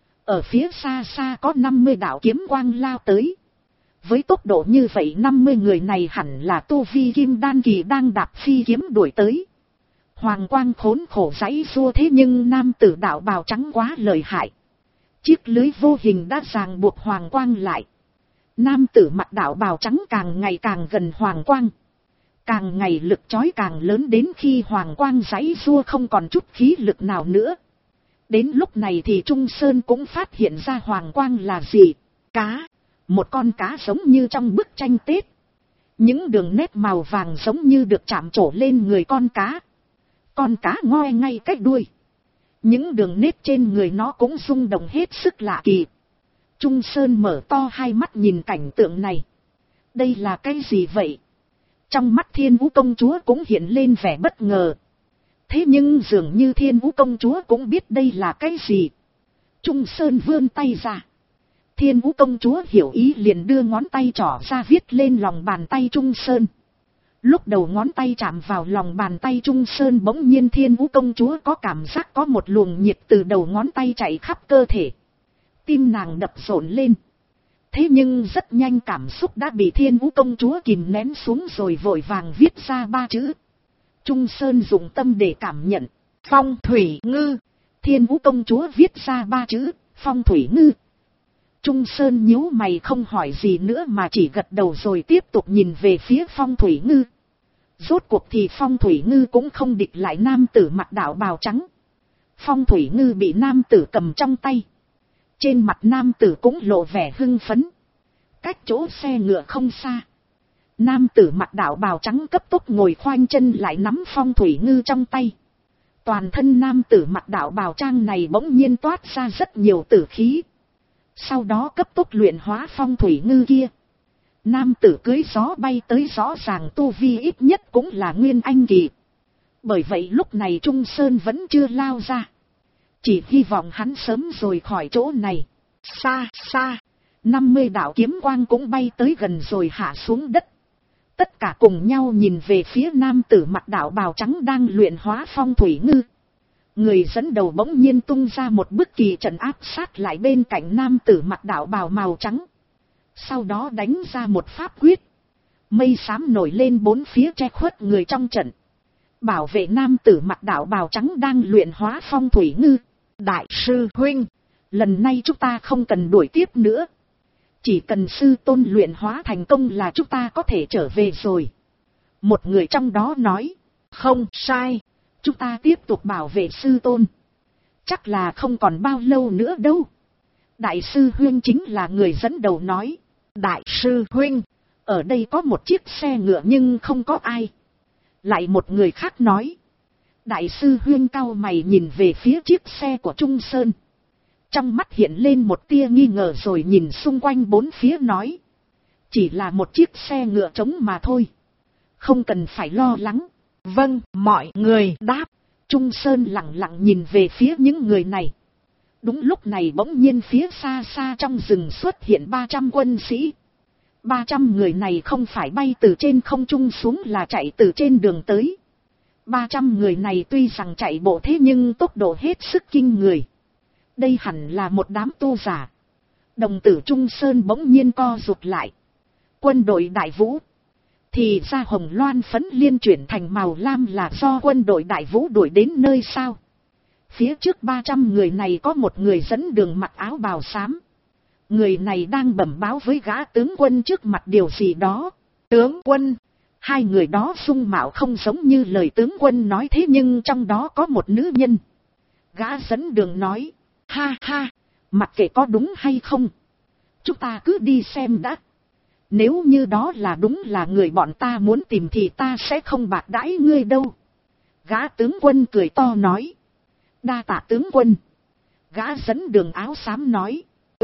Ở phía xa xa có 50 đạo kiếm quang lao tới. Với tốc độ như vậy 50 người này hẳn là tu vi kim đan kỳ đang đạp phi kiếm đuổi tới. Hoàng quang khốn khổ giãy giụa, thế nhưng nam tử đạo bào trắng quá lợi hại. Chiếc lưới vô hình đã ràng buộc hoàng quang lại. Nam tử mặc đạo bào trắng càng ngày càng gần hoàng quang. Càng ngày lực chói càng lớn, đến khi hoàng quang giãy giụa không còn chút khí lực nào nữa. Đến lúc này thì Trung Sơn cũng phát hiện ra hoàng quang là gì. Cá. Một con cá giống như trong bức tranh Tết. Những đường nét màu vàng giống như được chạm trổ lên người con cá. Con cá ngoe ngay cái đuôi. Những đường nét trên người nó cũng rung động hết sức lạ kỳ. Trung Sơn mở to hai mắt nhìn cảnh tượng này. Đây là cái gì vậy? Trong mắt Thiên Vũ công chúa cũng hiện lên vẻ bất ngờ. Thế nhưng dường như Thiên Vũ công chúa cũng biết đây là cái gì. Trung Sơn vươn tay ra. Thiên Vũ công chúa hiểu ý liền đưa ngón tay trỏ ra viết lên lòng bàn tay Trung Sơn. Lúc đầu ngón tay chạm vào lòng bàn tay Trung Sơn, bỗng nhiên Thiên Vũ công chúa có cảm giác có một luồng nhiệt từ đầu ngón tay chạy khắp cơ thể. Tim nàng đập rộn lên. Thế nhưng rất nhanh cảm xúc đã bị Thiên Vũ công chúa kìm nén xuống rồi vội vàng viết ra 3 chữ. Trung Sơn dùng tâm để cảm nhận. Phong thủy ngư. Thiên Vũ công chúa viết ra 3 chữ. Phong thủy ngư. Trung Sơn nhíu mày không hỏi gì nữa mà chỉ gật đầu rồi tiếp tục nhìn về phía phong thủy ngư. Rốt cuộc thì phong thủy ngư cũng không địch lại nam tử mặc đạo bào trắng. Phong thủy ngư bị nam tử cầm trong tay. Trên mặt nam tử cũng lộ vẻ hưng phấn. Cách chỗ xe ngựa không xa. Nam tử mặc đạo bào trắng cấp tốc ngồi khoanh chân lại nắm phong thủy ngư trong tay. Toàn thân nam tử mặc đạo bào trang này bỗng nhiên toát ra rất nhiều tử khí. Sau đó cấp tốc luyện hóa phong thủy ngư kia. Nam tử cưỡi gió bay tới, rõ ràng tu vi ít nhất cũng là nguyên anh kỳ. Bởi vậy lúc này Trung Sơn vẫn chưa lao ra. Chỉ hy vọng hắn sớm rồi khỏi chỗ này. Xa xa, 50 đạo kiếm quang cũng bay tới gần rồi hạ xuống đất. Tất cả cùng nhau nhìn về phía nam tử mặc đạo bào trắng đang luyện hóa phong thủy ngư. Người dẫn đầu bỗng nhiên tung ra một bức kỳ trận áp sát lại bên cạnh nam tử mặc đạo bào màu trắng. Sau đó đánh ra một pháp quyết. Mây xám nổi lên bốn phía che khuất người trong trận. Bảo vệ nam tử mặc đạo bào trắng đang luyện hóa phong thủy ngư. Đại sư huynh, lần này chúng ta không cần đuổi tiếp nữa. Chỉ cần sư tôn luyện hóa thành công là chúng ta có thể trở về rồi. Một người trong đó nói. Không sai. Chúng ta tiếp tục bảo vệ sư tôn. Chắc là không còn bao lâu nữa đâu. Đại sư huynh chính là người dẫn đầu nói. Đại sư huynh, ở đây có một chiếc xe ngựa nhưng không có ai. Lại một người khác nói. Đại sư huynh cau mày nhìn về phía chiếc xe của Trung Sơn. Trong mắt hiện lên một tia nghi ngờ rồi nhìn xung quanh bốn phía nói. Chỉ là một chiếc xe ngựa trống mà thôi. Không cần phải lo lắng. Vâng, mọi người đáp. Trung Sơn lặng lặng nhìn về phía những người này. Đúng lúc này bỗng nhiên phía xa xa trong rừng xuất hiện 300 quân sĩ. 300 người này không phải bay từ trên không trung xuống là chạy từ trên đường tới. 300 người này tuy rằng chạy bộ thế nhưng tốc độ hết sức kinh người. Đây hẳn là một đám tu giả. Đồng tử Trung Sơn bỗng nhiên co rụt lại. Quân đội Đại Vũ. Thì ra hồng loan phấn liên chuyển thành màu lam là do quân đội Đại Vũ đuổi đến nơi sao? Phía trước 300 người này có một người dẫn đường mặc áo bào xám. Người này đang bẩm báo với gã tướng quân trước mặt điều gì đó. Tướng quân, hai người đó dung mạo không giống như lời tướng quân nói, thế nhưng trong đó có một nữ nhân. Gã dẫn đường nói, ha ha, Mặc kệ có đúng hay không, chúng ta cứ đi xem đã. Nếu như đó là đúng là người bọn ta muốn tìm thì ta sẽ không bạc đãi ngươi đâu. Gã tướng quân cười to nói. Đa tạ tướng quân. Gã dẫn đường áo xám nói.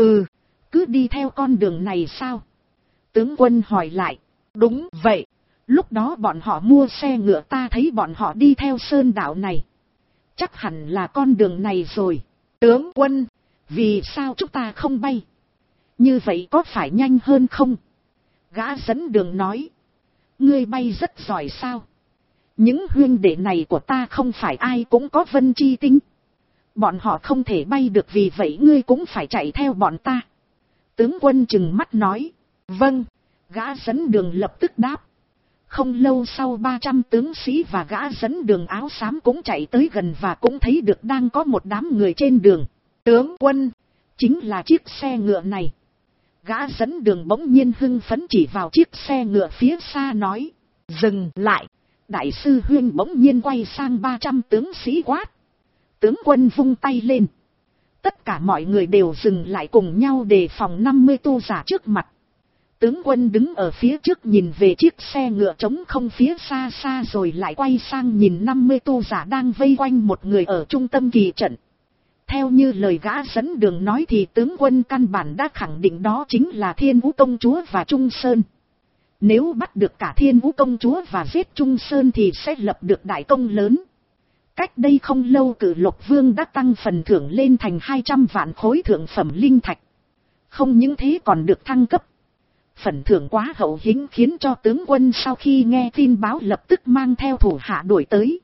Cứ đi theo con đường này sao? Tướng quân hỏi lại. Đúng vậy. Lúc đó bọn họ mua xe ngựa, ta thấy bọn họ đi theo sơn đạo này. Chắc hẳn là con đường này rồi. Tướng quân, vì sao chúng ta không bay? Như vậy có phải nhanh hơn không? Gã dẫn đường nói. Ngươi bay rất giỏi sao? Những huynh đệ này của ta không phải ai cũng có vân chi tinh. Bọn họ không thể bay được, vì vậy ngươi cũng phải chạy theo bọn ta. Tướng quân trừng mắt nói. Vâng. Gã dẫn đường lập tức đáp. Không lâu sau 300 tướng sĩ và gã dẫn đường áo xám cũng chạy tới gần và cũng thấy được đang có một đám người trên đường. Tướng quân, chính là chiếc xe ngựa này. Gã dẫn đường bỗng nhiên hưng phấn chỉ vào chiếc xe ngựa phía xa nói. Dừng lại. Đại sư huynh bỗng nhiên quay sang 300 tướng sĩ quát. Tướng quân vung tay lên. Tất cả mọi người đều dừng lại cùng nhau đề phòng 50 tu giả trước mặt. Tướng quân đứng ở phía trước nhìn về chiếc xe ngựa trống không phía xa xa rồi lại quay sang nhìn 50 tu giả đang vây quanh một người ở trung tâm kỳ trận. Theo như lời gã dẫn đường nói thì tướng quân căn bản đã khẳng định đó chính là Thiên Vũ công chúa và Trung Sơn. Nếu bắt được cả Thiên Vũ công chúa và giết Trung Sơn thì sẽ lập được đại công lớn. Cách đây không lâu Cử Lộc Vương đã tăng phần thưởng lên thành 200 vạn khối thượng phẩm linh thạch. Không những thế còn được thăng cấp. Phần thưởng quá hậu hĩnh khiến cho tướng quân sau khi nghe tin báo lập tức mang theo thủ hạ đuổi tới.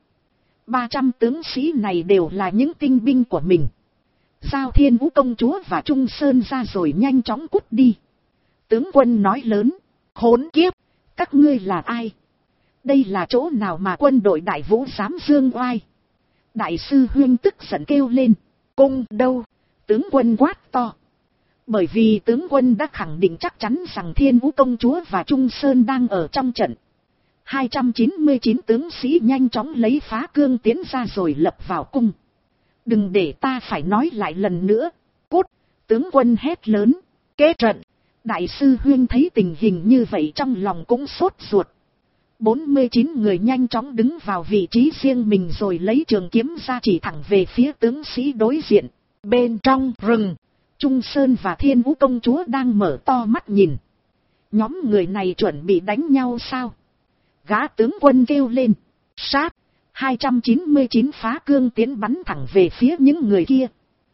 300 tướng sĩ này đều là những tinh binh của mình. Giao Thiên Vũ công chúa và Trung Sơn ra rồi nhanh chóng cút đi. Tướng quân nói lớn. Khốn kiếp, các ngươi là ai? Đây là chỗ nào mà quân đội Đại Vũ dám dương oai? Đại sư huynh tức giận kêu lên. Cung đâu? Tướng quân quát to. Bởi vì tướng quân đã khẳng định chắc chắn rằng Thiên Vũ công chúa và Trung Sơn đang ở trong trận. 299 tướng sĩ nhanh chóng lấy phá cương tiến ra rồi lập vào cung. Đừng để ta phải nói lại lần nữa. Cút! Tướng quân hét lớn. Kế trận! Đại sư huynh thấy tình hình như vậy trong lòng cũng sốt ruột. 49 người nhanh chóng đứng vào vị trí riêng mình rồi lấy trường kiếm ra chỉ thẳng về phía tướng sĩ đối diện. Bên trong rừng, Trung Sơn và Thiên Vũ công chúa đang mở to mắt nhìn. Nhóm người này chuẩn bị đánh nhau sao? Gã tướng quân kêu lên. Sát! 299 phá cương tiến bắn thẳng về phía những người kia.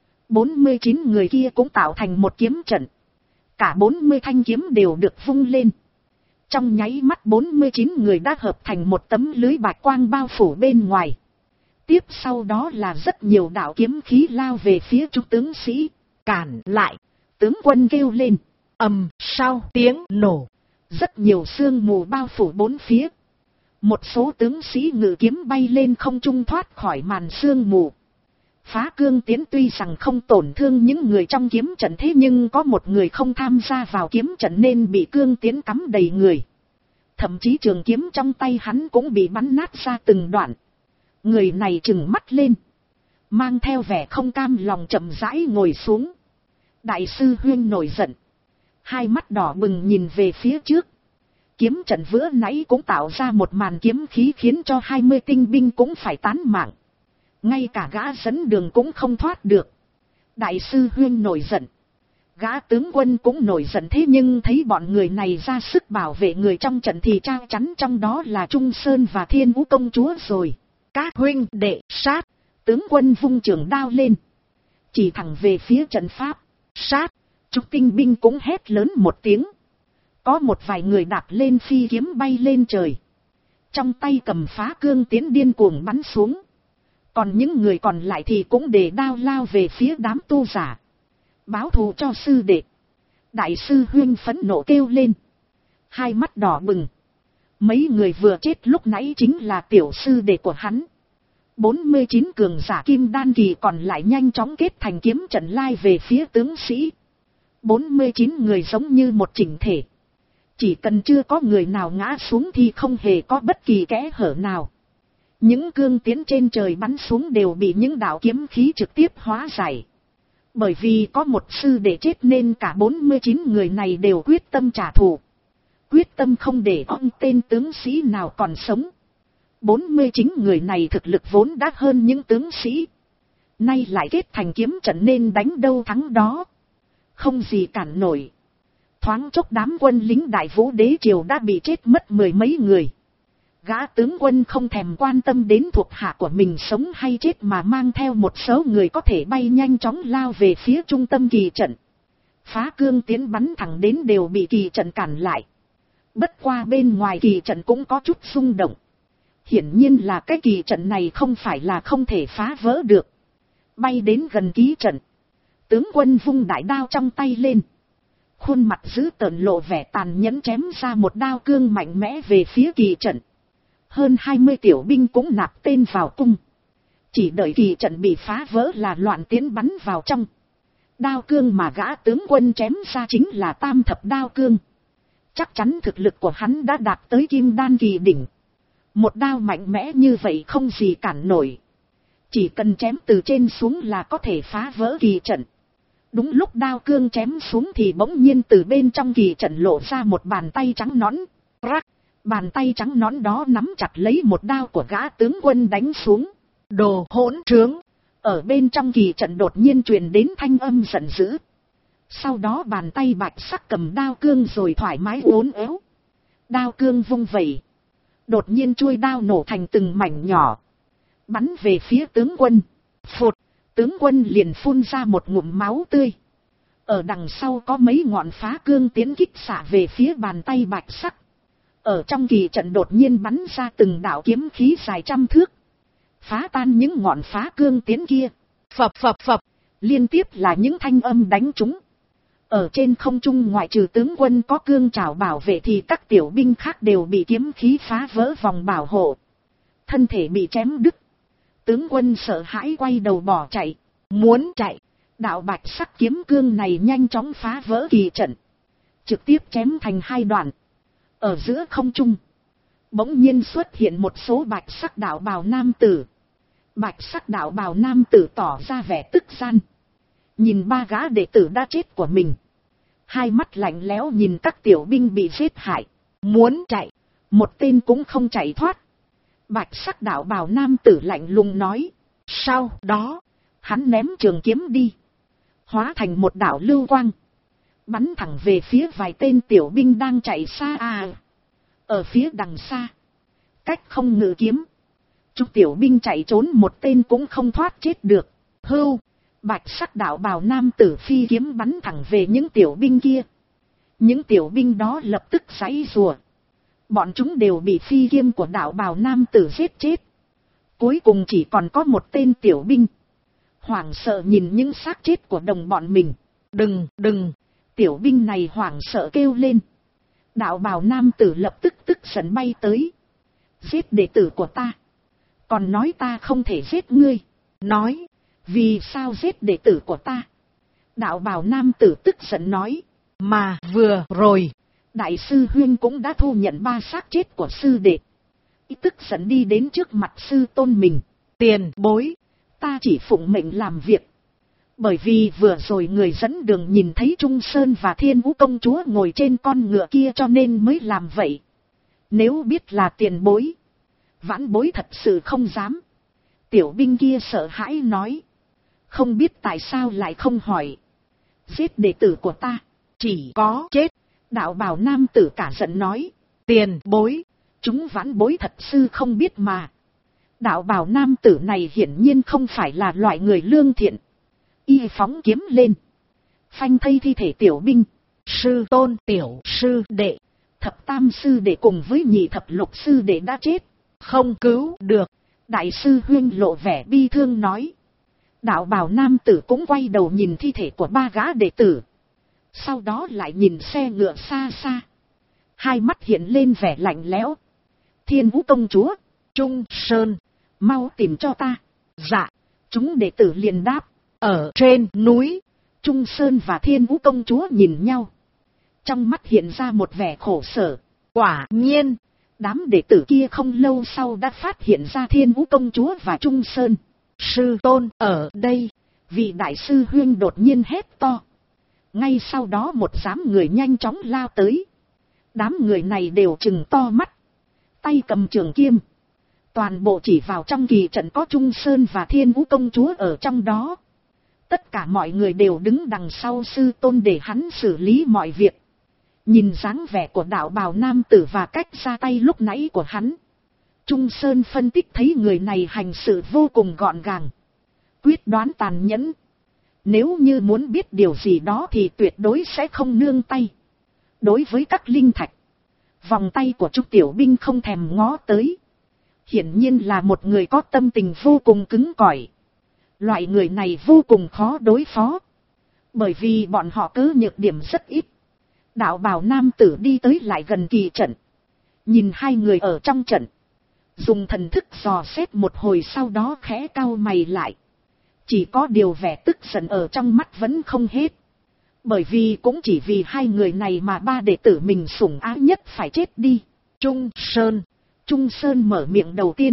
49 người kia cũng tạo thành một kiếm trận. Cả 40 thanh kiếm đều được vung lên. Trong nháy mắt 49 người đã hợp thành một tấm lưới bạch quang bao phủ bên ngoài. Tiếp sau đó là rất nhiều đạo kiếm khí lao về phía chúng tướng sĩ. Cản lại! Tướng quân kêu lên. Sau tiếng nổ. Rất nhiều sương mù bao phủ bốn phía. Một số tướng sĩ ngự kiếm bay lên không trung thoát khỏi màn sương mù. Phá cương tiến tuy rằng không tổn thương những người trong kiếm trận thế nhưng có một người không tham gia vào kiếm trận nên bị cương tiến cắm đầy người. Thậm chí trường kiếm trong tay hắn cũng bị bắn nát ra từng đoạn. Người này trừng mắt lên. Mang theo vẻ không cam lòng chậm rãi ngồi xuống. Đại sư huynh nổi giận. Hai mắt đỏ bừng nhìn về phía trước. Kiếm trận vừa nãy cũng tạo ra một màn kiếm khí khiến cho 20 tinh binh cũng phải tán mạng. Ngay cả gã dẫn đường cũng không thoát được. Đại sư huynh nổi giận. Gã tướng quân cũng nổi giận thế nhưng thấy bọn người này ra sức bảo vệ người trong trận thì chắc chắn trong đó là Trung Sơn và Thiên Vũ công chúa rồi. Các huynh đệ sát! Tướng quân vung trường đao lên. Chỉ thẳng về phía trận pháp. Sát! Chúng tinh binh cũng hét lớn một tiếng. Có một vài người đạp lên phi kiếm bay lên trời. Trong tay cầm phá cương tiến điên cuồng bắn xuống. Còn những người còn lại thì cũng để đao lao về phía đám tu giả. Báo thù cho sư đệ. Đại sư huynh phẫn nộ kêu lên. Hai mắt đỏ bừng. Mấy người vừa chết lúc nãy chính là tiểu sư đệ của hắn. 49 cường giả kim đan kỳ còn lại nhanh chóng kết thành kiếm trận lai về phía tướng sĩ. 49 người giống như một chỉnh thể. Chỉ cần chưa có người nào ngã xuống thì không hề có bất kỳ kẽ hở nào. Những cương tiến trên trời bắn xuống đều bị những đạo kiếm khí trực tiếp hóa giải. Bởi vì có một sư đệ chết nên cả 49 người này đều quyết tâm trả thù. Quyết tâm không để ông tên tướng sĩ nào còn sống. 49 người này thực lực vốn đã hơn những tướng sĩ. Nay lại kết thành kiếm trận nên đánh đâu thắng đó. Không gì cản nổi. Thoáng chốc đám quân lính Đại Vũ Đế Triều đã bị chết mất 10 mấy người. Gã tướng quân không thèm quan tâm đến thuộc hạ của mình sống hay chết mà mang theo một số người có thể bay nhanh chóng lao về phía trung tâm kỳ trận. Phá cương tiến bắn thẳng đến đều bị kỳ trận cản lại. Bất qua bên ngoài kỳ trận cũng có chút xung động. Hiển nhiên là cái kỳ trận này không phải là không thể phá vỡ được. Bay đến gần ký trận. Tướng quân vung đại đao trong tay lên. Khuôn mặt dữ tợn lộ vẻ tàn nhẫn chém ra một đao cương mạnh mẽ về phía kỳ trận. Hơn 20 tiểu binh cũng nạp tên vào cung. Chỉ đợi kỳ trận bị phá vỡ là loạn tiến bắn vào trong. Đao cương mà gã tướng quân chém ra chính là tam thập đao cương. Chắc chắn thực lực của hắn đã đạt tới kim đan kỳ đỉnh. Một đao mạnh mẽ như vậy không gì cản nổi. Chỉ cần chém từ trên xuống là có thể phá vỡ kỳ trận. Đúng lúc đao cương chém xuống thì bỗng nhiên từ bên trong kỳ trận lộ ra một bàn tay trắng nõn. Rắc! Bàn tay trắng nõn đó nắm chặt lấy một đao của gã tướng quân đánh xuống. Đồ hỗn trướng! Ở bên trong kỳ trận đột nhiên truyền đến thanh âm giận dữ. Sau đó bàn tay bạch sắc cầm đao cương rồi thoải mái uốn éo. Đao cương vung vẩy. Đột nhiên chuôi đao nổ thành từng mảnh nhỏ. Bắn về phía tướng quân. Phụt! Tướng quân liền phun ra một ngụm máu tươi. Ở đằng sau có mấy ngọn phá cương tiến kích xạ về phía bàn tay bạch sắc. Ở trong kỳ trận đột nhiên bắn ra từng đạo kiếm khí dài trăm thước. Phá tan những ngọn phá cương tiến kia. Phập phập phập! Liên tiếp là những thanh âm đánh trúng. Ở trên không trung ngoại trừ tướng quân có cương trảo bảo vệ thì các tiểu binh khác đều bị kiếm khí phá vỡ vòng bảo hộ. Thân thể bị chém đứt. Tướng quân sợ hãi quay đầu bỏ chạy. Muốn chạy, đạo bạch sắc kiếm cương này nhanh chóng phá vỡ kỳ trận. Trực tiếp chém thành hai đoạn. Ở giữa không trung, bỗng nhiên xuất hiện một số bạch sắc đạo bào nam tử. Bạch sắc đạo bào nam tử tỏ ra vẻ tức gian. Nhìn ba gã đệ tử đã chết của mình. Hai mắt lạnh lẽo nhìn các tiểu binh bị giết hại. Muốn chạy, một tên cũng không chạy thoát. Bạch sắc đạo bào nam tử lạnh lùng nói. Sau đó, hắn ném trường kiếm đi. Hóa thành một đạo lưu quang. Bắn thẳng về phía vài tên tiểu binh đang chạy xa Ở phía đằng xa, cách không ngự kiếm. Chúng tiểu binh chạy trốn một tên cũng không thoát chết được. Hưu! Bạch sắc đạo bào nam tử phi kiếm bắn thẳng về những tiểu binh kia. Những tiểu binh đó lập tức giãy giụa. Bọn chúng đều bị phi kiếm của đạo bào nam tử giết chết. Cuối cùng chỉ còn có một tên tiểu binh. Hoảng sợ nhìn những xác chết của đồng bọn mình. Đừng! Tiểu binh này hoảng sợ kêu lên. Đạo bào nam tử lập tức tức giận bay tới. Giết đệ tử của ta. Còn nói ta không thể giết ngươi. Nói, vì sao giết đệ tử của ta? Đạo bào nam tử tức giận nói. Mà vừa rồi, đại sư huynh cũng đã thu nhận 3 xác chết của sư đệ. Tức giận đi đến trước mặt sư tôn mình. Tiền bối, ta chỉ phụng mệnh làm việc. Bởi vì vừa rồi người dẫn đường nhìn thấy Trung Sơn và Thiên Vũ công chúa ngồi trên con ngựa kia cho nên mới làm vậy. Nếu biết là tiền bối, vãn bối thật sự không dám. Tiểu binh kia sợ hãi nói. Không biết tại sao lại không hỏi. Giết đệ tử của ta, chỉ có chết. Đạo bào nam tử cả giận nói. Tiền bối, chúng vãn bối thật sự không biết mà. Đạo bào nam tử này hiển nhiên không phải là loại người lương thiện. Y phóng kiếm lên, phanh thây thi thể tiểu binh. Sư tôn, tiểu sư đệ, thập tam sư đệ cùng với nhị thập lục sư đệ đã chết, không cứu được. Đại sư huynh lộ vẻ bi thương nói. Đạo bào nam tử cũng quay đầu nhìn thi thể của 3 gã đệ tử. Sau đó lại nhìn xe ngựa xa xa. Hai mắt hiện lên vẻ lạnh lẽo. Thiên Vũ công chúa, Trung Sơn, mau tìm cho ta. Dạ. Chúng đệ tử liền đáp. Ở trên núi. Trung Sơn và Thiên Vũ công chúa nhìn nhau. Trong mắt hiện ra một vẻ khổ sở. Quả nhiên, đám đệ tử kia không lâu sau đã phát hiện ra Thiên Vũ công chúa và Trung Sơn. Sư tôn ở đây. Vị đại sư huynh đột nhiên hét to. Ngay sau đó một đám người nhanh chóng lao tới. Đám người này đều trừng to mắt. Tay cầm trường kiếm. Toàn bộ chỉ vào trong kỳ trận có Trung Sơn và Thiên Vũ công chúa ở trong đó. Tất cả mọi người đều đứng đằng sau sư tôn để hắn xử lý mọi việc. Nhìn dáng vẻ của đạo bào nam tử và cách ra tay lúc nãy của hắn. Trung Sơn phân tích thấy người này hành sự vô cùng gọn gàng. Quyết đoán tàn nhẫn. Nếu như muốn biết điều gì đó thì tuyệt đối sẽ không nương tay. Đối với các linh thạch, vòng tay của Trúc Tiểu Binh không thèm ngó tới. Hiển nhiên là một người có tâm tình vô cùng cứng cỏi. Loại người này vô cùng khó đối phó. Bởi vì bọn họ cứ nhược điểm rất ít. Đạo bào nam tử đi tới lại gần kỳ trận. Nhìn hai người ở trong trận. Dùng thần thức dò xét một hồi sau đó khẽ cau mày lại. Chỉ có điều vẻ tức giận ở trong mắt vẫn không hết. Bởi vì cũng chỉ vì hai người này mà ba đệ tử mình sủng ái nhất phải chết đi. Trung Sơn mở miệng đầu tiên.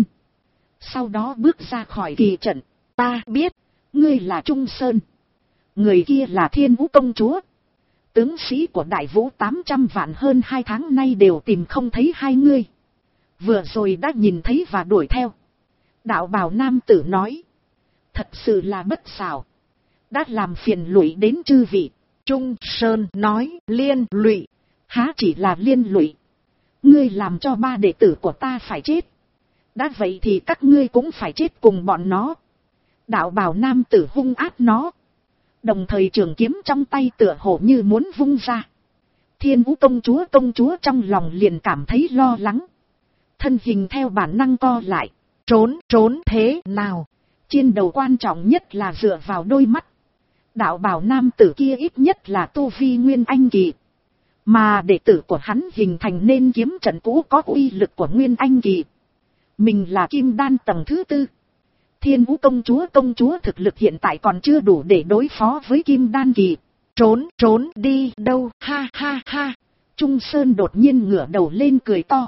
Sau đó bước ra khỏi kỳ trận. Ta biết, ngươi là Trung Sơn. Người kia là Thiên Vũ công chúa. Tướng sĩ của Đại Vũ 800 vạn hơn 2 tháng nay đều tìm không thấy hai ngươi. Vừa rồi đã nhìn thấy và đuổi theo. Đạo bào nam tử nói. Thật sự là bất xảo. Đã làm phiền lụy đến chư vị. Trung Sơn nói liên lụy. Há chỉ là liên lụy. Ngươi làm cho ba đệ tử của ta phải chết. Đã vậy thì các ngươi cũng phải chết cùng bọn nó. Đạo bào nam tử hung ác nó. Đồng thời trường kiếm trong tay tựa hồ như muốn vung ra. Thiên Vũ công chúa trong lòng liền cảm thấy lo lắng. Thân hình theo bản năng co lại. Trốn thế nào? Chiến đầu quan trọng nhất là dựa vào đôi mắt. Đạo bào nam tử kia ít nhất là tu vi nguyên anh kỳ. Mà đệ tử của hắn hình thành nên kiếm trận cũ có uy lực của nguyên anh kỳ. Mình là kim đan tầng thứ 4. Thiên Vũ công chúa thực lực hiện tại còn chưa đủ để đối phó với kim đan kỳ. Trốn đi đâu, ha ha ha. Trung Sơn đột nhiên ngửa đầu lên cười to.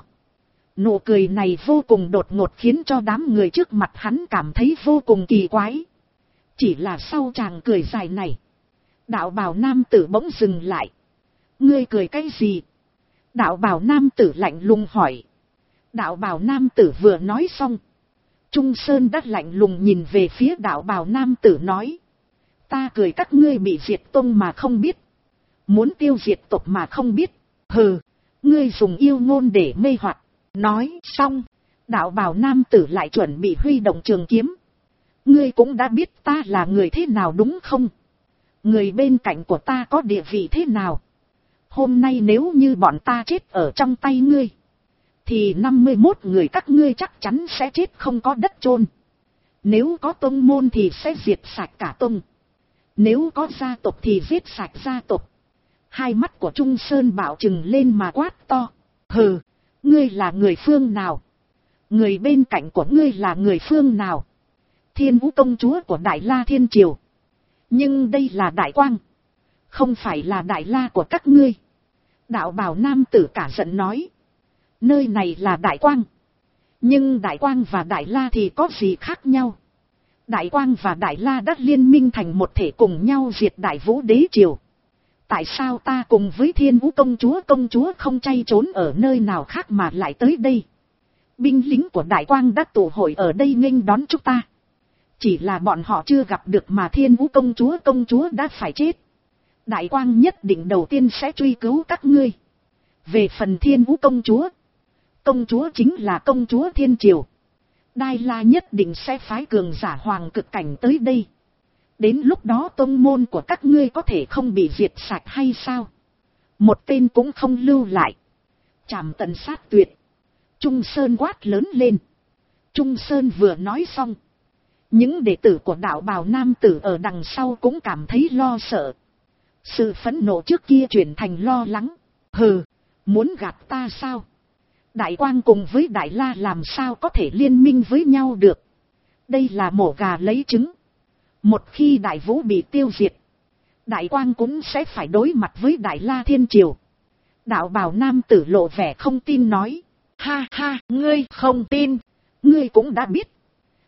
Nụ cười này vô cùng đột ngột khiến cho đám người trước mặt hắn cảm thấy vô cùng kỳ quái. Chỉ là sau chàng cười dài này, đạo bào nam tử bỗng dừng lại. Ngươi cười cái gì? Đạo bào nam tử lạnh lùng hỏi. Đạo bào nam tử vừa nói xong, Trung Sơn đã lạnh lùng nhìn về phía đạo bào nam tử nói. Ta cười các ngươi bị diệt tông mà không biết. Muốn tiêu diệt tộc mà không biết. Hừ, ngươi dùng yêu ngôn để mê hoặc. Nói xong, đạo bào nam tử lại chuẩn bị huy động trường kiếm. Ngươi cũng đã biết ta là người thế nào đúng không? Người bên cạnh của ta có địa vị thế nào? Hôm nay nếu như bọn ta chết ở trong tay ngươi, thì 51 người các ngươi chắc chắn sẽ chết không có đất chôn. Nếu có tông môn thì sẽ diệt sạch cả tông. Nếu có gia tộc thì giết sạch gia tộc. Hai mắt của Trung Sơn bảo trừng lên mà quát to. Hừ, ngươi là người phương nào? Người bên cạnh của ngươi là người phương nào? Thiên Vũ công chúa của Đại La Thiên Triều. Nhưng đây là Đại Quang, không phải là Đại La của các ngươi. Đạo bào nam tử cả giận nói. Nơi này là Đại Quang. Nhưng Đại Quang và Đại La thì có gì khác nhau? Đại Quang và Đại La đã liên minh thành một thể cùng nhau diệt Đại Vũ Đế Triều. Tại sao ta cùng với Thiên Vũ công chúa không chay trốn ở nơi nào khác mà lại tới đây? Binh lính của Đại Quang đã tụ hội ở đây nghênh đón chúng ta. Chỉ là bọn họ chưa gặp được mà Thiên Vũ công chúa đã phải chết. Đại Quang nhất định đầu tiên sẽ truy cứu các ngươi. Về phần Thiên Vũ công chúa chính là công chúa Thiên Triều. Đại La nhất định sẽ phái cường giả hoàng cực cảnh tới đây. Đến lúc đó tông môn của các ngươi có thể không bị diệt sạch hay sao? Một tên cũng không lưu lại. Trảm tận sát tuyệt. Trung Sơn quát lớn lên. Trung Sơn vừa nói xong, những đệ tử của đạo bào nam tử ở đằng sau cũng cảm thấy lo sợ. Sự phẫn nộ trước kia chuyển thành lo lắng. Hừ, muốn gạt ta sao? Đại Quang cùng với Đại La làm sao có thể liên minh với nhau được? Đây là mổ gà lấy trứng. Một khi Đại Vũ bị tiêu diệt, Đại Quang cũng sẽ phải đối mặt với Đại La Thiên Triều. Đạo bào nam tử lộ vẻ không tin nói. Ha ha, ngươi không tin. Ngươi cũng đã biết.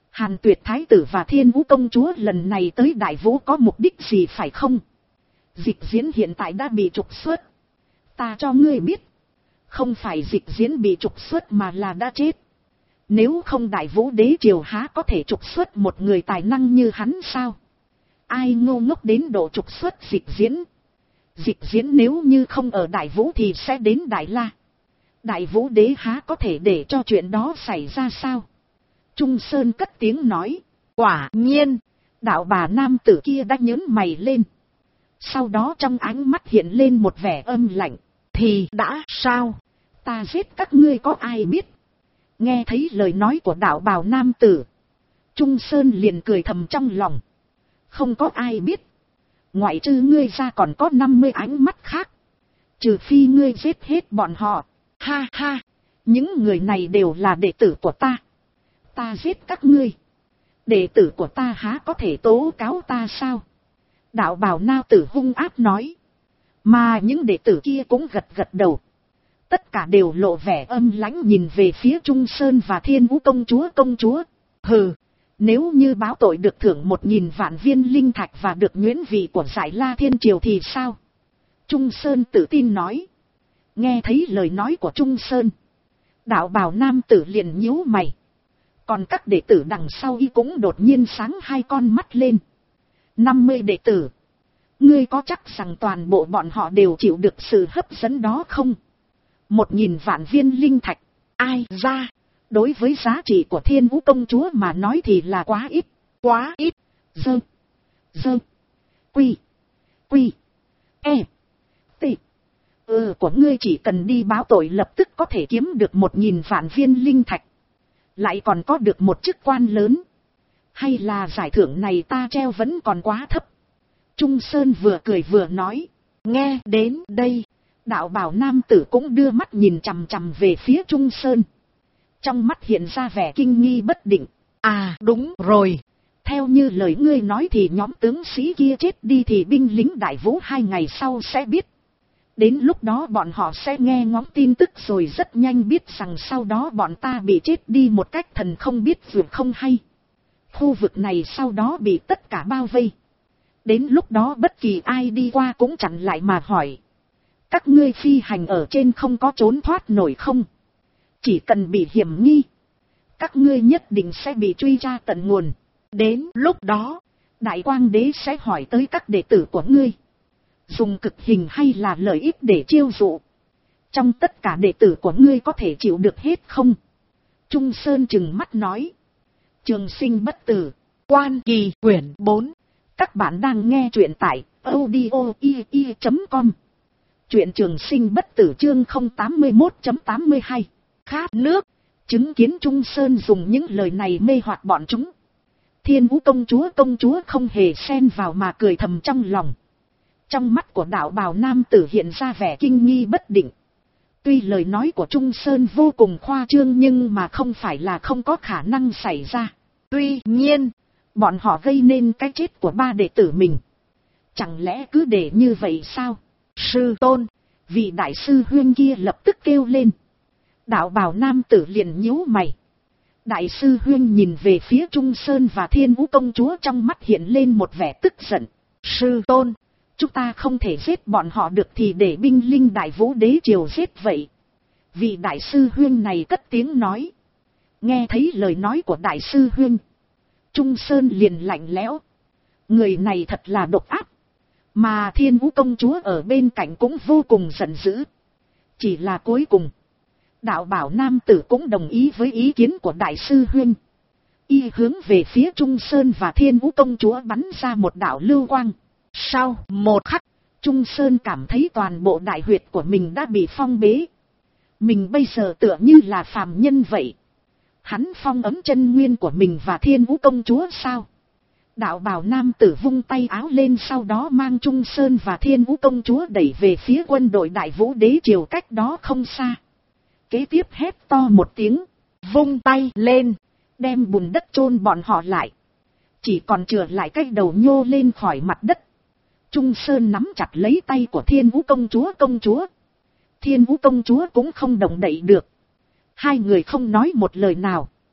Hàn Tuyệt Thái tử và Thiên Vũ công chúa lần này tới Đại Vũ có mục đích gì phải không? Dịch Diễn hiện tại đã bị trục xuất. Ta cho ngươi biết. Không phải Dịch Diễn bị trục xuất mà là đã chết. Nếu không Đại Vũ đế triều há có thể trục xuất một người tài năng như hắn sao? Ai ngu ngốc đến độ trục xuất Dịch Diễn? Dịch Diễn nếu như không ở Đại Vũ thì sẽ đến Đại La. Đại Vũ đế há có thể để cho chuyện đó xảy ra sao? Trung Sơn cất tiếng nói. Quả nhiên, đạo bà nam tử kia đã nhớn mày lên. Sau đó trong ánh mắt hiện lên một vẻ âm lạnh. Thì đã sao? Ta giết các ngươi có ai biết? Nghe thấy lời nói của đạo bào nam tử, Trung Sơn liền cười thầm trong lòng. Không có ai biết. Ngoại trừ ngươi ra còn có 50 ánh mắt khác. Trừ phi ngươi giết hết bọn họ. Ha ha, những người này đều là đệ tử của ta. Ta giết các ngươi. Đệ tử của ta há có thể tố cáo ta sao? Đạo bào nam tử hung ác nói. Mà những đệ tử kia cũng gật gật đầu. Tất cả đều lộ vẻ âm lãnh nhìn về phía Trung Sơn và Thiên Vũ công chúa. Hừ, nếu như báo tội được thưởng 1000 vạn viên linh thạch và được nhuyễn vị của Giải La Thiên Triều thì sao? Trung Sơn tự tin nói. Nghe thấy lời nói của Trung Sơn, đạo bào nam tử liền nhíu mày. Còn các đệ tử đằng sau y cũng đột nhiên sáng hai con mắt lên. 50 đệ tử. Ngươi có chắc rằng toàn bộ bọn họ đều chịu được sự hấp dẫn đó không? 1000 vạn viên linh thạch. Ai ra? Đối với giá trị của Thiên Vũ công chúa mà nói thì là quá ít. Quá ít. Dơ. Quy. E. T. Của ngươi chỉ cần đi báo tội lập tức có thể kiếm được 1000 vạn viên linh thạch. Lại còn có được một chức quan lớn. Hay là giải thưởng này ta treo vẫn còn quá thấp? Trung Sơn vừa cười vừa nói. Nghe đến đây, đạo bào nam tử cũng đưa mắt nhìn chằm chằm về phía Trung Sơn. Trong mắt hiện ra vẻ kinh nghi bất định. À đúng rồi. Theo như lời ngươi nói thì nhóm tướng sĩ kia chết đi thì binh lính Đại Vũ 2 ngày sau sẽ biết. Đến lúc đó bọn họ sẽ nghe ngóng tin tức rồi rất nhanh biết rằng sau đó bọn ta bị chết đi một cách thần không biết vượt không hay. Khu vực này sau đó bị tất cả bao vây. Đến lúc đó bất kỳ ai đi qua cũng chặn lại mà hỏi. Các ngươi phi hành ở trên không có trốn thoát nổi không? Chỉ cần bị hiểm nghi, các ngươi nhất định sẽ bị truy tra tận nguồn. Đến lúc đó, Đại Quang Đế sẽ hỏi tới các đệ tử của ngươi. Dùng cực hình hay là lợi ích để chiêu dụ. Trong tất cả đệ tử của ngươi có thể chịu được hết không? Trung Sơn trừng mắt nói. Trường Sinh bất tử. Quan Kỳ quyển 4. Các bạn đang nghe truyện tại audio.com. Truyện Trường Sinh bất tử chương 081.82. Khát nước. Chứng kiến Trung Sơn dùng những lời này mê hoặc bọn chúng. Thiên Vũ công chúa không hề xen vào mà cười thầm trong lòng. Trong mắt của đạo bào nam tử hiện ra vẻ kinh nghi bất định. Tuy lời nói của Trung Sơn vô cùng khoa trương nhưng mà không phải là không có khả năng xảy ra. Tuy nhiên, bọn họ gây nên cái chết của 3 đệ tử mình. Chẳng lẽ cứ để như vậy sao? Sư tôn, vị đại sư huynh kia lập tức kêu lên. Đạo bào nam tử liền nhíu mày. Đại sư huynh nhìn về phía Trung Sơn và Thiên Vũ công chúa trong mắt hiện lên một vẻ tức giận. Sư tôn, chúng ta không thể giết bọn họ được thì để binh linh Đại Vũ đế triều giết vậy. Vị đại sư huynh này cất tiếng nói. Nghe thấy lời nói của đại sư huynh, Trung Sơn liền lạnh lẽo. Người này thật là độc ác. Mà Thiên Vũ công chúa ở bên cạnh cũng vô cùng giận dữ. Chỉ là cuối cùng, đạo bảo nam tử cũng đồng ý với ý kiến của đại sư huynh. Y hướng về phía Trung Sơn và Thiên Vũ công chúa bắn ra một đạo lưu quang. Sau một khắc, Trung Sơn cảm thấy toàn bộ đại huyệt của mình đã bị phong bế. Mình bây giờ tựa như là phàm nhân vậy. Hắn phong ấm chân nguyên của mình và Thiên Vũ công chúa sao? Đạo bào nam tử vung tay áo lên, sau đó mang Trung Sơn và Thiên Vũ công chúa đẩy về phía quân đội Đại Vũ đế triều cách đó không xa. Kế tiếp hét to một tiếng, vung tay lên, đem bùn đất chôn bọn họ lại. Chỉ còn chừa lại cái đầu nhô lên khỏi mặt đất. Trung Sơn nắm chặt lấy tay của Thiên Vũ công chúa. Thiên Vũ công chúa cũng không động đậy được. Hai người không nói một lời nào.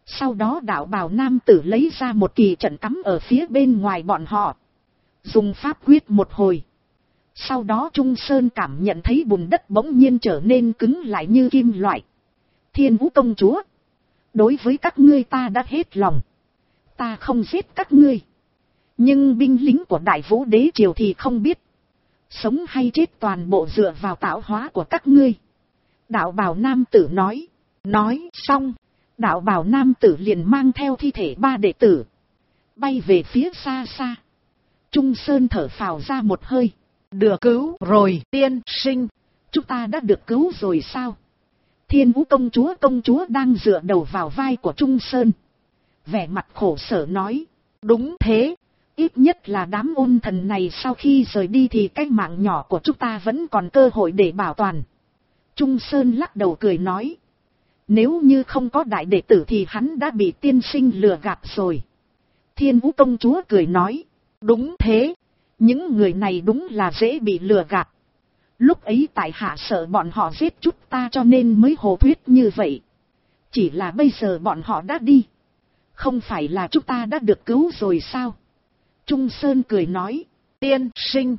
Sau đó đạo bào nam tử lấy ra một kỳ trận cắm ở phía bên ngoài bọn họ. Dùng pháp quyết một hồi. Sau đó Trung Sơn cảm nhận thấy bùn đất bỗng nhiên trở nên cứng lại như kim loại. Thiên Vũ công chúa. Đối với các ngươi ta đã hết lòng. Ta không giết các ngươi. Nhưng binh lính của Đại Vũ Đế Triều thì không biết. Sống hay chết toàn bộ dựa vào tạo hóa của các ngươi. Đạo bào nam tử nói. Nói xong. Đạo bào nam tử liền mang theo thi thể 3 đệ tử. Bay về phía xa xa. Trung Sơn thở phào ra một hơi. Được cứu rồi tiên sinh. Chúng ta đã được cứu rồi sao? Thiên Vũ công chúa đang dựa đầu vào vai của Trung Sơn. Vẻ mặt khổ sở nói. Đúng thế. Ít nhất là đám ôn thần này sau khi rời đi thì cái mạng nhỏ của chúng ta vẫn còn cơ hội để bảo toàn. Trung Sơn lắc đầu cười nói. Nếu như không có đại đệ tử thì hắn đã bị tiên sinh lừa gạt rồi. Thiên Vũ công chúa cười nói. Đúng thế. Những người này đúng là dễ bị lừa gạt. Lúc ấy tại hạ sợ bọn họ giết chút ta cho nên mới hồ thuyết như vậy. Chỉ là bây giờ bọn họ đã đi. Không phải là chúng ta đã được cứu rồi sao? Trung Sơn cười nói. Tiên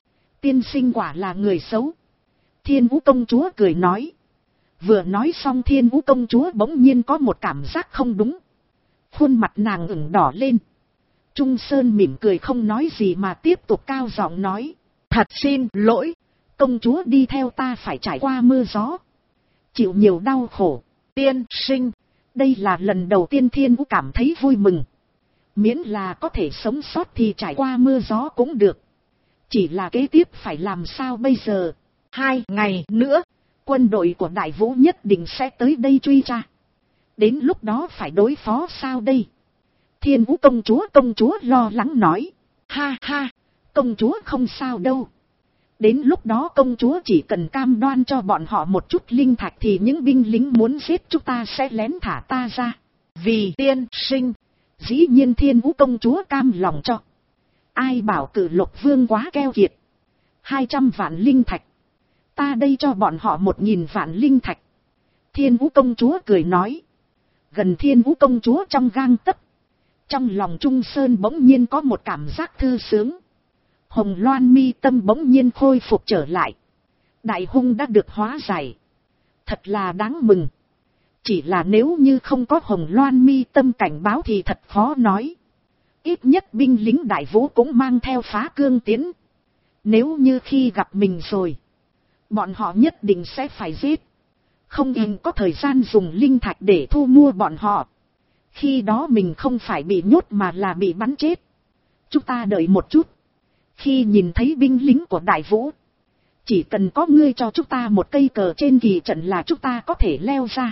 sinh quả là người xấu. Thiên Vũ công chúa cười nói. Vừa nói xong Thiên Vũ công chúa bỗng nhiên có một cảm giác không đúng. Khuôn mặt nàng ửng đỏ lên. Trung Sơn mỉm cười không nói gì mà tiếp tục cao giọng nói. Thật xin lỗi. Công chúa đi theo ta phải trải qua mưa gió. Chịu nhiều đau khổ. Tiên sinh. Đây là lần đầu tiên Thiên Vũ cảm thấy vui mừng. Miễn là có thể sống sót thì trải qua mưa gió cũng được. Chỉ là kế tiếp phải làm sao bây giờ? 2 ngày nữa. Quân đội của Đại Vũ nhất định sẽ tới đây truy tra. Đến lúc đó phải đối phó sao đây? Thiên Vũ công chúa lo lắng nói. Ha ha, công chúa không sao đâu. Đến lúc đó công chúa chỉ cần cam đoan cho bọn họ một chút linh thạch thì những binh lính muốn giết chúng ta sẽ lén thả ta ra. Vì tiên sinh, dĩ nhiên Thiên Vũ công chúa cam lòng cho. Ai bảo Cử Lục vương quá keo kiệt. 200 vạn linh thạch. Ta đây cho bọn họ 1000 vạn linh thạch. Thiên Vũ công chúa cười nói. Gần Thiên Vũ công chúa trong gang tấc. Trong lòng Trung Sơn bỗng nhiên có một cảm giác thư sướng. Hồng Loan mi tâm bỗng nhiên khôi phục trở lại. Đại hung đã được hóa giải. Thật là đáng mừng. Chỉ là nếu như không có Hồng Loan mi tâm cảnh báo thì thật khó nói. Ít nhất binh lính Đại Vũ cũng mang theo phá cương tiến. Nếu như khi gặp mình rồi, bọn họ nhất định sẽ phải giết. Không yên có thời gian dùng linh thạch để thu mua bọn họ. Khi đó mình không phải bị nhốt mà là bị bắn chết. Chúng ta đợi một chút. Khi nhìn thấy binh lính của Đại Vũ, chỉ cần có ngươi cho chúng ta một cây cờ trên kỳ trận là chúng ta có thể leo ra.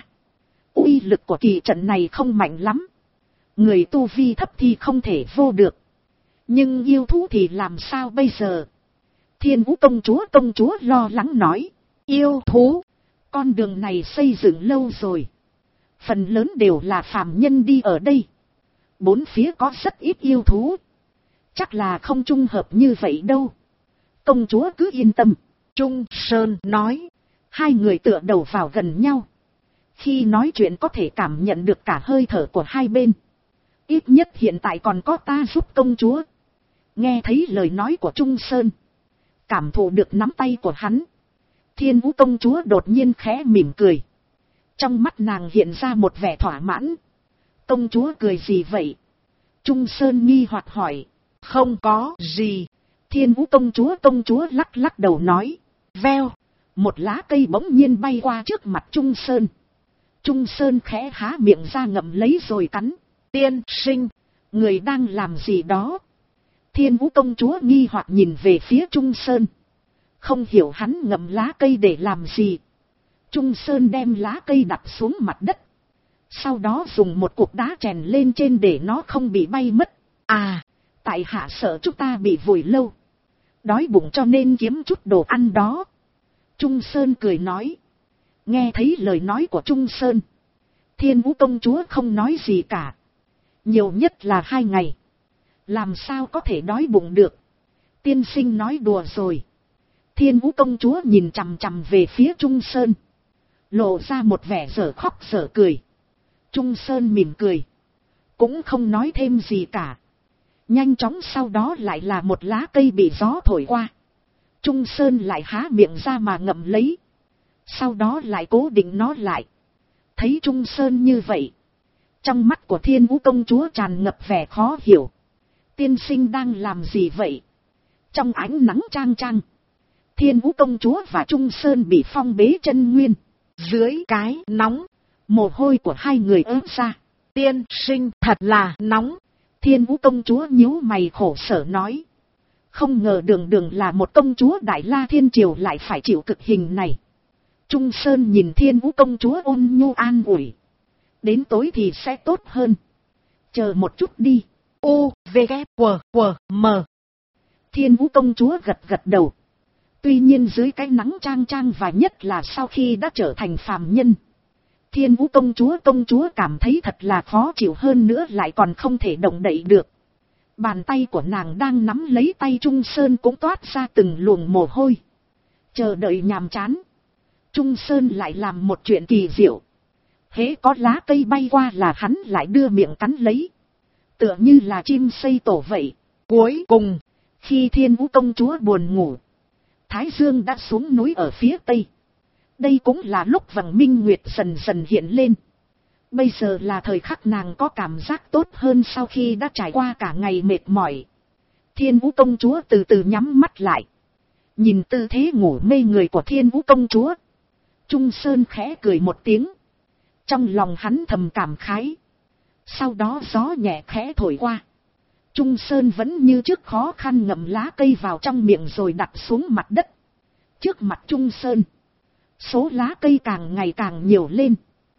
Uy lực của kỳ trận này không mạnh lắm. Người tu vi thấp thì không thể vô được. Nhưng yêu thú thì làm sao bây giờ? Thiên Vũ công chúa lo lắng nói. Yêu thú, con đường này xây dựng lâu rồi. Phần lớn đều là phàm nhân đi ở đây. Bốn phía có rất ít yêu thú. Chắc là không trung hợp như vậy đâu. Công chúa cứ yên tâm. Trung Sơn nói. Hai người tựa đầu vào gần nhau. Khi nói chuyện có thể cảm nhận được cả hơi thở của hai bên. Ít nhất hiện tại còn có ta giúp công chúa. Nghe thấy lời nói của Trung Sơn. Cảm thụ được nắm tay của hắn. Thiên Vũ công chúa đột nhiên khẽ mỉm cười. Trong mắt nàng hiện ra một vẻ thỏa mãn. Công chúa cười gì vậy? Trung Sơn nghi hoặc hỏi. Không có gì. Thiên Vũ công chúa lắc lắc đầu nói. Veo. Một lá cây bỗng nhiên bay qua trước mặt Trung Sơn. Trung Sơn khẽ há miệng ra ngậm lấy rồi cắn. Tiên sinh, người đang làm gì đó? Thiên Vũ công chúa nghi hoặc nhìn về phía Trung Sơn. Không hiểu hắn ngậm lá cây để làm gì. Trung Sơn đem lá cây đặt xuống mặt đất. Sau đó dùng một cục đá chèn lên trên để nó không bị bay mất. À, tại hạ sợ chúng ta bị vùi lâu. Đói bụng cho nên kiếm chút đồ ăn đó. Trung Sơn cười nói. Nghe thấy lời nói của Trung Sơn. Thiên Vũ công chúa không nói gì cả. Nhiều nhất là 2 ngày. Làm sao có thể đói bụng được. Tiên sinh nói đùa rồi. Thiên Vũ công chúa nhìn chằm chằm về phía Trung Sơn. Lộ ra một vẻ dở khóc dở cười. Trung Sơn mỉm cười. cũng không nói thêm gì cả. Nhanh chóng sau đó lại là một lá cây bị gió thổi qua. Trung Sơn lại há miệng ra mà ngậm lấy. Sau đó lại cố định nó lại. Thấy Trung Sơn như vậy, trong mắt của Thiên Vũ công chúa tràn ngập vẻ khó hiểu. Tiên sinh đang làm gì vậy? Trong ánh nắng chang chang, Thiên Vũ công chúa và Trung Sơn bị phong bế chân nguyên. Dưới cái nóng, Mồ hôi của hai người ướt ra. tiên sinh thật là nóng. Thiên Vũ công chúa nhíu mày khổ sở nói. Không ngờ đường đường là một công chúa Đại La Thiên Triều lại phải chịu cực hình này. Trung Sơn nhìn Thiên Vũ công chúa ôn nhu an ủi. Đến tối thì sẽ tốt hơn. Chờ một chút đi. U, V, K, W, M. Thiên Vũ công chúa gật gật đầu. Tuy nhiên dưới cái nắng chang chang và nhất là sau khi đã trở thành phàm nhân, Thiên Vũ công chúa cảm thấy thật là khó chịu, hơn nữa lại còn không thể động đậy được. Bàn tay của nàng đang nắm lấy tay Trung Sơn cũng toát ra từng luồng mồ hôi. Chờ đợi nhàm chán, Trung Sơn lại làm một chuyện kỳ diệu. Hễ có lá cây bay qua là hắn lại đưa miệng cắn lấy. Tựa như là chim xây tổ vậy. Cuối cùng, khi Thiên Vũ công chúa buồn ngủ, Thái Dương đã xuống núi ở phía tây. Đây cũng là lúc vầng minh nguyệt dần dần hiện lên. Bây giờ là thời khắc nàng có cảm giác tốt hơn sau khi đã trải qua cả ngày mệt mỏi. Thiên Vũ công chúa từ từ nhắm mắt lại. Nhìn tư thế ngủ mê người của Thiên Vũ công chúa, Trung Sơn khẽ cười một tiếng. Trong lòng hắn thầm cảm khái. Sau đó gió nhẹ khẽ thổi qua. Trung Sơn vẫn như trước khó khăn ngậm lá cây vào trong miệng rồi đặt xuống mặt đất. Trước mặt Trung Sơn, số lá cây càng ngày càng nhiều lên.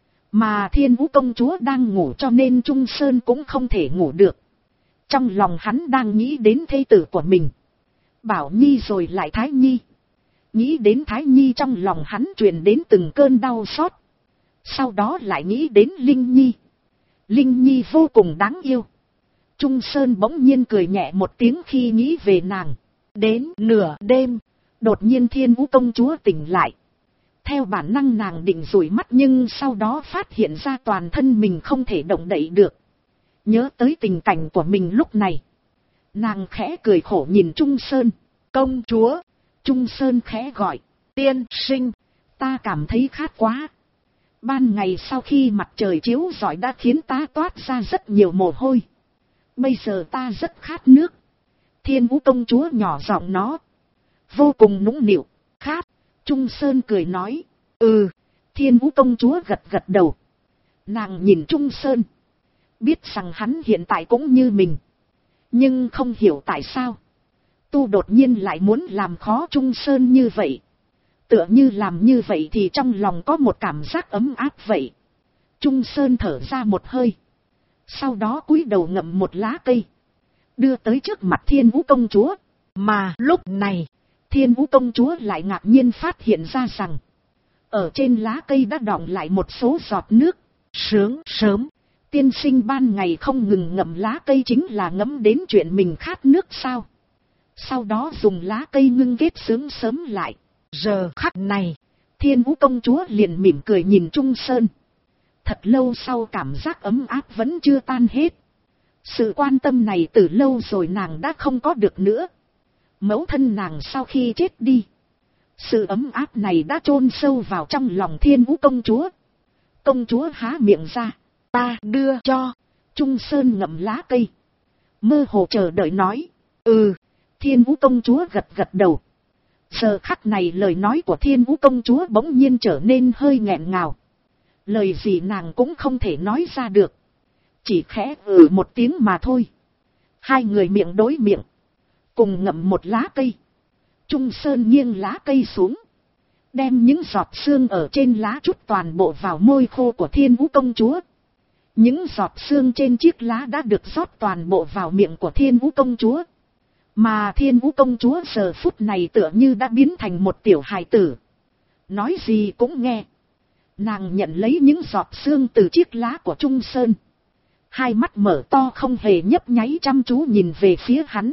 Mà Thiên Vũ công chúa đang ngủ cho nên Trung Sơn cũng không thể ngủ được. Trong lòng hắn đang nghĩ đến thê tử của mình. Bảo Nhi rồi lại Thái Nhi. Nghĩ đến Thái Nhi trong lòng hắn truyền đến từng cơn đau xót. Sau đó lại nghĩ đến Linh Nhi. Linh Nhi vô cùng đáng yêu. Trung Sơn bỗng nhiên cười nhẹ một tiếng khi nghĩ về nàng. Đến nửa đêm, đột nhiên Thiên Vũ công chúa tỉnh lại. Theo bản năng nàng định dụi mắt nhưng sau đó phát hiện ra toàn thân mình không thể động đậy được. Nhớ tới tình cảnh của mình lúc này, nàng khẽ cười khổ nhìn Trung Sơn. Công chúa. Trung Sơn khẽ gọi. Tiên sinh, ta cảm thấy khát quá. Ban ngày sau khi mặt trời chiếu rọi đã khiến ta toát ra rất nhiều mồ hôi. Bây giờ ta rất khát nước. Thiên Vũ công chúa nhỏ giọng nó, vô cùng nũng nịu. Khát. Trung Sơn cười nói. Ừ. Thiên Vũ công chúa gật gật đầu. Nàng nhìn Trung Sơn, biết rằng hắn hiện tại cũng như mình. Nhưng không hiểu tại sao Tu đột nhiên lại muốn làm khó Trung Sơn như vậy. Tựa như làm như vậy thì trong lòng có một cảm giác ấm áp vậy. Trung Sơn thở ra một hơi. Sau đó cúi đầu ngậm một lá cây, đưa tới trước mặt Thiên Vũ công chúa. Mà lúc này, Thiên Vũ công chúa lại ngạc nhiên phát hiện ra rằng, ở trên lá cây đã đọng lại một số giọt nước. Sướng sớm, tiên sinh ban ngày không ngừng ngậm lá cây chính là ngẫm đến chuyện mình khát nước sao? Sau đó dùng lá cây ngưng kết sướng sớm lại. Giờ khắc này, Thiên Vũ công chúa liền mỉm cười nhìn Trung Sơn. Thật lâu sau cảm giác ấm áp vẫn chưa tan hết. Sự quan tâm này từ lâu rồi nàng đã không có được nữa. Mẫu thân nàng sau khi chết đi, sự ấm áp này đã chôn sâu vào trong lòng Thiên Vũ công chúa. Công chúa há miệng ra. Ta đưa cho. Trung Sơn ngậm lá cây, mơ hồ chờ đợi nói. Ừ. Thiên Vũ công chúa gật gật đầu. Giờ khắc này lời nói của Thiên Vũ công chúa bỗng nhiên trở nên hơi nghẹn ngào. Lời gì nàng cũng không thể nói ra được. Chỉ khẽ một tiếng mà thôi. Hai người miệng đối miệng, cùng ngậm một lá cây. Trung Sơn nghiêng lá cây xuống, đem những giọt sương ở trên lá trút toàn bộ vào môi khô của Thiên Vũ công chúa. Những giọt sương trên chiếc lá đã được rót toàn bộ vào miệng của Thiên Vũ công chúa. Mà Thiên Vũ công chúa giờ phút này tựa như đã biến thành một tiểu hài tử, nói gì cũng nghe. Nàng nhận lấy những giọt sương từ chiếc lá của Trung Sơn, hai mắt mở to không hề nhấp nháy chăm chú nhìn về phía hắn.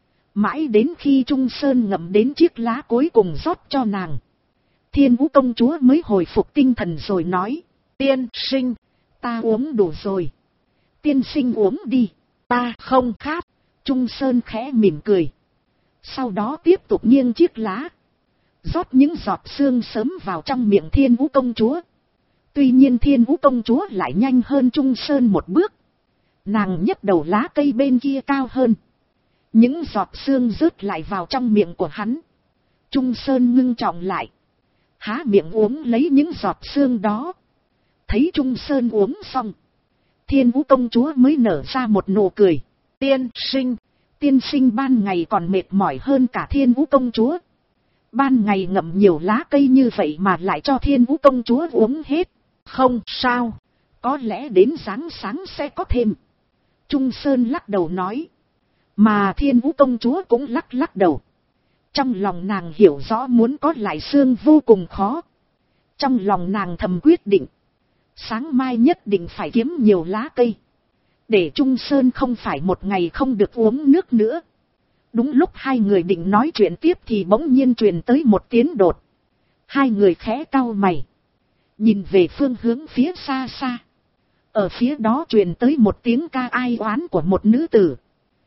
Mãi đến khi Trung Sơn ngậm đến chiếc lá cuối cùng rót cho nàng, Thiên Vũ công chúa mới hồi phục tinh thần rồi nói. Tiên sinh, ta uống đủ rồi. Tiên sinh uống đi. Ta không khát. Trung Sơn khẽ mỉm cười. Sau đó tiếp tục nghiêng chiếc lá, rót những giọt sương sớm vào trong miệng Thiên Vũ công chúa. Tuy nhiên Thiên Vũ công chúa lại nhanh hơn Trung Sơn một bước. Nàng nhấc đầu lá cây bên kia cao hơn. Những giọt sương rớt lại vào trong miệng của hắn. Trung Sơn ngưng trọng lại, há miệng uống lấy những giọt sương đó. Thấy Trung Sơn uống xong, Thiên Vũ công chúa mới nở ra một nụ cười. Tiên sinh ban ngày còn mệt mỏi hơn cả Thiên Vũ công chúa. Ban ngày ngậm nhiều lá cây như vậy mà lại cho Thiên Vũ công chúa uống hết. Không sao, có lẽ đến sáng sáng sẽ có thêm. Trung Sơn lắc đầu nói. Mà Thiên Vũ công chúa cũng lắc đầu. Trong lòng nàng hiểu rõ muốn có lại xương vô cùng khó. Trong lòng nàng thầm quyết định, sáng mai nhất định phải kiếm nhiều lá cây, để Trung Sơn không phải một ngày không được uống nước nữa. Đúng lúc hai người định nói chuyện tiếp thì bỗng nhiên truyền tới một tiếng đột. Hai người khẽ cau mày, nhìn về phương hướng phía xa xa. Ở phía đó truyền tới một tiếng ca ai oán của một nữ tử.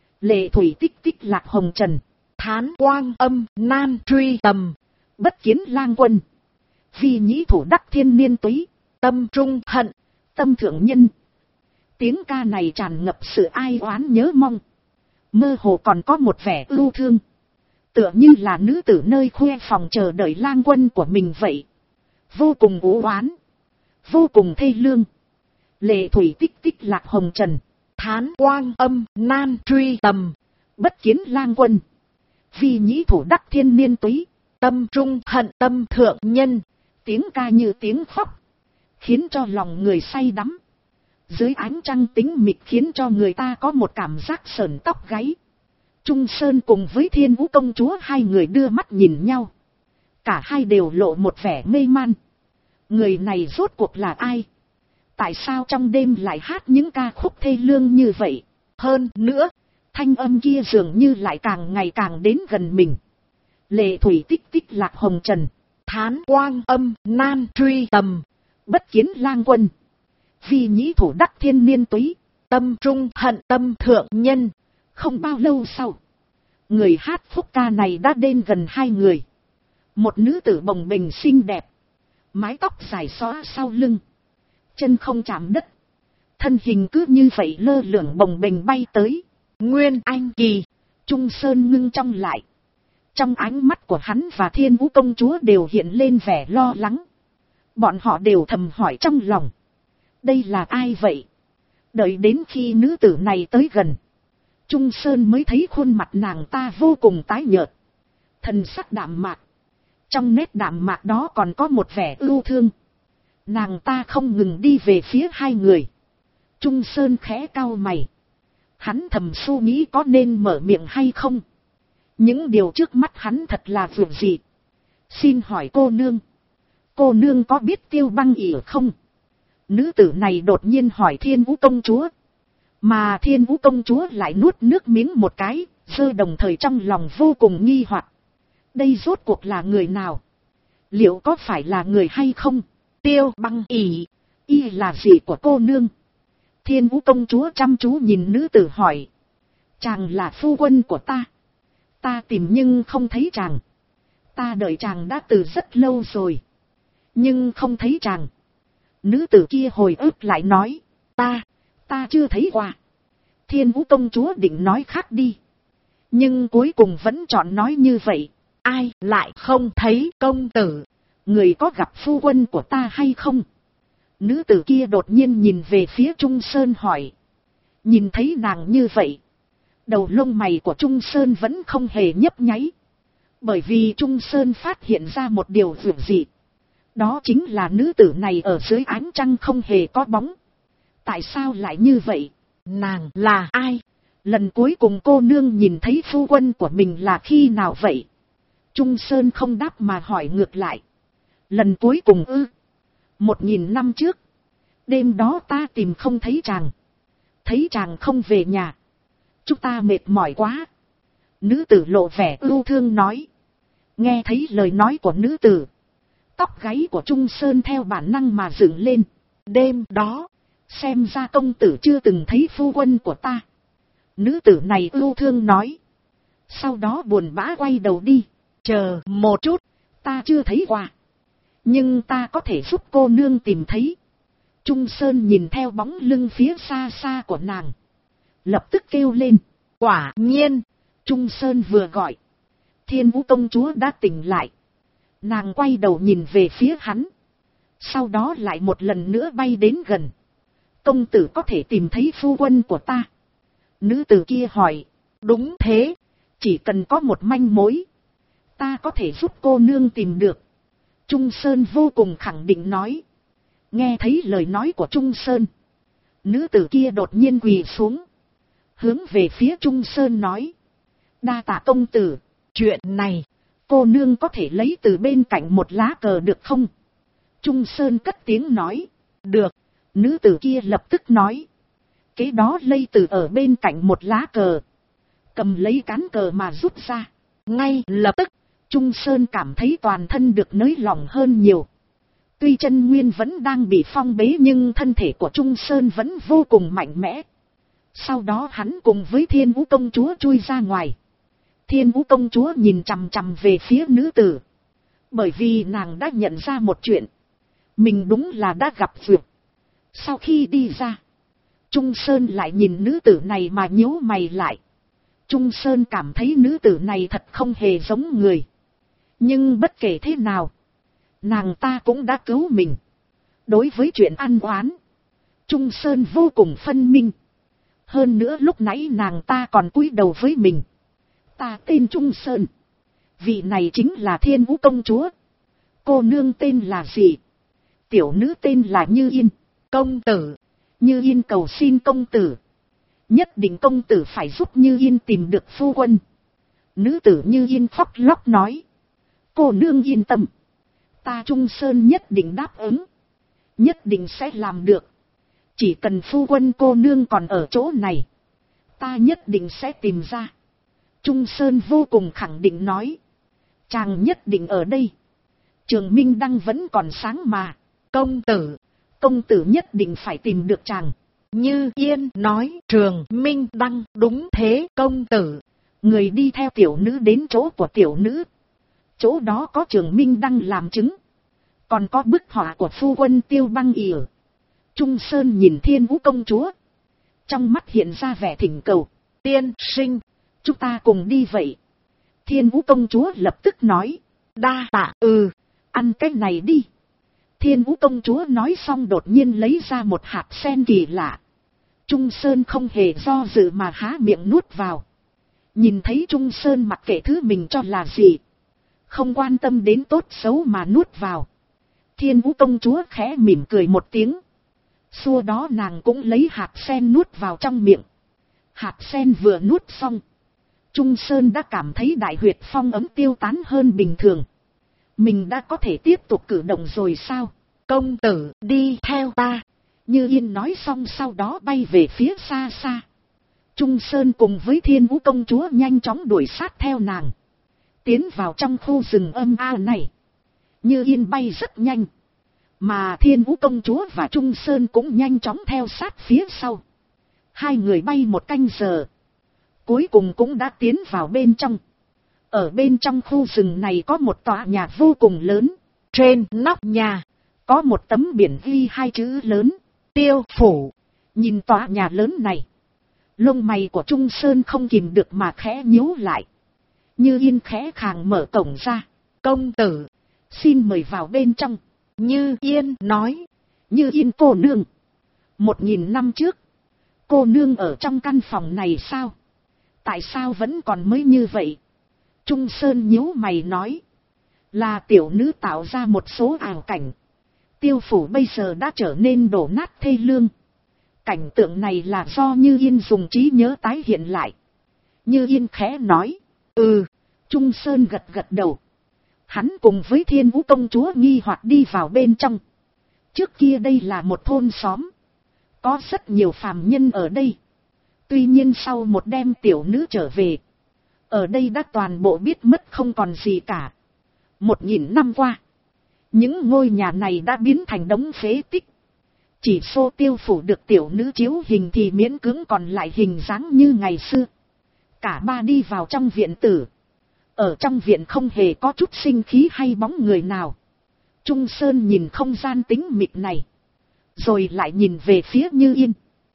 Lệ thủy tích tích lạc hồng trần, thán quang âm nan truy tầm, bất kiến lang quân. Vi nhĩ thủ đắc thiên niên túy, tâm trung hận, tâm thượng nhân. Tiếng ca này tràn ngập sự ai oán nhớ mong, mơ hồ còn có một vẻ ưu thương, tựa như là nữ tử nơi khuê phòng chờ đợi lang quân của mình vậy. Vô cùng u oán, vô cùng thê lương. Lệ thủy tích tích lạc hồng trần, thán quang âm nan truy tầm, bất kiến lang quân. Vi nhĩ thủ đắc thiên niên túy, tâm trung hận, tâm thượng nhân. Tiếng ca như tiếng khóc, khiến cho lòng người say đắm. Dưới ánh trăng tính mịt khiến cho người ta có một cảm giác sởn tóc gáy. Trung Sơn cùng với Thiên Vũ công chúa hai người đưa mắt nhìn nhau. Cả hai đều lộ một vẻ mê man. Người này rốt cuộc là ai? Tại sao trong đêm lại hát những ca khúc thê lương như vậy? Hơn nữa, thanh âm kia dường như lại càng ngày càng đến gần mình. Lệ thủy tích tích lạc hồng trần, thán quang âm nan truy tầm, bất kiến lang quân. Vi nhĩ thủ đắc thiên niên túy, tâm trung hận, tâm thượng nhân. Không bao lâu sau, người hát khúc ca này đã đến gần hai người. Một nữ tử bồng bềnh xinh đẹp, mái tóc dài xõa sau lưng, chân không chạm đất, thân hình cứ như vậy lơ lửng bồng bềnh bay tới. Nguyên Anh kỳ. Trung Sơn ngưng trong lại. Trong ánh mắt của hắn và Thiên Vũ công chúa đều hiện lên vẻ lo lắng. Bọn họ đều thầm hỏi trong lòng, đây là ai vậy? Đợi đến khi nữ tử này tới gần, Trung Sơn mới thấy khuôn mặt nàng ta vô cùng tái nhợt, thần sắc đạm mạc. Trong nét đạm mạc đó còn có một vẻ ưu thương. Nàng ta không ngừng đi về phía hai người. Trung Sơn khẽ cau mày. Hắn thầm suy nghĩ có nên mở miệng hay không. Những điều trước mắt hắn thật là vượt dị. Xin hỏi cô nương có biết Tiêu Băng ỉa không? Nữ tử này đột nhiên hỏi Thiên Vũ công chúa. Mà Thiên Vũ công chúa lại nuốt nước miếng một cái, giơ đồng thời trong lòng vô cùng nghi hoặc. Đây rốt cuộc là người nào? Liệu có phải là người hay không? Tiêu Băng ỉ, y là gì của cô nương? Thiên Vũ công chúa chăm chú nhìn nữ tử hỏi. Chàng là phu quân của ta. Ta tìm nhưng không thấy chàng. Ta đợi chàng đã từ rất lâu rồi, nhưng không thấy chàng. Nữ tử kia hồi ức lại nói. Ta chưa thấy qua. Thiên Vũ công chúa định nói khác đi, nhưng cuối cùng vẫn chọn nói như vậy. Ai lại không thấy công tử? Người có gặp phu quân của ta hay không? Nữ tử kia đột nhiên nhìn về phía Trung Sơn hỏi. Nhìn thấy nàng như vậy, đầu lông mày của Trung Sơn vẫn không hề nhấp nháy. Bởi vì Trung Sơn phát hiện ra một điều vượt dị. Đó chính là nữ tử này ở dưới ánh trăng không hề có bóng. Tại sao lại như vậy? Nàng là ai? Lần cuối cùng cô nương nhìn thấy phu quân của mình là khi nào vậy? Trung Sơn không đáp mà hỏi ngược lại. Lần cuối cùng ư? 1000 năm trước. Đêm đó ta tìm không thấy chàng. Thấy chàng không về nhà. Chúng ta mệt mỏi quá. Nữ tử lộ vẻ ưu thương nói. Nghe thấy lời nói của nữ tử, tóc gáy của Trung Sơn theo bản năng mà dựng lên. Đêm đó, Xem ra công tử chưa từng thấy phu quân của ta. Nữ tử này ưu thương nói. Sau đó buồn bã quay đầu đi. Chờ một chút, ta chưa thấy qua. Nhưng ta có thể giúp cô nương tìm thấy. Trung Sơn nhìn theo bóng lưng phía xa xa của nàng. Lập tức kêu lên. quả nhiên. Trung Sơn vừa gọi. Thiên Vũ công chúa đã tỉnh lại. Nàng quay đầu nhìn về phía hắn. Sau đó lại một lần nữa bay đến gần. Công tử có thể tìm thấy phu quân của ta. Nữ tử kia hỏi. Đúng thế. Chỉ cần có một manh mối, ta có thể giúp cô nương tìm được. Trung Sơn vô cùng khẳng định nói. Nghe thấy lời nói của Trung Sơn, nữ tử kia đột nhiên quỳ xuống, hướng về phía Trung Sơn nói. Đa tạ công tử. Chuyện này, cô nương có thể lấy từ bên cạnh một lá cờ được không? Trung Sơn cất tiếng nói. được. Nữ tử kia lập tức nói. Kế đó lây từ ở bên cạnh một lá cờ, cầm lấy cán cờ mà rút ra. Ngay lập tức, Trung Sơn cảm thấy toàn thân được nới lỏng hơn nhiều. Tuy chân nguyên vẫn đang bị phong bế nhưng thân thể của Trung Sơn vẫn vô cùng mạnh mẽ. Sau đó hắn cùng với Thiên Vũ công chúa chui ra ngoài. Thiên Vũ công chúa nhìn chằm chằm về phía nữ tử. Bởi vì nàng đã nhận ra một chuyện. Mình đúng là đã gặp duyệt. Sau khi đi ra, Trung Sơn lại nhìn nữ tử này mà nhíu mày lại. Trung Sơn cảm thấy nữ tử này thật không hề giống người. Nhưng bất kể thế nào, nàng ta cũng đã cứu mình. Đối với chuyện ăn oán, Trung Sơn vô cùng phân minh. Hơn nữa lúc nãy nàng ta còn cúi đầu với mình. Ta tên Trung Sơn. Vị này chính là Thiên Vũ công chúa. Cô nương tên là gì? Tiểu nữ tên là Như Yên. công tử. Như Yên cầu xin công tử. Nhất định công tử phải giúp Như Yên tìm được phu quân. Nữ tử Như Yên khóc lóc nói. Cô nương yên tâm. Ta Trung Sơn nhất định đáp ứng. Nhất định sẽ làm được. Chỉ cần phu quân cô nương còn ở chỗ này, ta nhất định sẽ tìm ra. Trung Sơn vô cùng khẳng định nói. Chàng nhất định ở đây. Trường Minh Đăng vẫn còn sáng mà. Công tử. Công tử nhất định phải tìm được chàng. Như Yên nói. Trường Minh Đăng. Đúng thế công tử. Người đi theo tiểu nữ đến chỗ của tiểu nữ. Chỗ đó có Trường Minh Đăng làm chứng. Còn có bức họa của phu quân Tiêu Băng ỉa. Trung Sơn nhìn Thiên Vũ công chúa. Trong mắt hiện ra vẻ thỉnh cầu. Tiên sinh, chúng ta cùng đi vậy. Thiên Vũ công chúa lập tức nói. đa tạ. Ăn cái này đi. Thiên Vũ công chúa nói xong đột nhiên lấy ra một hạt sen kỳ lạ. Trung Sơn không hề do dự mà há miệng nuốt vào. Nhìn thấy Trung Sơn mặc kệ thứ mình cho là gì, không quan tâm đến tốt xấu mà nuốt vào. Thiên Vũ công chúa khẽ mỉm cười một tiếng. Xua đó nàng cũng lấy hạt sen nuốt vào trong miệng. Hạt sen vừa nuốt xong, Trung Sơn đã cảm thấy đại huyệt phong ấm tiêu tán hơn bình thường. Mình đã có thể tiếp tục cử động rồi sao? Công tử đi theo ta. Như Yên nói xong sau đó bay về phía xa xa. Trung Sơn cùng với Thiên Vũ công chúa nhanh chóng đuổi sát theo nàng. Tiến vào trong khu rừng âm a này. Như Yên bay rất nhanh. Mà Thiên Vũ công chúa và Trung Sơn cũng nhanh chóng theo sát phía sau. Hai người bay một canh giờ. Cuối cùng cũng đã tiến vào bên trong. Ở bên trong khu rừng này có một tòa nhà vô cùng lớn. Trên nóc nhà có một tấm biển ghi hai chữ lớn. Tiêu phủ. Nhìn tòa nhà lớn này, lông mày của Trung Sơn không kìm được mà khẽ nhíu lại. Như Yên khẽ khàng mở cổng ra. Công tử, xin mời vào bên trong. Như Yên nói. Như Yên cô nương. 1000 năm trước, cô nương ở trong căn phòng này sao? Tại sao vẫn còn mới như vậy? Trung Sơn nhíu mày nói. Là tiểu nữ tạo ra một số ảo cảnh. Tiêu phủ bây giờ đã trở nên đổ nát thê lương. Cảnh tượng này là do Như Yên dùng trí nhớ tái hiện lại. Như Yên khẽ nói. Trung Sơn gật gật đầu. Hắn cùng với Thiên Vũ công chúa nghi hoặc đi vào bên trong. Trước kia đây là một thôn xóm. Có rất nhiều phàm nhân ở đây. Tuy nhiên sau một đêm tiểu nữ trở về, ở đây đã toàn bộ biết mất không còn gì cả. 1000 năm qua, những ngôi nhà này đã biến thành đống phế tích. Chỉ Xô Tiêu phủ được tiểu nữ chiếu hình thì miễn cưỡng còn lại hình dáng như ngày xưa. Cả ba đi vào trong viện tử. Ở trong viện không hề có chút sinh khí hay bóng người nào. Trung Sơn nhìn không gian tĩnh mịch này. Rồi lại nhìn về phía Như Yên.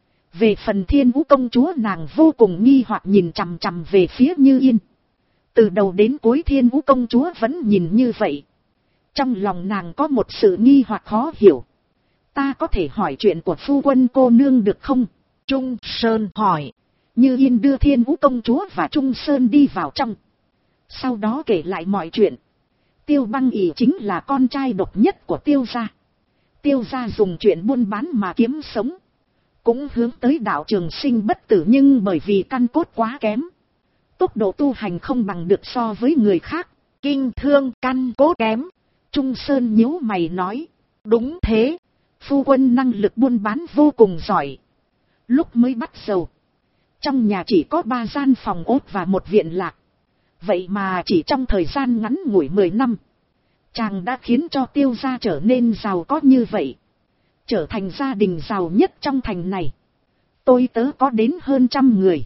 Về phần Thiên Vũ công chúa, nàng vô cùng nghi hoặc nhìn chằm chằm về phía Như Yên. Từ đầu đến cuối Thiên Vũ công chúa vẫn nhìn như vậy. Trong lòng nàng có một sự nghi hoặc khó hiểu. Ta có thể hỏi chuyện của phu quân cô nương được không? Trung Sơn hỏi. Như Yên đưa Thiên Vũ công chúa và Trung Sơn đi vào trong. Sau đó kể lại mọi chuyện. Tiêu Băng Ỷ chính là con trai độc nhất của Tiêu gia. Tiêu gia dùng chuyện buôn bán mà kiếm sống. Cũng hướng tới đạo trường sinh bất tử, nhưng bởi vì căn cốt quá kém. Tốc độ tu hành không bằng được so với người khác. Kinh thương căn cốt kém. Trung Sơn nhíu mày nói. Đúng thế. Phu quân năng lực buôn bán vô cùng giỏi. Lúc mới bắt đầu, trong nhà chỉ có 3 gian phòng ốt và một viện lạc. Vậy mà chỉ trong thời gian ngắn ngủi 10 năm, chàng đã khiến cho Tiêu gia trở nên giàu có như vậy. Trở thành gia đình giàu nhất trong thành này. Tôi tớ có đến hơn 100 người.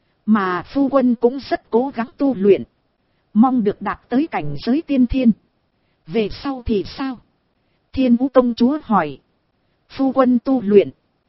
Mà phu quân cũng rất cố gắng tu luyện. Mong được đạt tới cảnh giới tiên thiên. Về sau thì sao? Thiên Vũ công chúa hỏi. Phu quân tu luyện.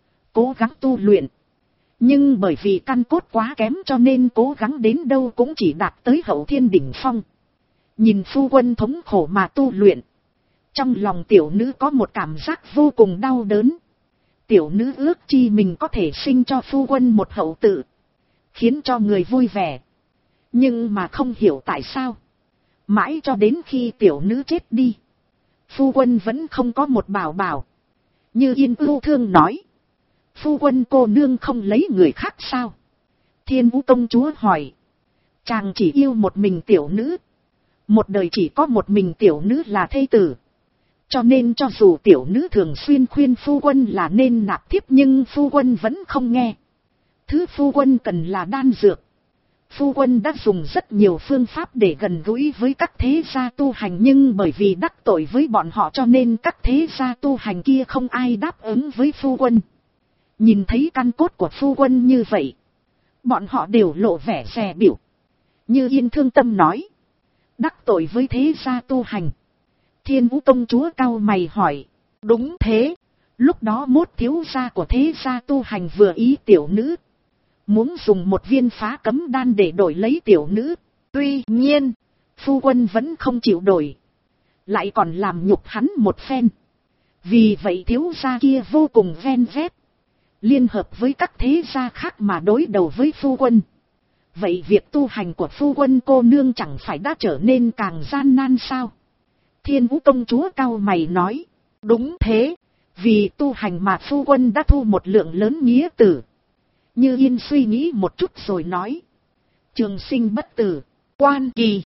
Cố gắng tu luyện. Nhưng bởi vì căn cốt quá kém cho nên cố gắng đến đâu cũng chỉ đạt tới hậu thiên đỉnh phong. Nhìn phu quân thống khổ mà tu luyện. Trong lòng tiểu nữ có một cảm giác vô cùng đau đớn. Tiểu nữ ước chi mình có thể sinh cho phu quân một hậu tự. Khiến cho người vui vẻ. Nhưng mà không hiểu tại sao. Mãi cho đến khi tiểu nữ chết đi. Phu quân vẫn không có một bảo bảo. Như Yên ưu thương nói. Phu quân cô nương không lấy người khác sao? Thiên Vũ công chúa hỏi. Chàng chỉ yêu một mình tiểu nữ. Một đời chỉ có một mình tiểu nữ là thê tử. Cho nên cho dù tiểu nữ thường xuyên khuyên phu quân là nên nạp thiếp, nhưng phu quân vẫn không nghe. Thứ phu quân cần là đan dược. Phu quân đã dùng rất nhiều phương pháp để gần gũi với các thế gia tu hành, nhưng bởi vì đắc tội với bọn họ cho nên các thế gia tu hành kia không ai đáp ứng với phu quân. Nhìn thấy căn cốt của phu quân như vậy, bọn họ đều lộ vẻ dè bỉu. Như Yên thương tâm nói. Đắc tội với thế gia tu hành. Thiên Vũ công chúa cau mày hỏi. Đúng thế. Lúc đó Mốt thiếu gia của thế gia tu hành vừa ý tiểu nữ. Muốn dùng một viên phá cấm đan để đổi lấy tiểu nữ. Tuy nhiên, phu quân vẫn không chịu đổi. Lại còn làm nhục hắn một phen. Vì vậy thiếu gia kia vô cùng ven vét. Liên hợp với các thế gia khác mà đối đầu với phu quân. Vậy việc tu hành của phu quân cô nương chẳng phải đã trở nên càng gian nan sao? Thiên Vũ công chúa cau mày nói. Đúng thế. Vì tu hành mà phu quân đã thu một lượng lớn nghĩa tử. Như Yên suy nghĩ một chút rồi nói. Trường sinh bất tử, quan kỳ